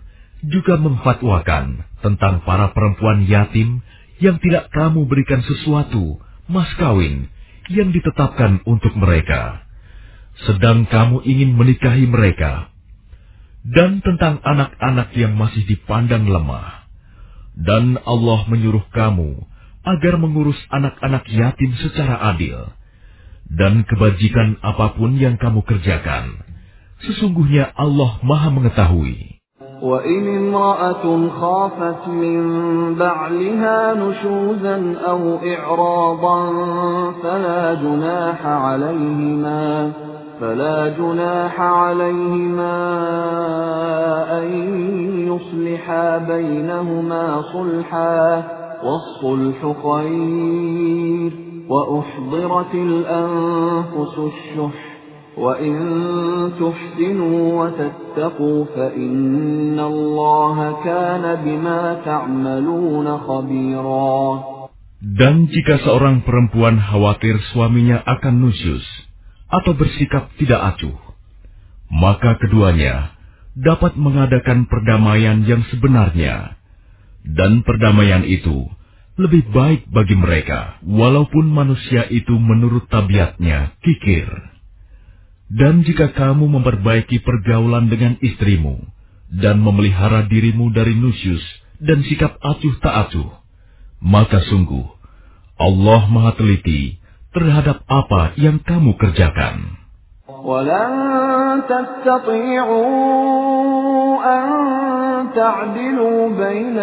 juga memfatwakan tentang para perempuan yatim yang tidak kamu berikan sesuatu mas kawin yang ditetapkan untuk mereka, sedang kamu ingin menikahi mereka, dan tentang anak-anak yang masih dipandang lemah. Dan Allah menyuruh kamu agar mengurus anak-anak yatim secara adil. Dan kebajikan apapun yang kamu kerjakan, sesungguhnya Allah Maha mengetahui.
وَإِنِ امْرَأَةٌ خَافَتْ مِنْ بَعْلِهَا نُشُوزًا أَوْ إِعْرَاضًا فَلَا جُنَاحَ عَلَيْهِمَا فَلَا جُنَاحَ عَلَيْهِمَا أَنْ يُصْلِحَا بَيْنَهُمَا صُلْحًا وَالصُّلْحُ خَيْرٌ وَأُحْضِرَتِ الْأَنْفُسُ الشُّحَّ وَإِن تُحْسِنُوا وَتَتَّقُوا فَإِنَّ اللَّهَ كَانَ بِمَا تَعْمَلُونَ خَبِيرًا.
Dan jika seorang perempuan khawatir suaminya akan nusyus atau bersikap tidak acuh, maka keduanya dapat mengadakan perdamaian yang sebenarnya. Dan perdamaian itu lebih baik bagi mereka, walaupun manusia itu menurut tabiatnya kikir. Dan jika kamu memperbaiki pergaulan dengan istrimu dan memelihara dirimu dari nusyus dan sikap acuh tak acuh, maka sungguh Allah Maha teliti terhadap apa yang kamu kerjakan.
وَلَن تَسْتَطِيعُوا أَن تَعْدِلُوا بَيْنَ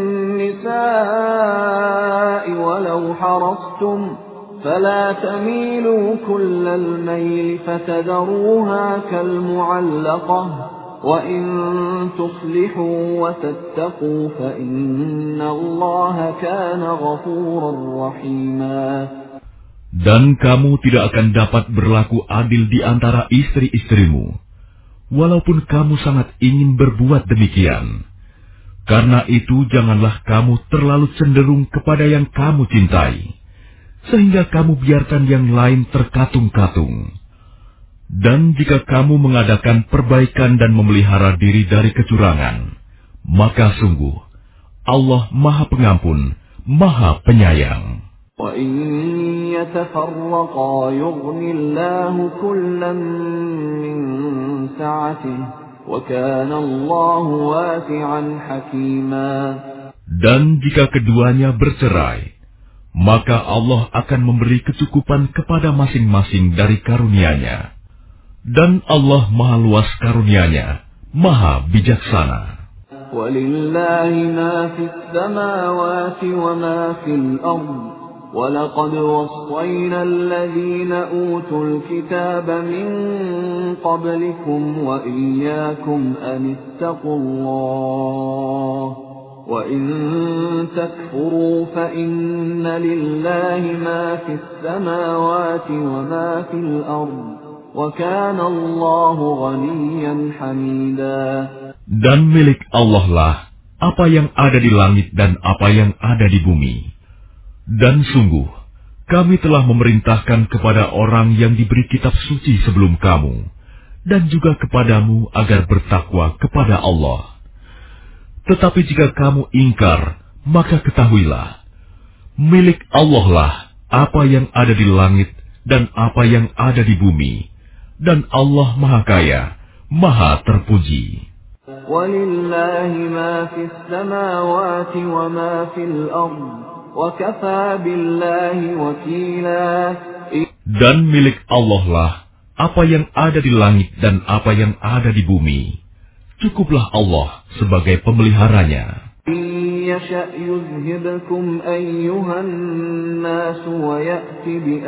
النِّسَاءِ وَلَوْ حَرَصْتُمْ فَلَا تَمِيلُوا كُلَّ الْمَيْلِ فَتَذَرُوهَا كَالْمُعَلَّقَةِ وَإِن تُصْلِحُوا وَتَتَّقُوا فَإِنَّ اللَّهَ كَانَ غَفُورًا رَّحِيمًا.
Dan kamu tidak akan dapat berlaku adil di antara istri-istrimu, walaupun kamu sangat ingin berbuat demikian. Karena itu janganlah kamu terlalu cenderung kepada yang kamu cintai, sehingga kamu biarkan yang lain terkatung-katung. Dan jika kamu mengadakan perbaikan dan memelihara diri dari kecurangan, maka sungguh Allah Maha Pengampun, Maha Penyayang.
وَإِن يَتَفَرَّقَا يُغْنِ اللَّهُ كُلًّا مِّن سَعَتِهِ وَكَانَ اللَّهُ وَاسِعًا حَكِيمًا.
Dan jika keduanya bercerai, maka Allah akan memberi kecukupan kepada masing-masing dari karunia-Nya. Dan Allah Maha luas karunia-Nya, Maha bijaksana.
وَلِلَّهِ مَا فِي السَّمَاوَاتِ وَمَا فِي الْأَرْضِ وَلَقَدْ وَصَّيْنَا الَّذِينَ أُوتُوا الْكِتَابَ مِنْ قَبْلِكُمْ وَإِيَّاكُمْ أَنِ اتَّقُوا اللَّهَ وَإِن تَكْفُرُوا فَإِنَّ لِلَّهِ مَا فِي السَّمَاوَاتِ وَمَا فِي الْأَرْضِ وَكَانَ اللَّهُ غَنِيًّا حَمِيدًا.
Dan milik Allah lah apa yang ada di langit dan apa yang ada di bumi. Dan sungguh, kami telah memerintahkan kepada orang yang diberi kitab suci sebelum kamu, dan juga kepadamu agar bertakwa kepada Allah. Tetapi jika kamu ingkar, maka ketahuilah, milik Allah lah apa yang ada di langit dan apa yang ada di bumi, dan Allah Maha Kaya, Maha Terpuji.
وَلِلَّهِ مَا فِي السَّمَاوَاتِ وَمَا فِي الْأَرْضِ وَكَفَى بِاللَّهِ وَكِيلًا.
Dan milik Allah lah apa yang ada di langit dan apa yang ada di bumi. Cukuplah Allah sebagai pemeliharanya.
إِن يَشَأْ يُذْهِبْكُمْ أَيُّهَا النَّاسُ وَيَأْتِ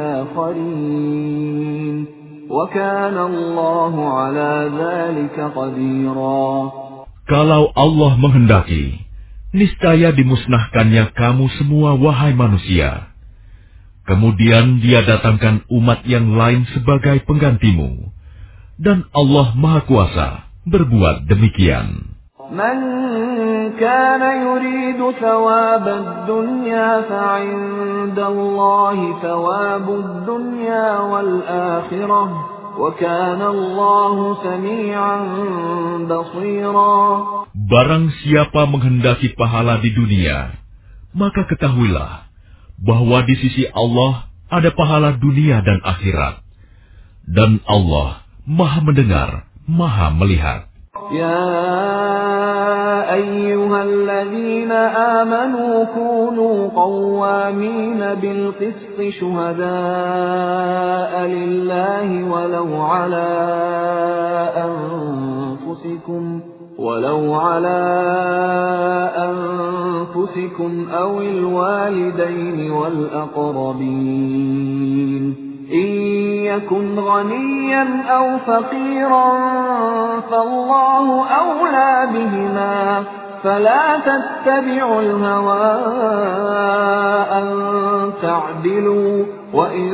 بِآخَرِينَ وَكَانَ اللَّهُ عَلَى ذَلِكَ قَدِيرًا.
Kalau Allah menghendaki, niscaya dimusnahkannya kamu semua wahai manusia. Kemudian Dia datangkan umat yang lain sebagai penggantimu. Dan Allah Maha Kuasa berbuat demikian.
مَنْ كَانَ يُرِيدُ ثَوَابَ الدُّنْيَا فَعِندَ اللَّهِ ثَوَابُ الدُّنْيَا وَالْآخِرَةِ وَكَانَ اللَّهُ سَمِيعًا بَصِيرًا.
Barang siapa menghendaki pahala di dunia, maka ketahuilah bahwa di sisi Allah ada pahala dunia dan akhirat. Dan Allah Maha mendengar, Maha melihat.
يا أيها الذين آمنوا كونوا قوامين بالقسط شهداء لله ولو على أنفسكم ولو على أنفسكم أو الوالدين والأقربين إن يكن غنيا أو فقيرا فالله أولى بهما فلا تتبعوا الهوى أن تعدلوا وإن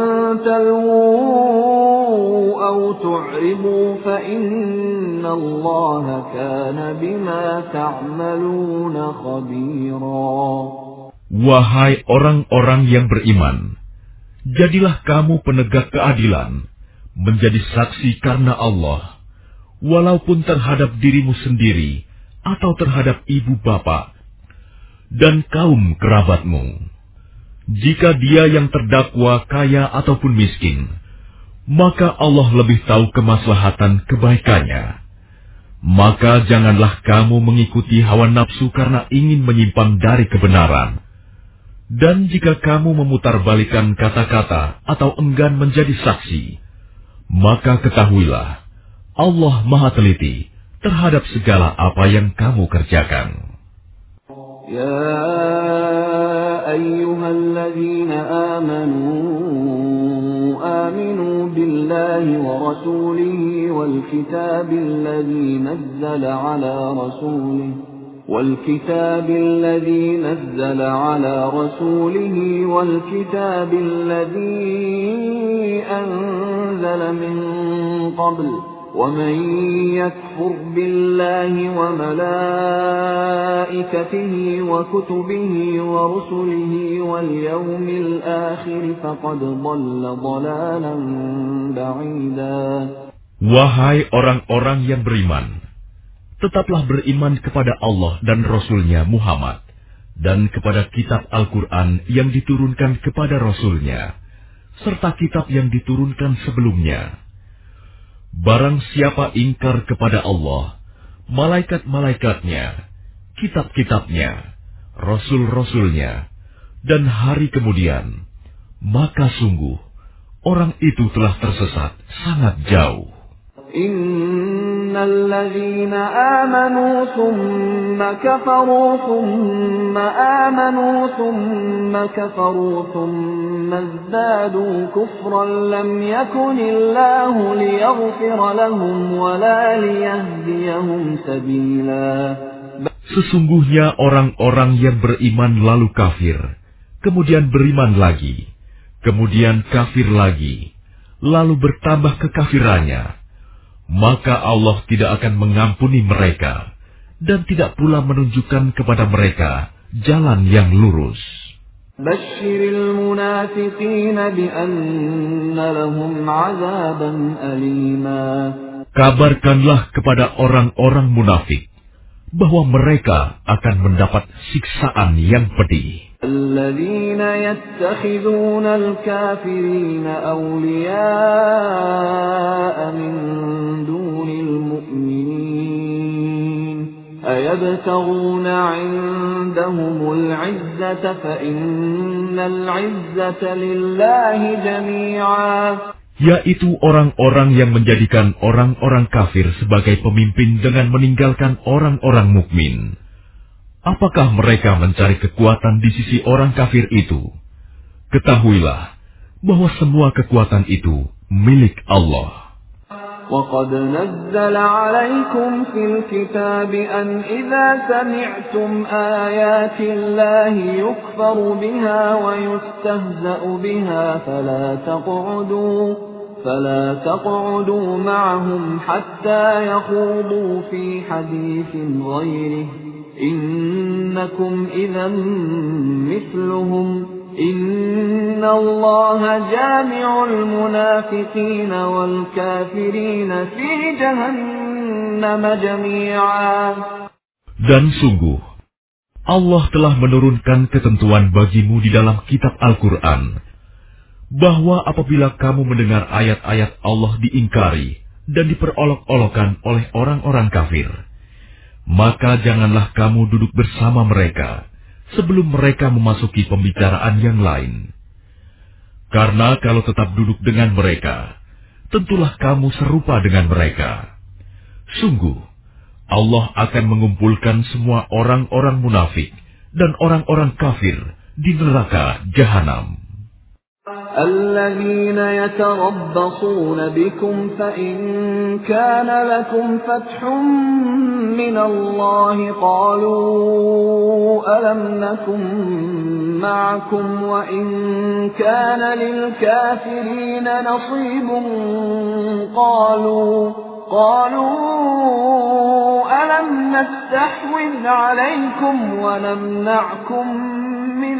تلووا أو تعرضوا فإن الله كان بما تعملون خبيرا.
Wahai orang-orang yang beriman, jadilah kamu penegak keadilan, menjadi saksi karena Allah, walaupun terhadap dirimu sendiri atau terhadap ibu bapa dan kaum kerabatmu. Jika dia yang terdakwa kaya ataupun miskin, maka Allah lebih tahu kemaslahatan kebaikannya. Maka janganlah kamu mengikuti hawa nafsu karena ingin menyimpang dari kebenaran. Dan jika kamu memutarbalikan kata-kata atau enggan menjadi saksi, maka ketahuilah, Allah Maha Teliti terhadap segala apa yang kamu kerjakan.
Ya ayyuhalladzina amanu aminu billahi wa rasulihi wal kitabil ladzi nazzala ala rasulihi والكتاب الذي نزل على رسوله والكتاب الذي أنزل من قبل ومن يكفر بالله وملائكته وكتبه ورسله واليوم الآخر فقد ضل ضلالا بعيدا.
Wahai orang-orang yang beriman, tetaplah beriman kepada Allah dan Rasul-Nya Muhammad, dan kepada kitab Al-Quran yang diturunkan kepada Rasul-Nya, serta kitab yang diturunkan sebelumnya. Barang siapa ingkar kepada Allah, malaikat-malaikatnya, kitab-kitabnya, Rasul-Rasul-Nya, dan hari kemudian, maka sungguh, orang itu telah tersesat sangat jauh.
Innal ladzina amanu thumma kafaru thumma amanu thumma kafaru thumma izdadu kufran lam yakunillahu liyaghfira lahum wa la liyahdiyahum sabila.
Sesungguhnya orang-orang yang beriman lalu kafir, kemudian beriman lagi, kemudian kafir lagi, lalu bertambah kekafirannya, maka Allah tidak akan mengampuni mereka dan tidak pula menunjukkan kepada mereka jalan yang lurus.
Basyiril munafiqina bi anna lahum 'adzaban alima.
Kabarkanlah kepada orang-orang munafik bahwa mereka akan mendapat siksaan yang pedih.
الذين يتخذون الكافرين أولياء من دون المؤمنين أيبتغون عندهم العزة فإن العزة لله جميعا.
Yaitu orang-orang yang menjadikan orang-orang kafir sebagai pemimpin dengan meninggalkan orang-orang mukmin. Apakah mereka mencari kekuatan di sisi orang kafir itu? Ketahuilah bahwa semua kekuatan itu milik Allah.
وَقَدْ نَزَّلَ عَلَيْكُمْ فِي الْكِتَابِ أَنْ إِذَا سَمِعْتُمْ آيَاتِ اللَّهِ يُكْفَرُ بِهَا وَيُسْتَهْزَأُ بِهَا فَلَا تَقْعُدُوا فَلَا تَقْعُدُوا مَعَهُمْ حَتَّى يَخُوضُوا فِي حَدِيثٍ غَيْرِهِ إنكم إذا مثلهم إن الله جامع المنافقين والكافرين في جهنم جميعا.
Dan sungguh, Allah telah menurunkan ketentuan bagimu di dalam kitab Al-Quran, bahwa apabila kamu mendengar ayat-ayat Allah diingkari dan diperolok-olokan oleh orang-orang kafir, maka janganlah kamu duduk bersama mereka sebelum mereka memasuki pembicaraan yang lain. Karena kalau tetap duduk dengan mereka, tentulah kamu serupa dengan mereka. Sungguh, Allah akan mengumpulkan semua orang-orang munafik dan orang-orang kafir di neraka Jahanam.
الذين يتربصون بكم فإن كان لكم فتح من الله قالوا ألم نكن معكم وإن كان للكافرين نصيب قالوا قالوا ألم نستحوذ عليكم ونمنعكم من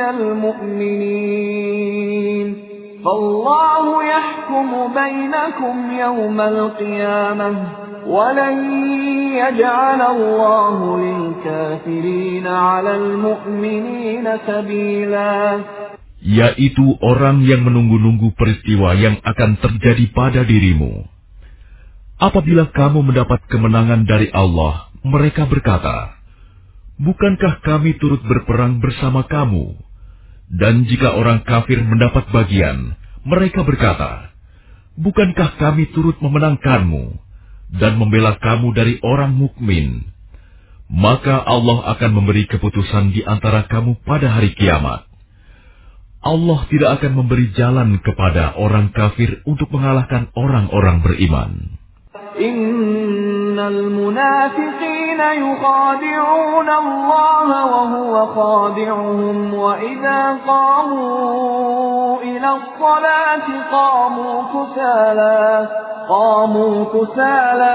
المؤمنين فالله يحكم بينكم يوم القيامة ولن يجعل الله للكافرين على المؤمنين سبيلا.
Yaitu orang yang menunggu-nunggu peristiwa yang akan terjadi pada dirimu. Apabila kamu mendapat kemenangan dari Allah, mereka berkata, bukankah kami turut berperang bersama kamu? Dan jika orang kafir mendapat bagian, mereka berkata, bukankah kami turut memenangkanmu dan membela kamu dari orang mukmin? Maka Allah akan memberi keputusan di antara kamu pada hari kiamat. Allah tidak akan memberi jalan kepada orang kafir untuk mengalahkan orang-orang beriman.
Innal munafiqina yukhadi'una Allah wa huwa khadi'uhum wa idza qamu ila as-salati qamu kusala qamu kusala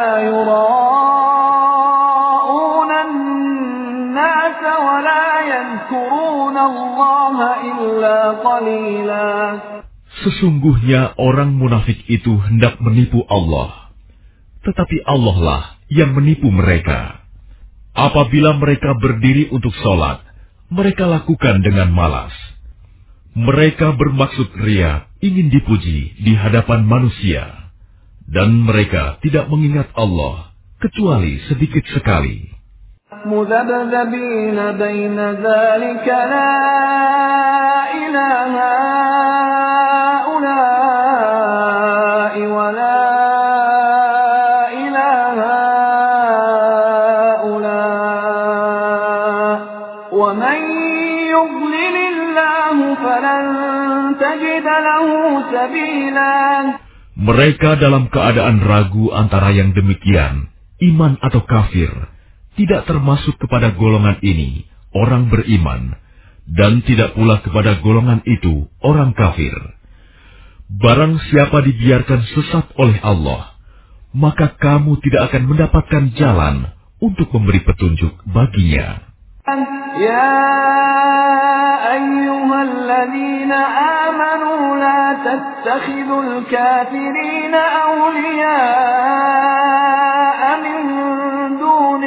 yura'una an-nasa wa la yadhkuruna Allah illa qalila.
Sesungguhnya orang munafik itu hendak menipu Allah. Tetapi Allah lah yang menipu mereka. Apabila mereka berdiri untuk sholat, mereka lakukan dengan malas. Mereka bermaksud ria, ingin dipuji di hadapan manusia. Dan mereka tidak mengingat Allah, kecuali sedikit sekali.
مذبذبين بين ذلك لا إله هؤلاء ولا ومن يضلل الله فلن تجد له سبيلا.
Mereka dalam keadaan ragu antara yang demikian, iman atau kafir, tidak termasuk kepada golongan ini, orang beriman, dan tidak pula kepada golongan itu, orang kafir. Barang siapa dibiarkan sesat oleh Allah, maka kamu tidak akan mendapatkan jalan untuk memberi petunjuk baginya.
يا أيها الذين آمنوا لا تتخذوا الكافرين أولياء من دون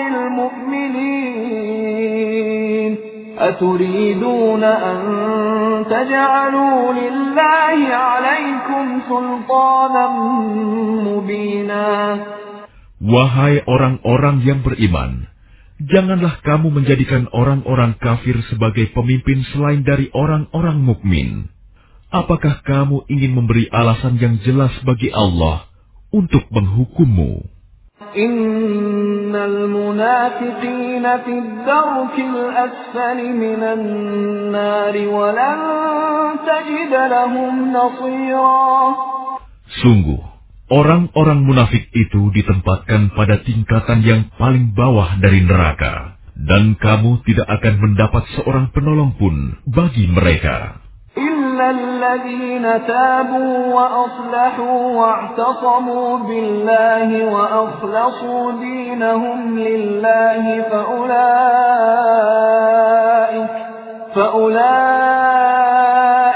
المؤمنين أتريدون أن تجعلوا لله عليكم سلطانا مبينا.
Wahai orang-orang yang beriman, janganlah kamu menjadikan orang-orang kafir sebagai pemimpin selain dari orang-orang mukmin. Apakah kamu ingin memberi alasan yang jelas bagi Allah untuk menghukummu?
Innal munafiqina fid darkil asfali minan nari wa lan tajid lahum nasira.
Sungguh, orang-orang munafik itu ditempatkan pada tingkatan yang paling bawah dari neraka, dan kamu tidak akan mendapat seorang penolong pun bagi mereka.
إِلَّا الَّذِينَ تَابُوا وَأَصْلَحُوا وَاعْتَصَمُوا بِاللَّهِ وَأَخْلَصُوا دِينَهُمْ لِلَّهِ فَأُولَئِكَ فَأُولَئِكَ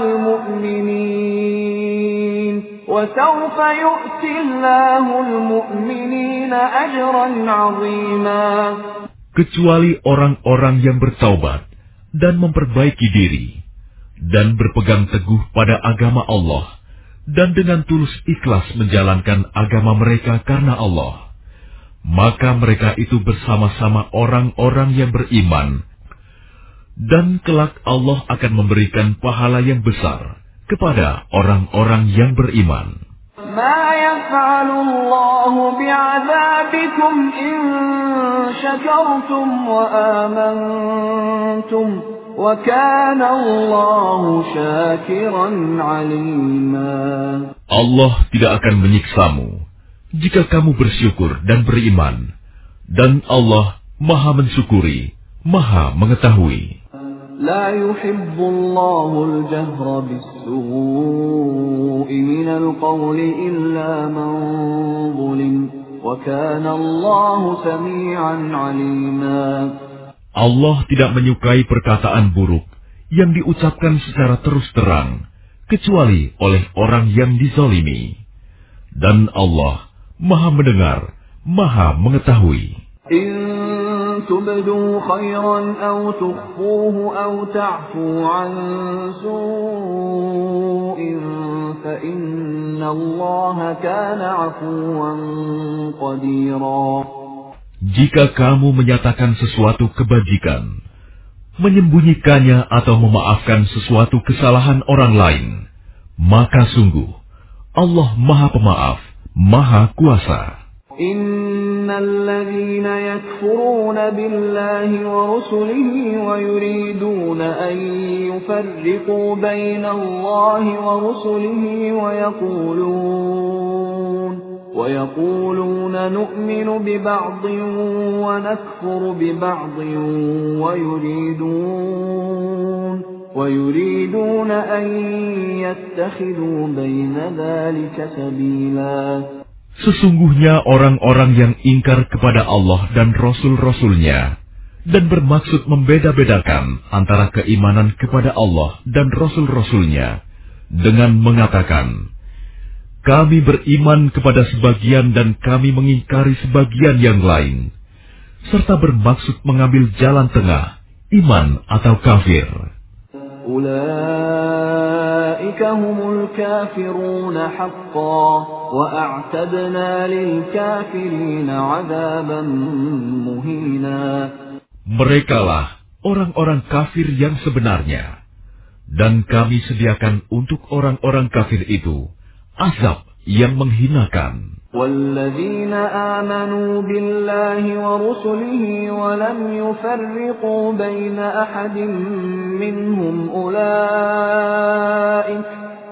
الْمُؤْمِنِينَ وَسَوْفَ يُؤْتِ اللَّهُ الْمُؤْمِنِينَ أَجْرًا عَظِيمًا.
Kecuali orang-orang yang bertaubat dan memperbaiki diri dan berpegang teguh pada agama Allah dan dengan tulus ikhlas menjalankan agama mereka karena Allah, maka mereka itu bersama-sama orang-orang yang beriman, dan kelak Allah akan memberikan pahala yang besar kepada orang-orang yang beriman.
مَا يَفْعَلُ اللَّهُ بِعَذَابِكُمْ إِن شَكَرْتُمْ وَآمَنْتُمْ وَكَانَ اللَّهُ شَاكِرًا عَلِيمًا.
Allah tidak akan menyiksamu jika kamu bersyukur dan beriman, dan Allah Maha mensyukuri, Maha mengetahui.
لا يحب الله الجهر بالسوء من القول إلا من ظلم وكان الله سميعا عليما.
Allah tidak menyukai perkataan buruk yang diucapkan secara terus terang kecuali oleh orang yang dizalimi, dan Allah Maha mendengar, Maha mengetahui.
إن تبدوا خيرا أو تخفوه أو تعفوا عن سوء فإن الله كان عفوا قديرا.
Jika kamu menyatakan sesuatu kebajikan, menyembunyikannya atau memaafkan sesuatu kesalahan orang lain, maka sungguh Allah Maha Pemaaf, Maha Kuasa.
إن الذين يكفرون بالله ورسله ويريدون أن يفرقوا بين الله ورسله ويقولون ويقولون نؤمن ببعض ونكفر ببعض ويريدون ويريدون أن يتخذوا بين ذلك سبيلا.
Sesungguhnya orang-orang yang ingkar kepada Allah dan Rasul-Rasulnya dan bermaksud membeda-bedakan antara keimanan kepada Allah dan Rasul-Rasulnya dengan mengatakan, kami beriman kepada sebagian dan kami mengingkari sebagian yang lain, serta bermaksud mengambil jalan tengah, iman atau kafir.
أولئك هم الكافرون حقا وأعتدنا للكافرين عذابا مهينا.
Merekalah orang-orang kafir yang sebenarnya, dan kami sediakan untuk orang-orang kafir itu azab yang menghinakan.
والذين آمنوا بالله ورسله ولم يفرقوا بين أحد منهم أولئك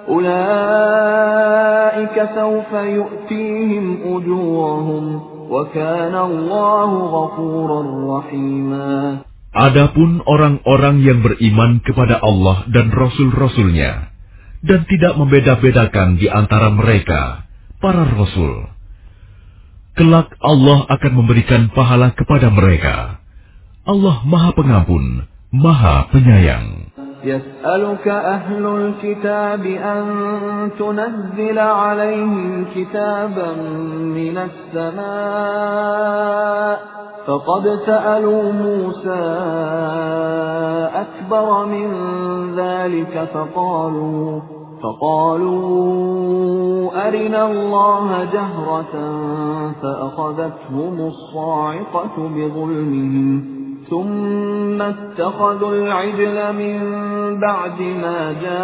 أولئك سوف يؤتيهم أجورهم وكان الله غفورا رحيما.
Adapun orang-orang yang beriman kepada Allah dan Rasul-Rasulnya dan tidak membeda-bedakan di antara mereka, para Rasul, kelak Allah akan memberikan pahala kepada mereka. Allah Maha Pengampun, Maha Penyayang.
يسألك أهل الكتاب أن تنزل عليهم كتابا من السماء فقد سألوا موسى أكبر من ذلك فقالوا فقالوا أرنا الله جهرة فأخذتهم الصاعقة بظلمهم ثم اتخذوا العجل من بعد ما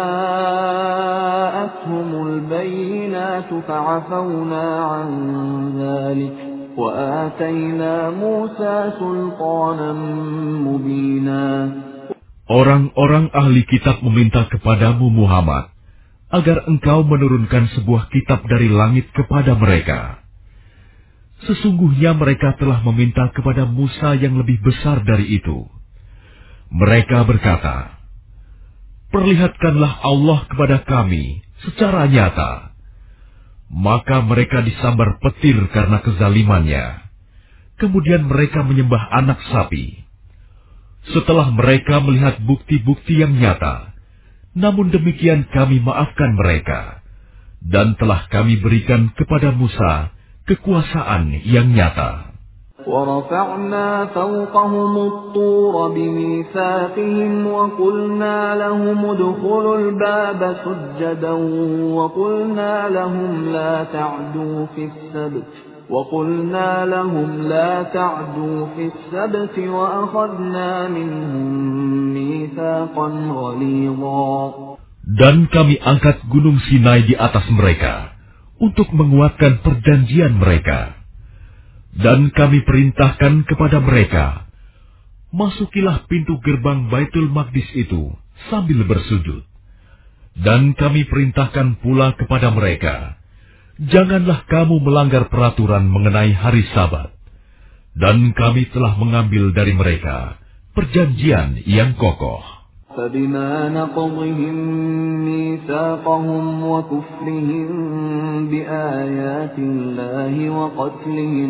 جاءتهم البينات فعفونا عن ذلك وآتينا موسى سلطانا مبينا.
Orang-orang ahli kitab meminta kepadamu Muhammad agar engkau menurunkan sebuah kitab dari langit kepada mereka. Sesungguhnya mereka telah meminta kepada Musa yang lebih besar dari itu. Mereka berkata, perlihatkanlah Allah kepada kami secara nyata. Maka mereka disambar petir karena kezalimannya. Kemudian mereka menyembah anak sapi. Setelah mereka melihat bukti-bukti yang nyata, Namun demikian kami maafkan mereka, dan telah kami berikan kepada Musa kekuasaan yang nyata.
وَرَفَعْنَا فَوْقَهُمُ الطُّورَ بِمِيثَاقِهِمْ وَقُلْنَا لَهُمُ ادْخُلُوا الْبَابَ سُجَّدًا وَقُلْنَا لَهُمْ لَا تَعْدُوا فِي السَّبْتِ وَقُلْنَا لَهُمْ لَا تَعْدُوا فِي السَّبْتِ وَأَخَذْنَا مِنْهُمْ مِيثَاقًا غَلِيظًا.
Dan kami angkat gunung Sinai di atas mereka untuk menguatkan perjanjian mereka. Dan kami perintahkan kepada mereka, masukilah pintu gerbang Baitul Maqdis itu sambil bersujud. Dan kami perintahkan pula kepada mereka, janganlah kamu melanggar peraturan mengenai hari Sabat. Dan kami telah mengambil dari mereka perjanjian yang kokoh.
فَبِمَا نَقْضِهِمْ مِيثَاقَهُمْ وَكُفْرِهِمْ بِآيَاتِ اللَّهِ وَقَتْلِهِمُ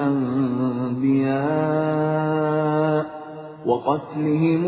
الْأَنْبِيَاءَ وَقَتْلِهِمُ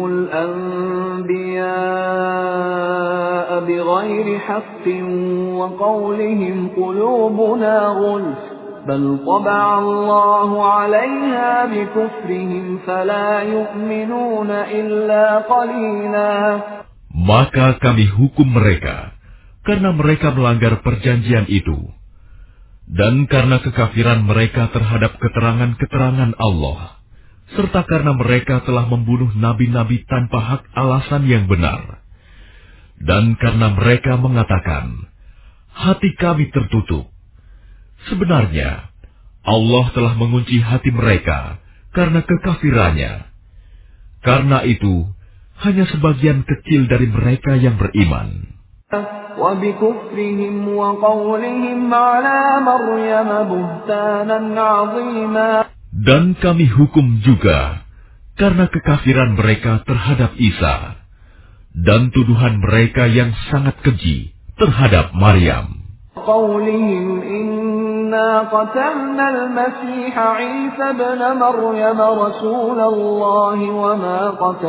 الْأَنْبِيَاءَ بِغَيْرِ حَقٍّ وَقَوْلِهِمْ قُلُوبُنَا غُلْفٌ بَلْ طَبَعَ اللَّهُ عَلَيْهَا بِكُفْرِهِمْ فَلَا يُؤْمِنُونَ إِلَّا قَلِيلًا.
Maka kami hukum mereka karena mereka melanggar perjanjian itu, dan karena kekafiran mereka terhadap keterangan-keterangan Allah, serta karena mereka telah membunuh nabi-nabi tanpa hak alasan yang benar, dan karena mereka mengatakan, hati kami tertutup. Sebenarnya, Allah telah mengunci hati mereka karena kekafirannya. Karena itu, hanya sebagian kecil dari mereka yang beriman.
وَبِكُفْرِهِمْ وَقَوْلِهِمْ عَلَى مَرْيَمَ بُهْتَانًا عَظِيمًا.
Dan kami hukum juga karena kekafiran mereka terhadap Isa dan tuduhan mereka yang sangat keji terhadap Maryam.
قَوْلِهِمْ إِنَّا قَتَلْنَا الْمَسِيحَ عِيسَى ابْنَ مَرْيَمَ رَسُولَ اللَّهِ وَمَا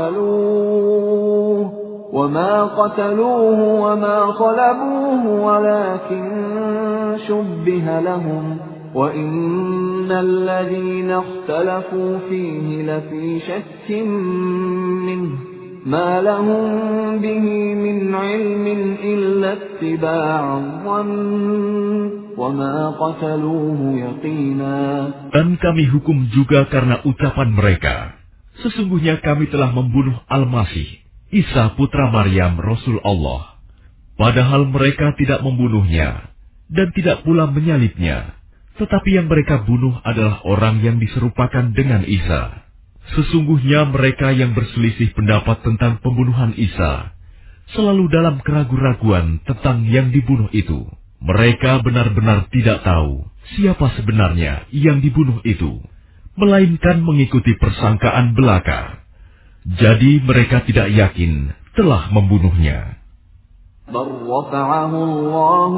قَتَلُوهُ وَمَا قَتَلُوهُ وَمَا صَلَبُوهُ وَلَكِنْ شُبِّهَ لَهُمْ وَإِنَّ الَّذِينَ اخْتَلَفُوا فِيهِ لَفِي شَكٍّ مِّنْهُ مَا لَهُم بِهِ مِنْ عِلْمٍ إِلَّا اتِّبَاعَ الظَّنِّ وَمَا قَتَلُوهُ يَقِينًا.
Dan kami hukum juga karena ucapan mereka, sesungguhnya kami telah membunuh Al-Masih, Isa putra Maryam, Rasul Allah. Padahal mereka tidak membunuhnya dan tidak pula menyalibnya, tetapi yang mereka bunuh adalah orang yang diserupakan dengan Isa. Sesungguhnya mereka yang berselisih pendapat tentang pembunuhan Isa selalu dalam keraguan-raguan tentang yang dibunuh itu. Mereka benar-benar tidak tahu siapa sebenarnya yang dibunuh itu, melainkan mengikuti persangkaan belaka. Jadi mereka tidak yakin telah membunuhnya.
بَلْ رَفَعَهُ اللَّهُ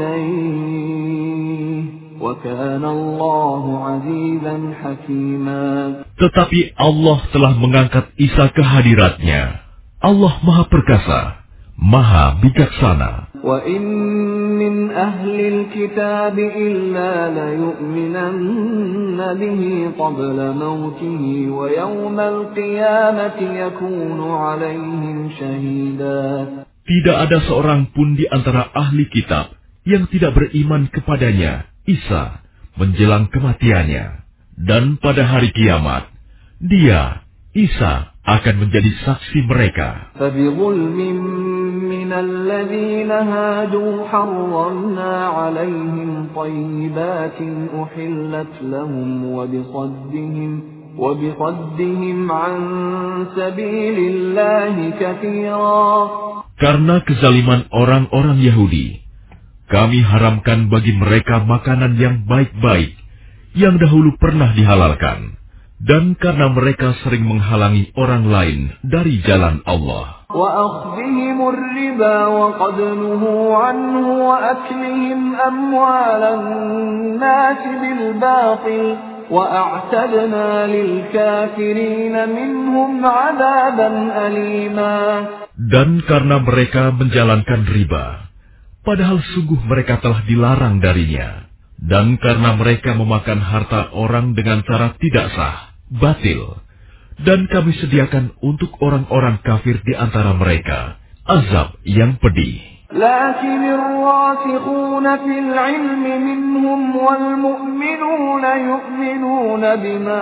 إِلَيْهِ وَكَانَ اللَّهُ عَزِيزًا حَكِيمًا.
Tetapi Allah telah mengangkat Isa ke hadiratnya. Allah Maha Perkasa, Maha Bijaksana.
وَإِن مِّنْ أَهْلِ الْكِتَابِ إِلَّا لَيُؤْمِنَنَّ بِهِ قَبْلَ مَوْتِهِ وَيَوْمَ الْقِيَامَةِ يَكُونُ عَلَيْهِمْ شَهِيدًا.
Tidak ada seorang pun di antara ahli kitab yang tidak beriman kepadanya, Isa, menjelang kematiannya. Dan pada hari kiamat, dia, Isa, akan menjadi saksi mereka.
فَبِظُلْمٍ مِّنَ الَّذِينَ هَادُوا حَرَّمْنَا عَلَيْهِمْ طَيِّبَاتٍ أُحِلَّتْ لَهُمْ وَبِصَدِّهِمْ وَبِصَدِّهِمْ عَن سَبِيلِ اللَّهِ كَثِيرًا.
Karena kezaliman orang-orang Yahudi, kami haramkan bagi mereka makanan yang baik-baik yang dahulu pernah dihalalkan, dan karena mereka sering menghalangi orang lain dari jalan Allah.
وَأَخْذِهِمُ الرِّبَا وَقَدْ نُهُوا عَنْهُ وَأَكْلِهِمْ أَمْوَالَ النَّاسِ بِالْبَاطِلِ وأعتدنا للكافرين منهم عذابا أليما.
Dan karena mereka menjalankan riba, padahal sungguh mereka telah dilarang darinya, dan karena mereka memakan harta orang dengan cara tidak sah, batil, dan kami sediakan untuk orang-orang kafir di antara mereka azab yang pedih.
لكن الراسخون في العلم منهم والمؤمنون يؤمنون بما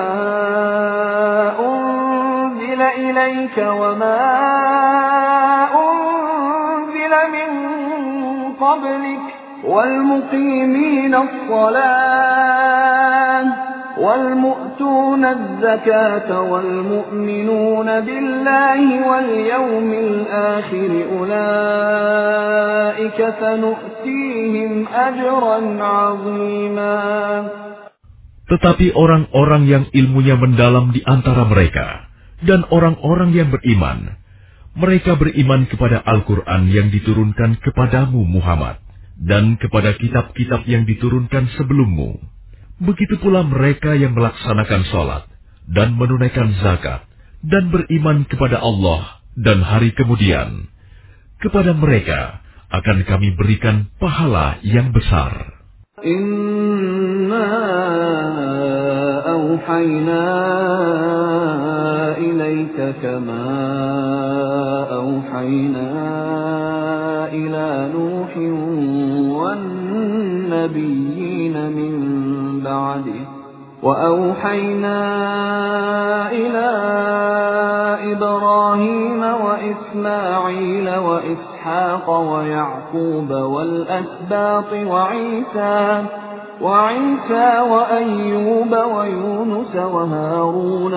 أنزل إليك وما أنزل من قبلك والمقيمين الصلاة والمؤتون الزكاة والمؤمنون بالله واليوم الآخر أولئك سنؤتيهم أجرا عظيما.
Tetapi orang-orang yang ilmunya mendalam di antara mereka dan orang-orang yang beriman, mereka beriman kepada Al-Quran yang diturunkan kepadamu Muhammad dan kepada kitab-kitab yang diturunkan sebelummu. Begitu pula mereka yang melaksanakan sholat dan menunaikan zakat dan beriman kepada Allah dan hari kemudian. Kepada mereka akan kami berikan pahala yang besar.
Inna awhayna ilayka kama awhayna ila Nuhin wan nabiyyina min بعده وأوحينا إلى إبراهيم وإسماعيل وإسحاق ويعقوب والأسباط وعيسى وعيسى وأيوب ويونس وهارون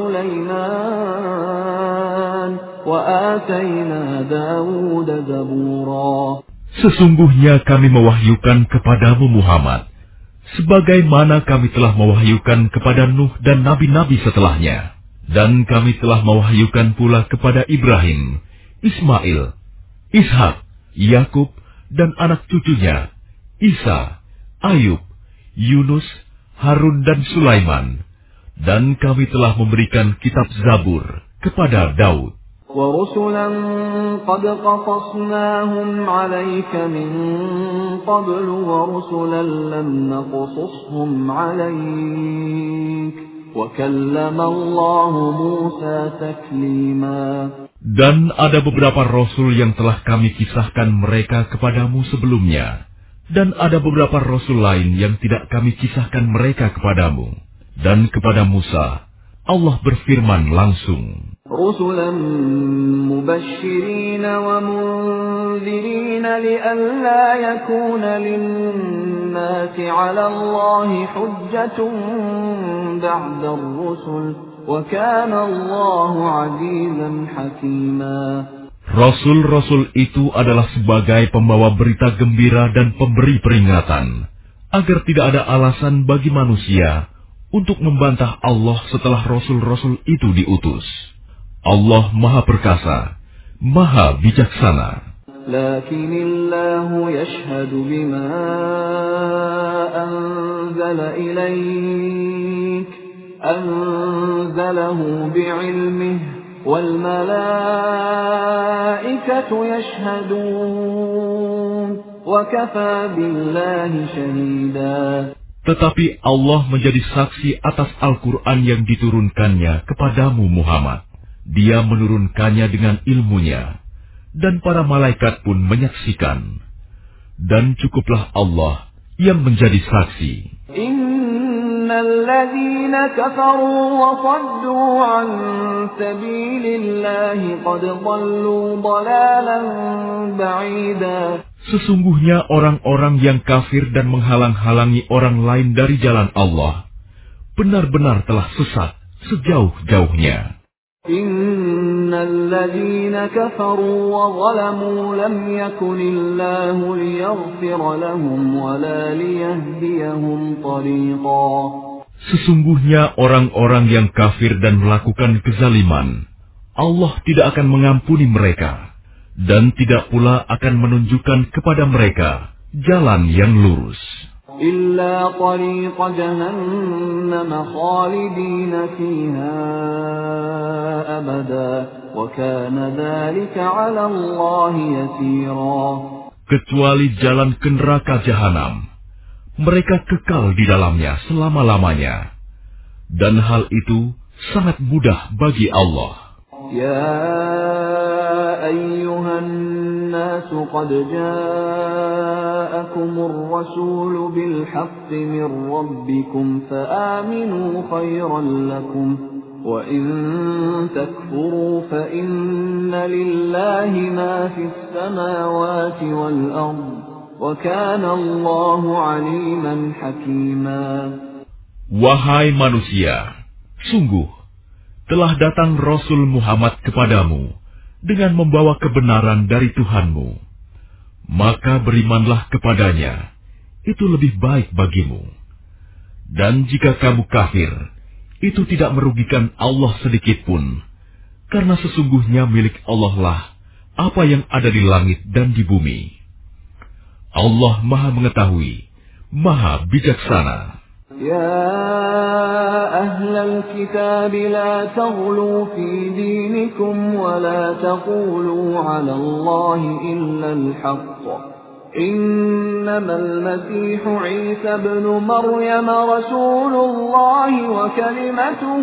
وسليمان وآتينا داود زبورا.
Sesungguhnya kami mewahyukan kepadamu Muhammad sebagaimana kami telah mewahyukan kepada Nuh dan nabi-nabi setelahnya. Dan kami telah mewahyukan pula kepada Ibrahim, Ismail, Ishak, Yakub, dan anak cucunya, Isa, Ayub, Yunus, Harun, dan Sulaiman. Dan kami telah memberikan kitab Zabur kepada Daud.
وَرُسُلًا قَدْ قَصَصْنَاهُمْ عَلَيْكَ مِنْ قَبْلُ وَرُسُلًا لَمْ نَقْصُصْهُمْ عَلَيْكَ وَكَلَّمَ اللَّهُ مُوسَى تَكْلِيمًا.
Dan ada beberapa rasul yang telah kami kisahkan mereka kepadamu sebelumnya, dan ada beberapa rasul lain yang tidak kami kisahkan mereka kepadamu. Dan kepada Musa Allah berfirman langsung,
رُسُلًا مُبَشِّرِينَ وَمُنذِرِينَ لِئَلَّا يَكُونَ لِلنَّاسِ عَلَى اللَّهِ حُجَّةٌ بَعْدَ الرُّسُلِ وَكَانَ اللَّهُ عَزِيزًا حَكِيمًا.
Rasul-rasul itu adalah sebagai pembawa berita gembira dan pemberi peringatan, agar tidak ada alasan bagi manusia untuk membantah Allah setelah rasul-rasul itu diutus. Allah Maha Perkasa, Maha Bijaksana.
لكن الله يشهد بما أنزل إليك أنزله بعلمه والملائكة يشهدون وكفى بالله شهيدا.
Tetapi Allah menjadi saksi atas Al-Quran yang diturunkannya kepadamu Muhammad. Dia menurunkannya dengan ilmunya, dan para malaikat pun menyaksikan. Dan cukuplah Allah yang menjadi saksi.
Innal ladzina kafaru wa saddu an sabilillahi qad dhallu dhalalan ba'ida.
Sesungguhnya orang-orang yang kafir dan menghalang-halangi orang lain dari jalan Allah benar-benar telah sesat sejauh-jauhnya.
Innal ladzina kafaru wa zalamu lam yakunillahu liyaghfira lahum wa la liyahdiyahum tariqa.
Sesungguhnya orang-orang yang kafir dan melakukan kezaliman, Allah tidak akan mengampuni mereka, dan tidak pula akan menunjukkan kepada mereka jalan yang lurus.
إلا طريق جهنم خالدين فيها أبدا وكان ذلك على الله يسيرا.
Kecuali jalan ke neraka jahanam, mereka kekal di dalamnya selama-lamanya, dan hal itu sangat mudah bagi Allah.
Ya ayyuhan nas qad ja'akumur rasul bil haqqi min rabbikum fa'aminu khayran lakum wa in takfuru fa inna lillahi ma fis samawati wal ard wa kana Allahu 'aliman hakima.
Wahai manusia, sungguh telah datang Rasul Muhammad kepadamu dengan membawa kebenaran dari Tuhanmu. Maka berimanlah kepadanya, itu lebih baik bagimu. Dan jika kamu kafir, itu tidak merugikan Allah sedikit pun, karena sesungguhnya milik Allah lah apa yang ada di langit dan di bumi. Allah Maha Mengetahui, Maha Bijaksana.
يا أهل الكتاب لا تغلوا في دينكم ولا تقولوا على الله إلا الحق إنما المسيح عيسى ابن مريم رسول الله وكلمته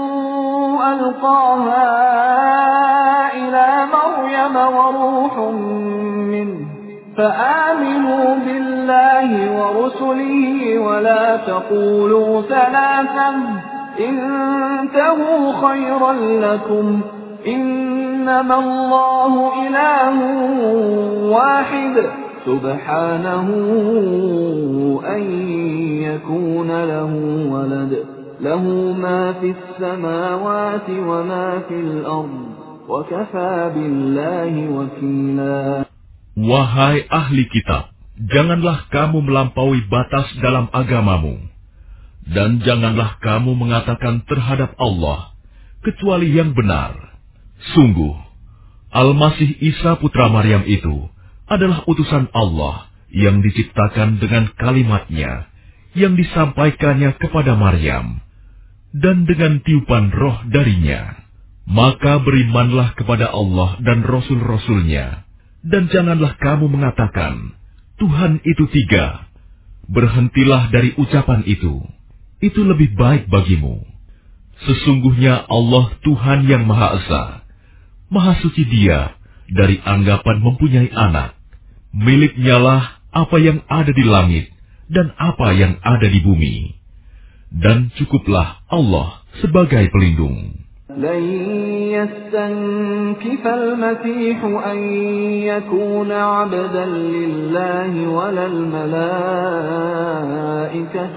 ألقاها إلى مريم وروح منه فآمنوا بالله ورسله ولا تقولوا ثلاثا انتهوا خيرا لكم إنما الله إله واحد سبحانه أن يكون له ولد له ما في السماوات وما في الأرض وكفى بالله وكيلا.
Wahai ahli kitab, janganlah kamu melampaui batas dalam agamamu, dan janganlah kamu mengatakan terhadap Allah kecuali yang benar. Sungguh, Al-Masih Isa putra Maryam itu adalah utusan Allah yang diciptakan dengan kalimatnya yang disampaikannya kepada Maryam, dan dengan tiupan roh darinya. Maka berimanlah kepada Allah dan Rasul-Rasulnya. Dan janganlah kamu mengatakan, Tuhan itu tiga. Berhentilah dari ucapan itu. Itu lebih baik bagimu. Sesungguhnya Allah Tuhan yang Maha Esa. Maha suci Dia dari anggapan mempunyai anak. Miliknya lah apa yang ada di langit dan apa yang ada di bumi. Dan cukuplah Allah sebagai pelindung.
لن يستنكف المسيح أن يكون عبدا لله ولا الملائكة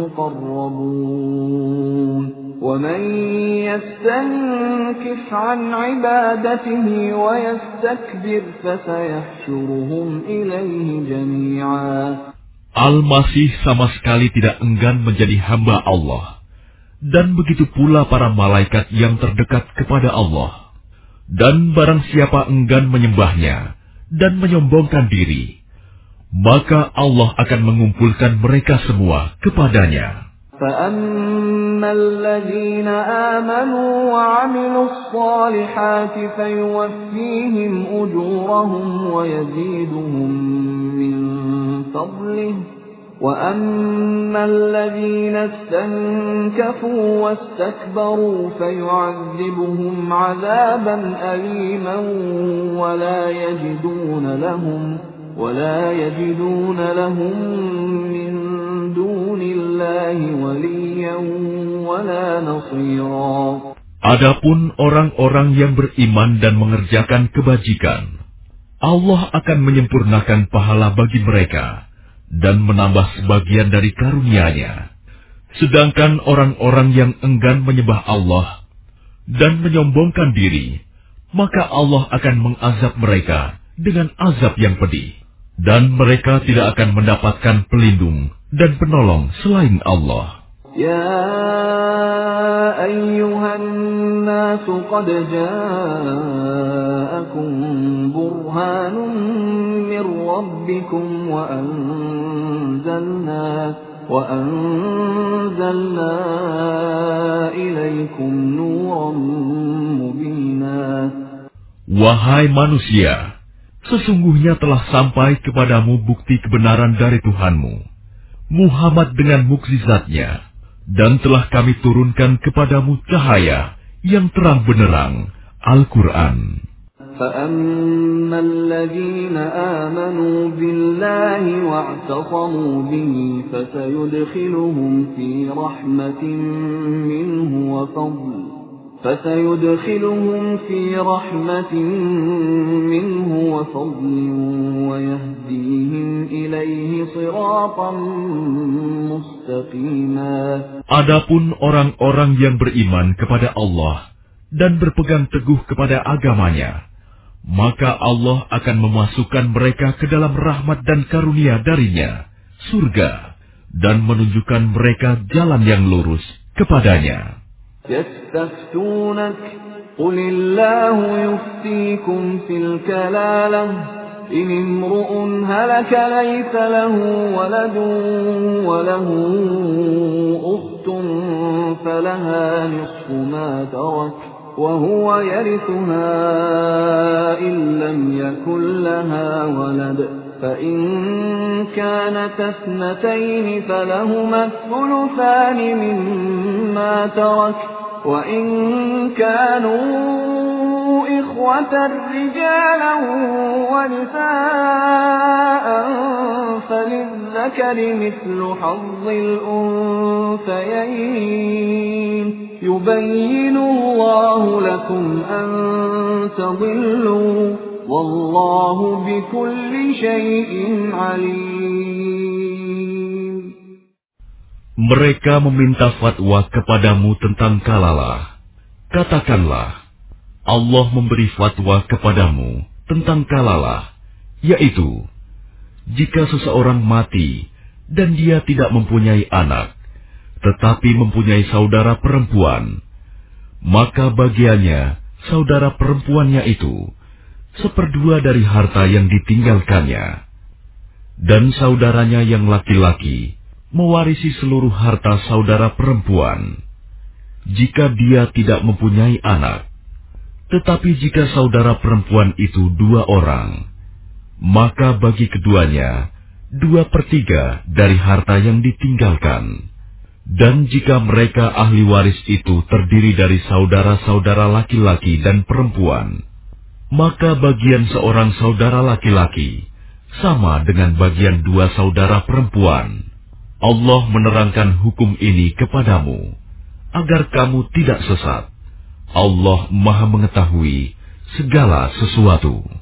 المقربون ومن يستنكف عن عبادته ويستكبر فسيحشرهم إليه جميعا.
Al-Masih sama sekali tidak enggan menjadi hamba Allah. Dan begitu pula para malaikat yang terdekat kepada Allah. Dan barang siapa enggan menyembahnya dan menyombongkan diri, maka Allah akan mengumpulkan mereka semua kepadanya.
فَأَمَّا الَّذِينَ آمَنُوا وَعَمِلُوا الصَّالِحَاتِ فَيُوَفِّيهِمْ أُجُورَهُمْ وَيَزِيدُهُم مِّن فَضْلِهِ وَأَمَّا الَّذِينَ اسْتَنكَفُوا وَاسْتَكْبَرُوا فَيُعَذِّبُهُمْ عَذَابًا أَلِيمًا وَلَا يَجِدُونَ لَهُمْ وَلَا يَجِدُونَ لَهُم مِّن دُونِ اللَّهِ وَلِيًّا وَلَا نَصِيرًا.
Adapun orang-orang yang beriman dan mengerjakan kebajikan, Allah akan menyempurnakan pahala bagi mereka dan menambah sebagian dari karunia-Nya. Sedangkan orang-orang yang enggan menyembah Allah dan menyombongkan diri, maka Allah akan mengazab mereka dengan azab yang pedih. Dan mereka tidak akan mendapatkan pelindung dan penolong selain Allah.
Ya ayyuhan النَّاسُ قَدْ جَاءَكُم بُرْهَانٌ مِّن رَّبِّكُمْ وَأَنزَلْنَا وَأَنزَلْنَا إِلَيْكُمْ نُورًا مُّبِينًا.
Wahai manusia, sesungguhnya telah sampai kepadamu bukti kebenaran dari Tuhanmu, Muhammad dengan mukjizatnya, dan telah kami turunkan kepadamu cahaya yang terang benderang, Al-Quran.
فَأَمَّا الَّذِينَ آمَنُوا بِاللَّهِ وَاعْتَصَمُوا بِهِ فَسَيُدْخِلُهُمْ فِي رَحْمَةٍ مِّنْهُ وَفَضْلٍ فَسَيُدْخِلُهُمْ فِي رَحْمَةٍ مِّنْهُ وَفَضْلٍ وَيَهْدِيهِمْ إِلَيْهِ صِرَاطًا مُسْتَقِيمًا.
Adapun orang-orang yang beriman kepada Allah dan berpegang teguh kepada agamanya, maka Allah akan memasukkan mereka ke dalam rahmat dan karunia darinya, surga, dan menunjukkan mereka jalan yang lurus kepadanya.
يَسْتَفْتُونَكَ قُلِ اللَّهُ يُفْتِيكُمْ فِي الْكَلَالَةِ إِنِ امْرُؤٌ هَلَكَ لَيْسَ لَهُ وَلَدٌ وَلَهُ أُخْتٌ فَلَهَا نِصْفُ مَا تَرَكَ وَهُوَ يَرِثُهَا إِن لَّمْ يَكُن لَّهَا وَلَدٌ فَإِن كَانَتَا اثْنَتَيْنِ فَلَهُمَا الثُّلُثَانِ مِمَّا تَرَكَ وَإِن كَانُوا إِخْوَةً رِّجَالًا وَنِسَاءً فَلِلذَّكَرِ مِثْلُ حَظِّ الْأُنثَيَيْنِ يُبَيِّنُ اللَّهُ لَكُمْ أَن تَضِلُّوا وَاللَّهُ بِكُلِّ شَيْءٍ عَلِيمٌ.
Mereka meminta fatwa kepadamu tentang kalalah. Katakanlah, Allah memberi fatwa kepadamu tentang kalalah, yaitu, jika seseorang mati dan dia tidak mempunyai anak, tetapi mempunyai saudara perempuan, maka bagiannya saudara perempuannya itu seperdua dari harta yang ditinggalkannya, dan saudaranya yang laki-laki mewarisi seluruh harta saudara perempuan, jika dia tidak mempunyai anak. Tetapi jika saudara perempuan itu dua orang, maka bagi keduanya dua per tiga dari harta yang ditinggalkan. Dan jika mereka ahli waris itu terdiri dari saudara-saudara laki-laki dan perempuan, maka bagian seorang saudara laki-laki sama dengan bagian dua saudara perempuan. Allah menerangkan hukum ini kepadamu, agar kamu tidak sesat. Allah Maha Mengetahui segala sesuatu.